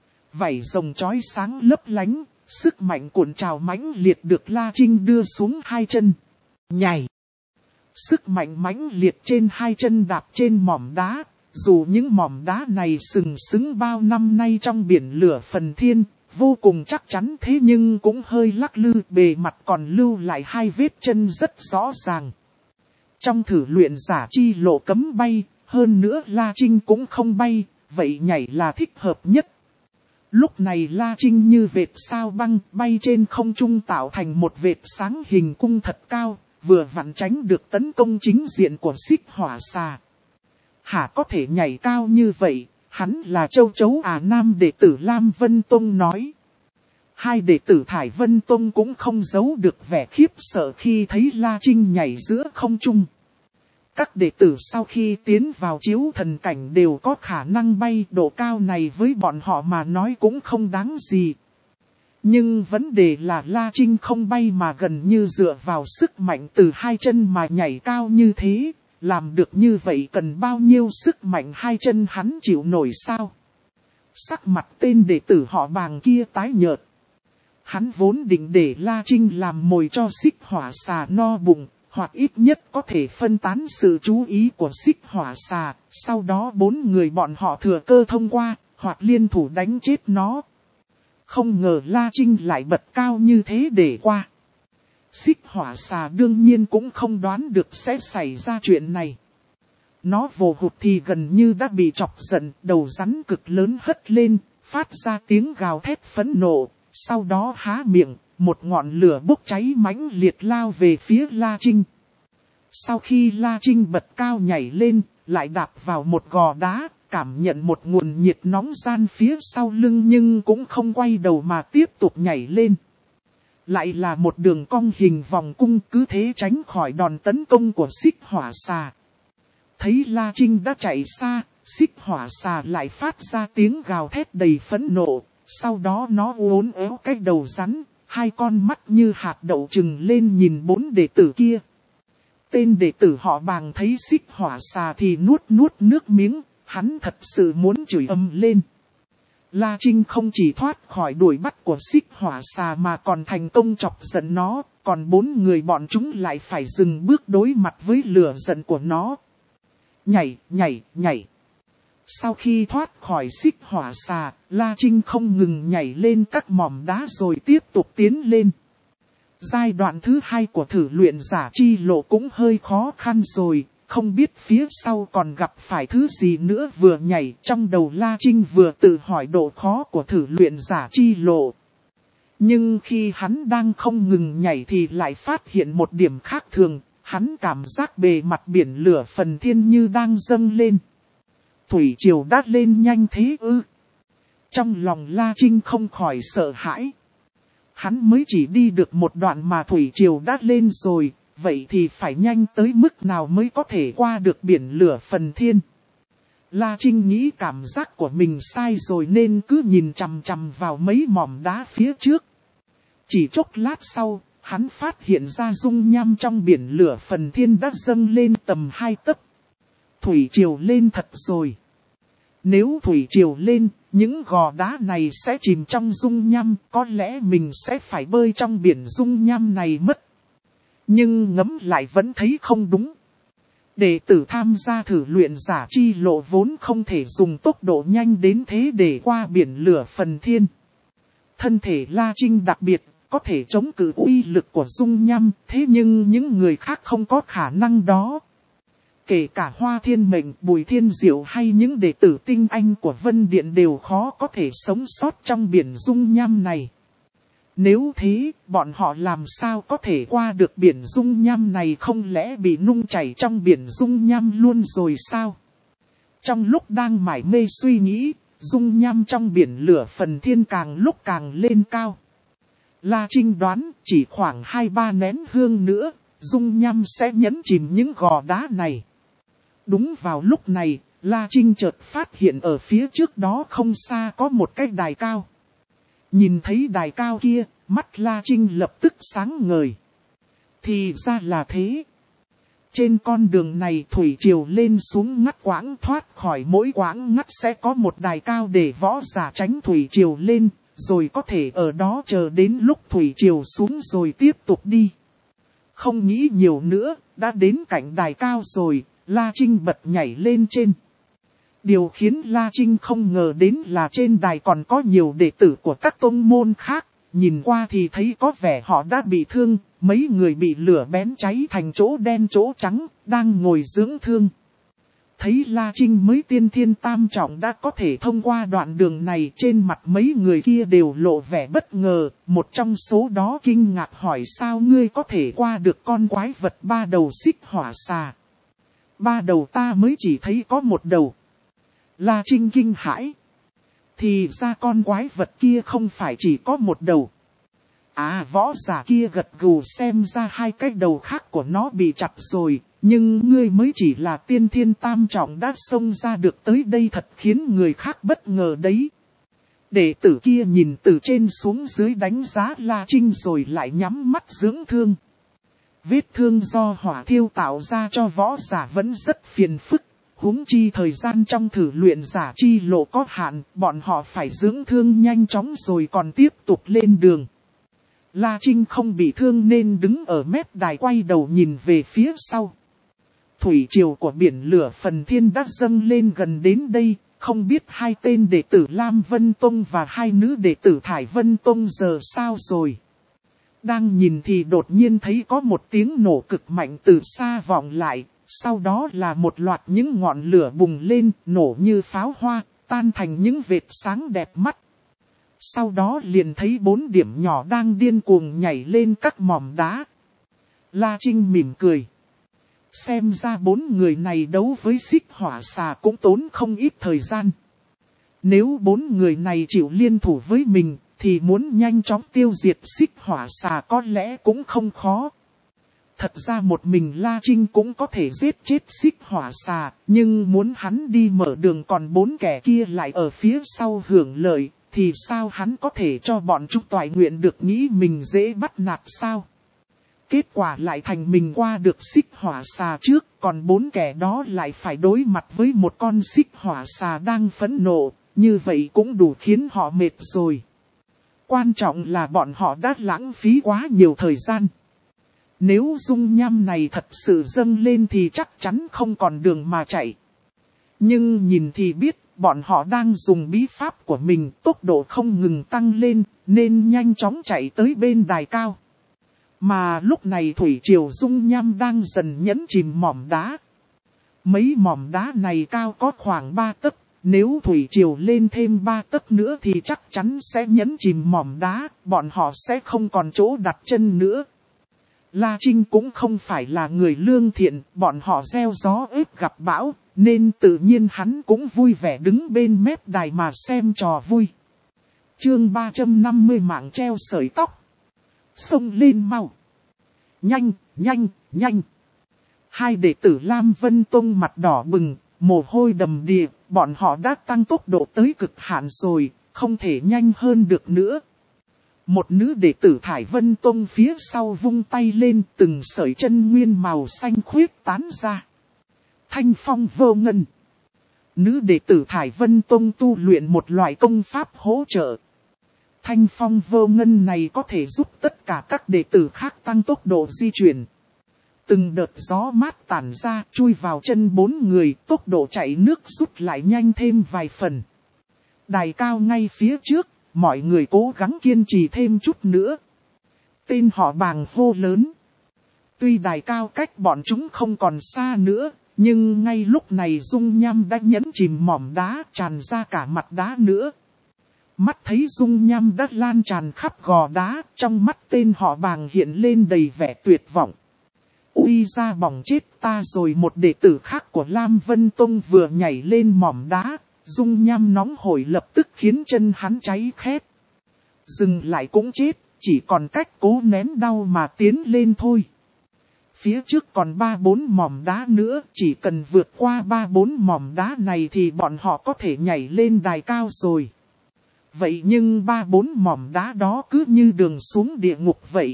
Vảy rồng chói sáng lấp lánh. Sức mạnh cuộn trào mãnh liệt được La Trinh đưa xuống hai chân. Nhảy. Sức mạnh mãnh liệt trên hai chân đạp trên mỏm đá. Dù những mỏm đá này sừng sững bao năm nay trong biển lửa phần thiên, vô cùng chắc chắn, thế nhưng cũng hơi lắc lư, bề mặt còn lưu lại hai vết chân rất rõ ràng. Trong thử luyện giả chi lộ cấm bay, hơn nữa La Trinh cũng không bay, vậy nhảy là thích hợp nhất. Lúc này La Trinh như vệt sao băng bay trên không trung tạo thành một vệt sáng hình cung thật cao, vừa vặn tránh được tấn công chính diện của xích hỏa xà. Hả, có thể nhảy cao như vậy, hắn là châu chấu à? Nam đệ tử Lam Vân Tông nói. Hai đệ tử Thải Vân Tông cũng không giấu được vẻ khiếp sợ khi thấy La Trinh nhảy giữa không trung. Các đệ tử sau khi tiến vào chiếu thần cảnh đều có khả năng bay, độ cao này với bọn họ mà nói cũng không đáng gì. Nhưng vấn đề là La Trinh không bay mà gần như dựa vào sức mạnh từ hai chân mà nhảy cao như thế. Làm được như vậy cần bao nhiêu sức mạnh hai chân hắn chịu nổi sao? Sắc mặt tên đệ tử họ Bàng kia tái nhợt. Hắn vốn định để La Trinh làm mồi cho xích hỏa xà no bụng, hoặc ít nhất có thể phân tán sự chú ý của xích hỏa xà, sau đó bốn người bọn họ thừa cơ thông qua, hoặc liên thủ đánh chết nó. Không ngờ La Trinh lại bật cao như thế để qua. Xích hỏa xà đương nhiên cũng không đoán được sẽ xảy ra chuyện này. Nó vồ hụt thì gần như đã bị chọc giận, đầu rắn cực lớn hất lên, phát ra tiếng gào thét phẫn nộ, sau đó há miệng, một ngọn lửa bốc cháy mãnh liệt lao về phía La Trinh. Sau khi La Trinh bật cao nhảy lên, lại đạp vào một gò đá, cảm nhận một nguồn nhiệt nóng gian phía sau lưng nhưng cũng không quay đầu mà tiếp tục nhảy lên. Lại là một đường cong hình vòng cung, cứ thế tránh khỏi đòn tấn công của xích hỏa xà. Thấy La Trinh đã chạy xa, xích hỏa xà lại phát ra tiếng gào thét đầy phẫn nộ, sau đó nó uốn éo cái đầu rắn, hai con mắt như hạt đậu trừng lên nhìn bốn đệ tử kia. Tên đệ tử họ Bàng thấy xích hỏa xà thì nuốt nuốt nước miếng, hắn thật sự muốn chửi ầm lên. La Trinh không chỉ thoát khỏi đuổi bắt của xích hỏa xà mà còn thành công chọc giận nó, còn bốn người bọn chúng lại phải dừng bước đối mặt với lửa giận của nó. Nhảy, nhảy, nhảy. Sau khi thoát khỏi xích hỏa xà, La Trinh không ngừng nhảy lên các mỏm đá rồi tiếp tục tiến lên. Giai đoạn thứ hai của thử luyện giả chi lộ cũng hơi khó khăn rồi, không biết phía sau còn gặp phải thứ gì nữa. Vừa nhảy trong đầu La Trinh vừa tự hỏi độ khó của thử luyện giả chi lộ. Nhưng khi hắn đang không ngừng nhảy thì lại phát hiện một điểm khác thường, hắn cảm giác bề mặt biển lửa phần thiên như đang dâng lên. Thủy triều đã lên nhanh thế ư? Trong lòng La Trinh không khỏi sợ hãi. Hắn mới chỉ đi được một đoạn mà thủy triều đã lên rồi, vậy thì phải nhanh tới mức nào mới có thể qua được biển lửa phần thiên. La Trinh nghĩ cảm giác của mình sai rồi nên cứ nhìn chằm chằm vào mấy mỏm đá phía trước. Chỉ chốc lát sau, hắn phát hiện ra dung nham trong biển lửa phần thiên đã dâng lên tầm hai tấc. Thủy triều lên thật rồi. Nếu thủy triều lên, những gò đá này sẽ chìm trong dung nham, có lẽ mình sẽ phải bơi trong biển dung nham này mất. Nhưng ngẫm lại vẫn thấy không đúng. Đệ tử tham gia thử luyện giả chi lộ vốn không thể dùng tốc độ nhanh đến thế để qua biển lửa phần thiên. Thân thể La Trinh đặc biệt, có thể chống cự uy lực của dung nham, thế nhưng những người khác không có khả năng đó. Kể cả Hoa Thiên Mệnh, Bùi Thiên Diệu hay những đệ tử tinh anh của Vân Điện đều khó có thể sống sót trong biển dung nham này. Nếu thế, bọn họ làm sao có thể qua được biển dung nham này, không lẽ bị nung chảy trong biển dung nham luôn rồi sao? Trong lúc đang mải mê suy nghĩ, dung nham trong biển lửa phần thiên càng lúc càng lên cao. La Trinh đoán chỉ khoảng hai ba nén hương nữa, dung nham sẽ nhấn chìm những gò đá này. Đúng vào lúc này, La Trinh chợt phát hiện ở phía trước đó không xa có một cái đài cao. Nhìn thấy đài cao kia, mắt La Trinh lập tức sáng ngời. Thì ra là thế. Trên con đường này thủy triều lên xuống ngắt quãng, thoát khỏi mỗi quãng ngắt sẽ có một đài cao để võ giả tránh thủy triều lên, rồi có thể ở đó chờ đến lúc thủy triều xuống rồi tiếp tục đi. Không nghĩ nhiều nữa, đã đến cạnh đài cao rồi, La Trinh bật nhảy lên trên. Điều khiến La Trinh không ngờ đến là trên đài còn có nhiều đệ tử của các tông môn khác, nhìn qua thì thấy có vẻ họ đã bị thương, mấy người bị lửa bén cháy thành chỗ đen chỗ trắng, đang ngồi dưỡng thương. Thấy La Trinh mới tiên thiên tam trọng đã có thể thông qua đoạn đường này, trên mặt mấy người kia đều lộ vẻ bất ngờ, một trong số đó kinh ngạc hỏi sao ngươi có thể qua được con quái vật ba đầu xích hỏa xà. Ba đầu ta mới chỉ thấy có một đầu. La Trinh kinh hãi. Thì ra con quái vật kia không phải chỉ có một đầu. À, võ giả kia gật gù, xem ra hai cái đầu khác của nó bị chặt rồi. Nhưng ngươi mới chỉ là tiên thiên tam trọng đã xông ra được tới đây, thật khiến người khác bất ngờ đấy. Đệ tử kia nhìn từ trên xuống dưới đánh giá La Trinh rồi lại nhắm mắt dưỡng thương. Vết thương do hỏa thiêu tạo ra cho võ giả vẫn rất phiền phức. Huống chi thời gian trong thử luyện giả chi lộ có hạn, bọn họ phải dưỡng thương nhanh chóng rồi còn tiếp tục lên đường. La Trinh không bị thương nên đứng ở mép đài quay đầu nhìn về phía sau. Thủy triều của biển lửa phần thiên đã dâng lên gần đến đây, không biết hai tên đệ tử Lam Vân Tông và hai nữ đệ tử Thải Vân Tông giờ sao rồi. Đang nhìn thì đột nhiên thấy có một tiếng nổ cực mạnh từ xa vọng lại, sau đó là một loạt những ngọn lửa bùng lên, nổ như pháo hoa, tan thành những vệt sáng đẹp mắt. Sau đó liền thấy bốn điểm nhỏ đang điên cuồng nhảy lên các mỏm đá. La Trinh mỉm cười. Xem ra bốn người này đấu với xích hỏa xà cũng tốn không ít thời gian. Nếu bốn người này chịu liên thủ với mình, thì muốn nhanh chóng tiêu diệt xích hỏa xà có lẽ cũng không khó. Thật ra một mình La Trinh cũng có thể giết chết xích hỏa xà, nhưng muốn hắn đi mở đường còn bốn kẻ kia lại ở phía sau hưởng lợi, thì sao hắn có thể cho bọn chúng toại nguyện được nghĩ mình dễ bắt nạt sao? Kết quả lại thành mình qua được xích hỏa xà trước, còn bốn kẻ đó lại phải đối mặt với một con xích hỏa xà đang phẫn nộ, như vậy cũng đủ khiến họ mệt rồi. Quan trọng là bọn họ đã lãng phí quá nhiều thời gian. Nếu dung nham này thật sự dâng lên thì chắc chắn không còn đường mà chạy. Nhưng nhìn thì biết, bọn họ đang dùng bí pháp của mình, tốc độ không ngừng tăng lên, nên nhanh chóng chạy tới bên đài cao. Mà lúc này thủy triều dung nham đang dần nhấn chìm mỏm đá. Mấy mỏm đá này cao có khoảng ba tấc, nếu thủy triều lên thêm ba tấc nữa thì chắc chắn sẽ nhấn chìm mỏm đá, bọn họ sẽ không còn chỗ đặt chân nữa. La Trinh cũng không phải là người lương thiện, bọn họ gieo gió ếch gặp bão, nên tự nhiên hắn cũng vui vẻ đứng bên mép đài mà xem trò vui. Chương ba trăm năm mươi mạng treo sợi tóc. Xông lên mau. Nhanh, nhanh, nhanh. Hai đệ tử Lam Vân Tông mặt đỏ bừng, mồ hôi đầm đìa, bọn họ đã tăng tốc độ tới cực hạn rồi, không thể nhanh hơn được nữa. Một nữ đệ tử Thải Vân Tông phía sau vung tay lên, từng sợi chân nguyên màu xanh khuyết tán ra. Thanh phong vô ngân. Nữ đệ tử Thải Vân Tông tu luyện một loại công pháp hỗ trợ. Thanh phong vô ngân này có thể giúp tất cả các đệ tử khác tăng tốc độ di chuyển. Từng đợt gió mát tản ra, chui vào chân bốn người, tốc độ chạy nước rút lại nhanh thêm vài phần. Đài cao ngay phía trước, mọi người cố gắng kiên trì thêm chút nữa. Tên họ Bàng hô lớn. Tuy đài cao cách bọn chúng không còn xa nữa, nhưng ngay lúc này dung nham đã nhấn chìm mỏm đá tràn ra cả mặt đá nữa. Mắt thấy dung nham đã lan tràn khắp gò đá, trong mắt tên họ Bàng hiện lên đầy vẻ tuyệt vọng. Ui ra bỏng chết ta rồi, một đệ tử khác của Lam Vân Tông vừa nhảy lên mỏm đá, dung nham nóng hổi lập tức khiến chân hắn cháy khét. Dừng lại cũng chết, chỉ còn cách cố nén đau mà tiến lên thôi. Phía trước còn ba bốn mỏm đá nữa, chỉ cần vượt qua ba bốn mỏm đá này thì bọn họ có thể nhảy lên đài cao rồi. Vậy nhưng ba bốn mỏm đá đó cứ như đường xuống địa ngục vậy.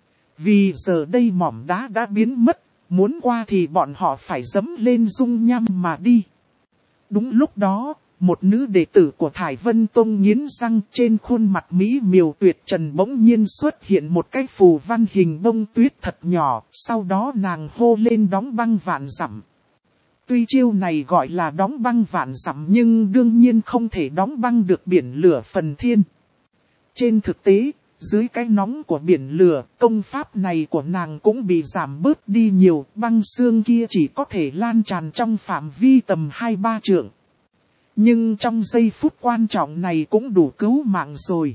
Vì giờ đây mỏm đá đã biến mất, muốn qua thì bọn họ phải dẫm lên dung nham mà đi. Đúng lúc đó, một nữ đệ tử của Thải Vân Tông nghiến răng, trên khuôn mặt mỹ miều tuyệt trần bỗng nhiên xuất hiện một cái phù văn hình bông tuyết thật nhỏ, sau đó nàng hô lên đóng băng vạn dặm. Tuy chiêu này gọi là đóng băng vạn dặm nhưng đương nhiên không thể đóng băng được biển lửa phần thiên. Trên thực tế, dưới cái nóng của biển lửa, công pháp này của nàng cũng bị giảm bớt đi nhiều, băng xương kia chỉ có thể lan tràn trong phạm vi tầm hai ba trượng. Nhưng trong giây phút quan trọng này cũng đủ cứu mạng rồi.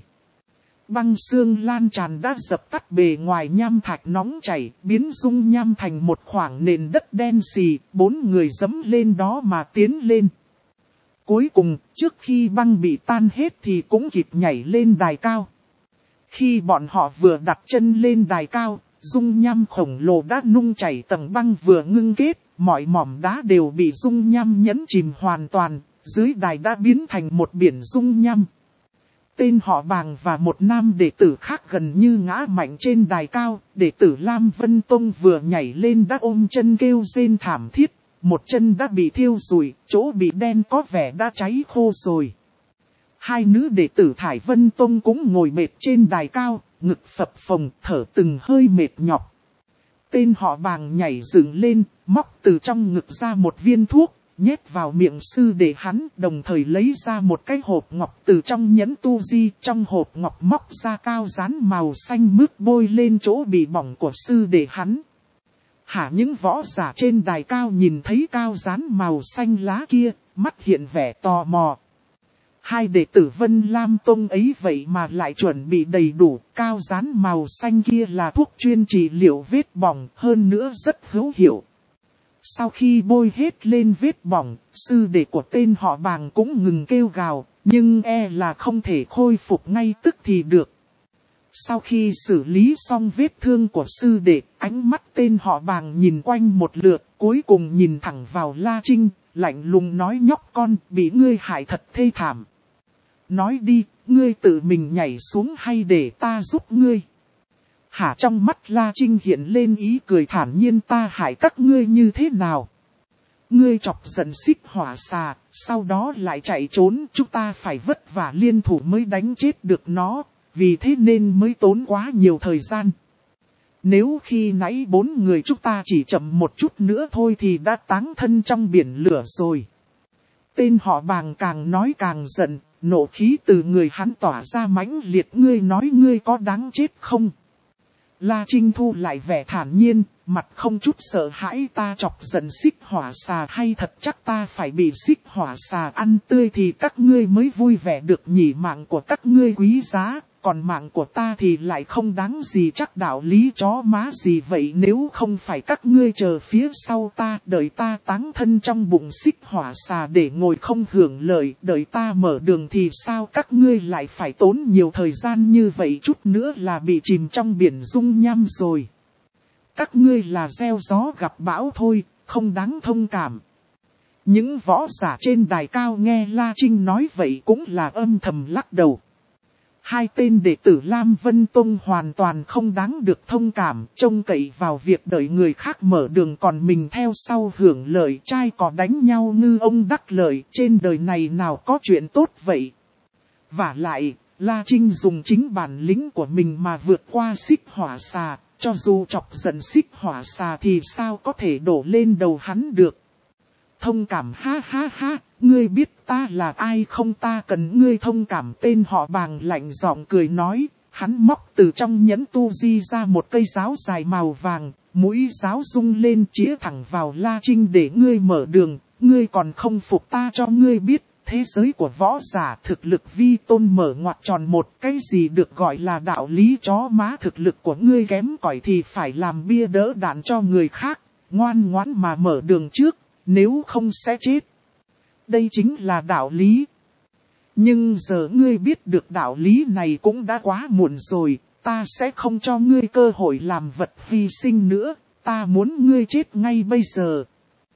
Băng xương lan tràn đã dập tắt bề ngoài nham thạch nóng chảy, biến dung nham thành một khoảng nền đất đen xì, bốn người dẫm lên đó mà tiến lên. Cuối cùng, trước khi băng bị tan hết thì cũng kịp nhảy lên đài cao. Khi bọn họ vừa đặt chân lên đài cao, dung nham khổng lồ đã nung chảy, tầng băng vừa ngưng kết, mọi mỏm đá đều bị dung nham nhấn chìm hoàn toàn, dưới đài đã biến thành một biển dung nham. Tên họ Bàng và một nam đệ tử khác gần như ngã mạnh trên đài cao, đệ tử Lam Vân Tông vừa nhảy lên đã ôm chân kêu rên thảm thiết, một chân đã bị thiêu rụi, chỗ bị đen có vẻ đã cháy khô rồi. Hai nữ đệ tử Thải Vân Tông cũng ngồi mệt trên đài cao, ngực phập phồng, thở từng hơi mệt nhọc. Tên họ Bàng nhảy dựng lên, móc từ trong ngực ra một viên thuốc, nhét vào miệng sư đệ hắn, đồng thời lấy ra một cái hộp ngọc từ trong nhẫn tu di, trong hộp ngọc móc ra cao dán màu xanh mướt bôi lên chỗ bị bỏng của sư đệ hắn. Hả, những võ giả trên đài cao nhìn thấy cao dán màu xanh lá kia, mắt hiện vẻ tò mò. Hai đệ tử Vân Lam Tông ấy vậy mà lại chuẩn bị đầy đủ, cao dán màu xanh kia là thuốc chuyên trị liệu vết bỏng, hơn nữa rất hữu hiệu. Sau khi bôi hết lên vết bỏng, sư đệ của tên họ Bàng cũng ngừng kêu gào, nhưng e là không thể khôi phục ngay tức thì được. Sau khi xử lý xong vết thương của sư đệ, ánh mắt tên họ Bàng nhìn quanh một lượt, cuối cùng nhìn thẳng vào La Trinh, lạnh lùng nói: nhóc con, bị ngươi hại thật thê thảm. Nói đi, ngươi tự mình nhảy xuống hay để ta giúp ngươi? Hả, trong mắt La Trinh hiện lên ý cười thản nhiên: ta hại các ngươi như thế nào? Ngươi chọc giận Xích Hỏa Xà, sau đó lại chạy trốn, chúng ta phải vất vả liên thủ mới đánh chết được nó, vì thế nên mới tốn quá nhiều thời gian. Nếu khi nãy bốn người chúng ta chỉ chậm một chút nữa thôi thì đã táng thân trong biển lửa rồi. Tên họ Bàng càng nói càng giận, nộ khí từ người hắn tỏa ra mãnh liệt: ngươi nói ngươi có đáng chết không? La Trinh thu lại vẻ thản nhiên, mặt không chút sợ hãi ta chọc giận xích hỏa xà hay thật chắc ta phải bị xích hỏa xà ăn tươi thì các ngươi mới vui vẻ được nhỉ, mạng của các ngươi quý giá, còn mạng của ta thì lại không đáng gì, chắc đạo lý chó má gì vậy, nếu không phải các ngươi chờ phía sau ta, đợi ta táng thân trong bụng xích hỏa xà để ngồi không hưởng lợi, đợi ta mở đường thì sao các ngươi lại phải tốn nhiều thời gian như vậy, chút nữa là bị chìm trong biển dung nham rồi. Các ngươi là gieo gió gặp bão thôi, không đáng thông cảm. Những võ giả trên đài cao nghe La Trinh nói vậy cũng là âm thầm lắc đầu. Hai tên đệ tử Lam Vân Tông hoàn toàn không đáng được thông cảm, trông cậy vào việc đợi người khác mở đường còn mình theo sau hưởng lợi, trai cò đánh nhau ngư ông đắc lợi, trên đời này nào có chuyện tốt vậy. Vả lại, La Trinh dùng chính bản lĩnh của mình mà vượt qua xích hỏa xà, cho dù chọc giận xích hỏa xà thì sao có thể đổ lên đầu hắn được. Thông cảm ha ha ha, ngươi biết ta là ai không, ta cần ngươi thông cảm. Tên họ Bàng lạnh giọng cười nói, hắn móc từ trong nhẫn tu di ra một cây giáo dài màu vàng, mũi giáo rung lên chĩa thẳng vào La Trinh để ngươi mở đường, ngươi còn không phục ta cho ngươi biết. Thế giới của võ giả thực lực vi tôn mở ngoặt tròn một, cái gì được gọi là đạo lý chó má, thực lực của ngươi kém cỏi thì phải làm bia đỡ đạn cho người khác, ngoan ngoãn mà mở đường trước, nếu không sẽ chết. Đây chính là đạo lý. Nhưng giờ ngươi biết được đạo lý này cũng đã quá muộn rồi, ta sẽ không cho ngươi cơ hội làm vật hy sinh nữa, ta muốn ngươi chết ngay bây giờ.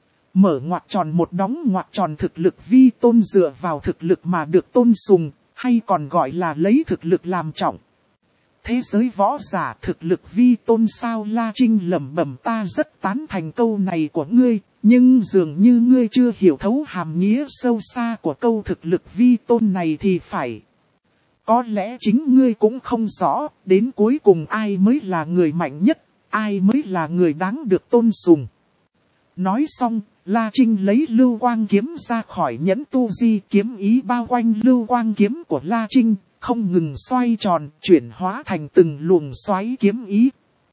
Mở ngoặt tròn một đóng ngoặt tròn, thực lực vi tôn dựa vào thực lực mà được tôn sùng, hay còn gọi là lấy thực lực làm trọng. Thế giới võ giả thực lực vi tôn sao? La Trinh lẩm bẩm, ta rất tán thành câu này của ngươi, nhưng dường như ngươi chưa hiểu thấu hàm nghĩa sâu xa của câu thực lực vi tôn này thì phải. Có lẽ chính ngươi cũng không rõ, đến cuối cùng ai mới là người mạnh nhất, ai mới là người đáng được tôn sùng. Nói xong, La Trinh lấy lưu quang kiếm ra khỏi nhẫn tu di, kiếm ý bao quanh lưu quang kiếm của La Trinh, không ngừng xoay tròn, chuyển hóa thành từng luồng xoáy kiếm ý.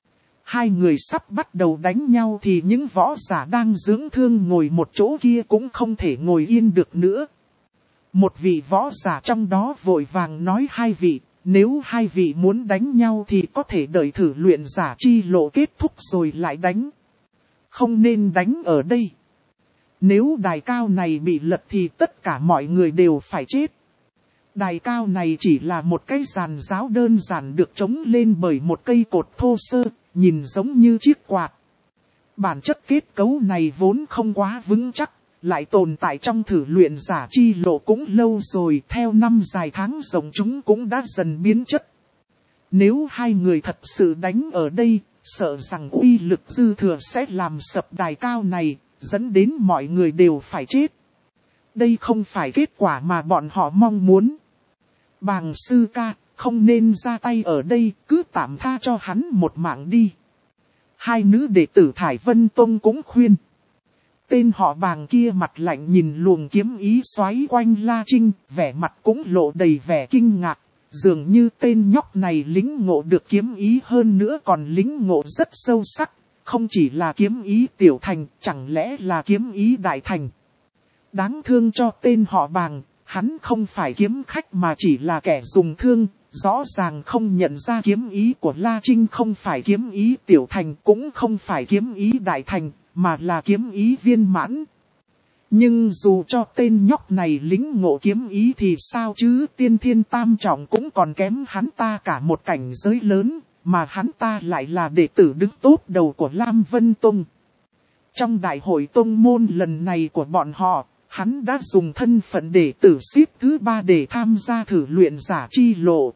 Hai người sắp bắt đầu đánh nhau thì những võ giả đang dưỡng thương ngồi một chỗ kia cũng không thể ngồi yên được nữa. Một vị võ giả trong đó vội vàng nói, hai vị, nếu hai vị muốn đánh nhau thì có thể đợi thử luyện giả chi lộ kết thúc rồi lại đánh. Không nên đánh ở đây. Nếu đài cao này bị lật thì tất cả mọi người đều phải chết. Đài cao này chỉ là một cái giàn giáo đơn giản được chống lên bởi một cây cột thô sơ, nhìn giống như chiếc quạt. Bản chất kết cấu này vốn không quá vững chắc, lại tồn tại trong thử luyện giả chi lộ cũng lâu rồi, theo năm dài tháng rộng chúng cũng đã dần biến chất. Nếu hai người thật sự đánh ở đây, sợ rằng uy lực dư thừa sẽ làm sập đài cao này, dẫn đến mọi người đều phải chết. Đây không phải kết quả mà bọn họ mong muốn. Bàng sư ca, không nên ra tay ở đây, cứ tạm tha cho hắn một mạng đi. Hai nữ đệ tử Thải Vân Tông cũng khuyên. Tên họ Bàng kia mặt lạnh nhìn luồng kiếm ý xoáy quanh La Trinh, vẻ mặt cũng lộ đầy vẻ kinh ngạc. Dường như tên nhóc này lĩnh ngộ được kiếm ý, hơn nữa còn lĩnh ngộ rất sâu sắc. Không chỉ là kiếm ý tiểu thành, chẳng lẽ là kiếm ý đại thành. Đáng thương cho tên họ Bàng, hắn không phải kiếm khách mà chỉ là kẻ dùng thương. Rõ ràng không nhận ra kiếm ý của La Trinh không phải kiếm ý tiểu thành, cũng không phải kiếm ý đại thành, mà là kiếm ý viên mãn. Nhưng dù cho tên nhóc này lĩnh ngộ kiếm ý thì sao chứ, tiên thiên tam trọng cũng còn kém hắn ta cả một cảnh giới lớn, mà hắn ta lại là đệ tử đứng top đầu của Lam Vân Tông. Trong đại hội tông môn lần này của bọn họ, hắn đã dùng thân phận đệ tử xếp thứ ba để tham gia thử luyện giả chi lộ.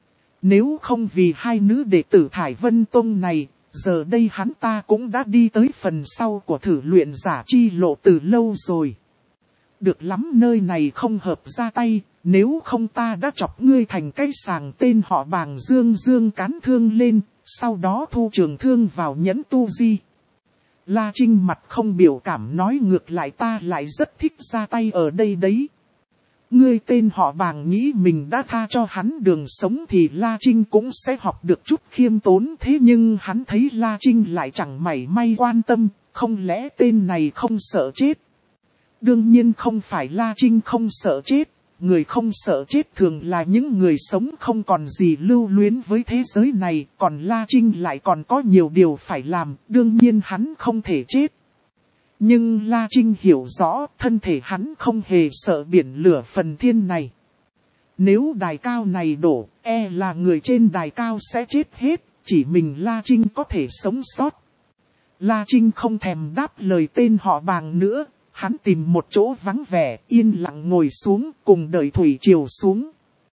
Nếu không vì hai nữ đệ tử Thải Vân Tông này, giờ đây hắn ta cũng đã đi tới phần sau của thử luyện giả chi lộ từ lâu rồi. Được lắm, nơi này không hợp ra tay, nếu không ta đã chọc ngươi thành cái sàng. Tên họ Bàng dương dương cán thương lên, sau đó thu trường thương vào nhẫn tu di. La Trinh mặt không biểu cảm nói, ngược lại ta lại rất thích ra tay ở đây đấy. Ngươi tên họ Bàng nghĩ mình đã tha cho hắn đường sống thì La Trinh cũng sẽ học được chút khiêm tốn. Thế nhưng hắn thấy La Trinh lại chẳng mảy may quan tâm, không lẽ tên này không sợ chết? Đương nhiên không phải La Trinh không sợ chết, người không sợ chết thường là những người sống không còn gì lưu luyến với thế giới này, còn La Trinh lại còn có nhiều điều phải làm, đương nhiên hắn không thể chết. Nhưng La Trinh hiểu rõ thân thể hắn không hề sợ biển lửa phần thiên này. Nếu đài cao này đổ, e là người trên đài cao sẽ chết hết, chỉ mình La Trinh có thể sống sót. La Trinh không thèm đáp lời tên họ Bàng nữa, hắn tìm một chỗ vắng vẻ, yên lặng ngồi xuống cùng đợi thủy triều xuống.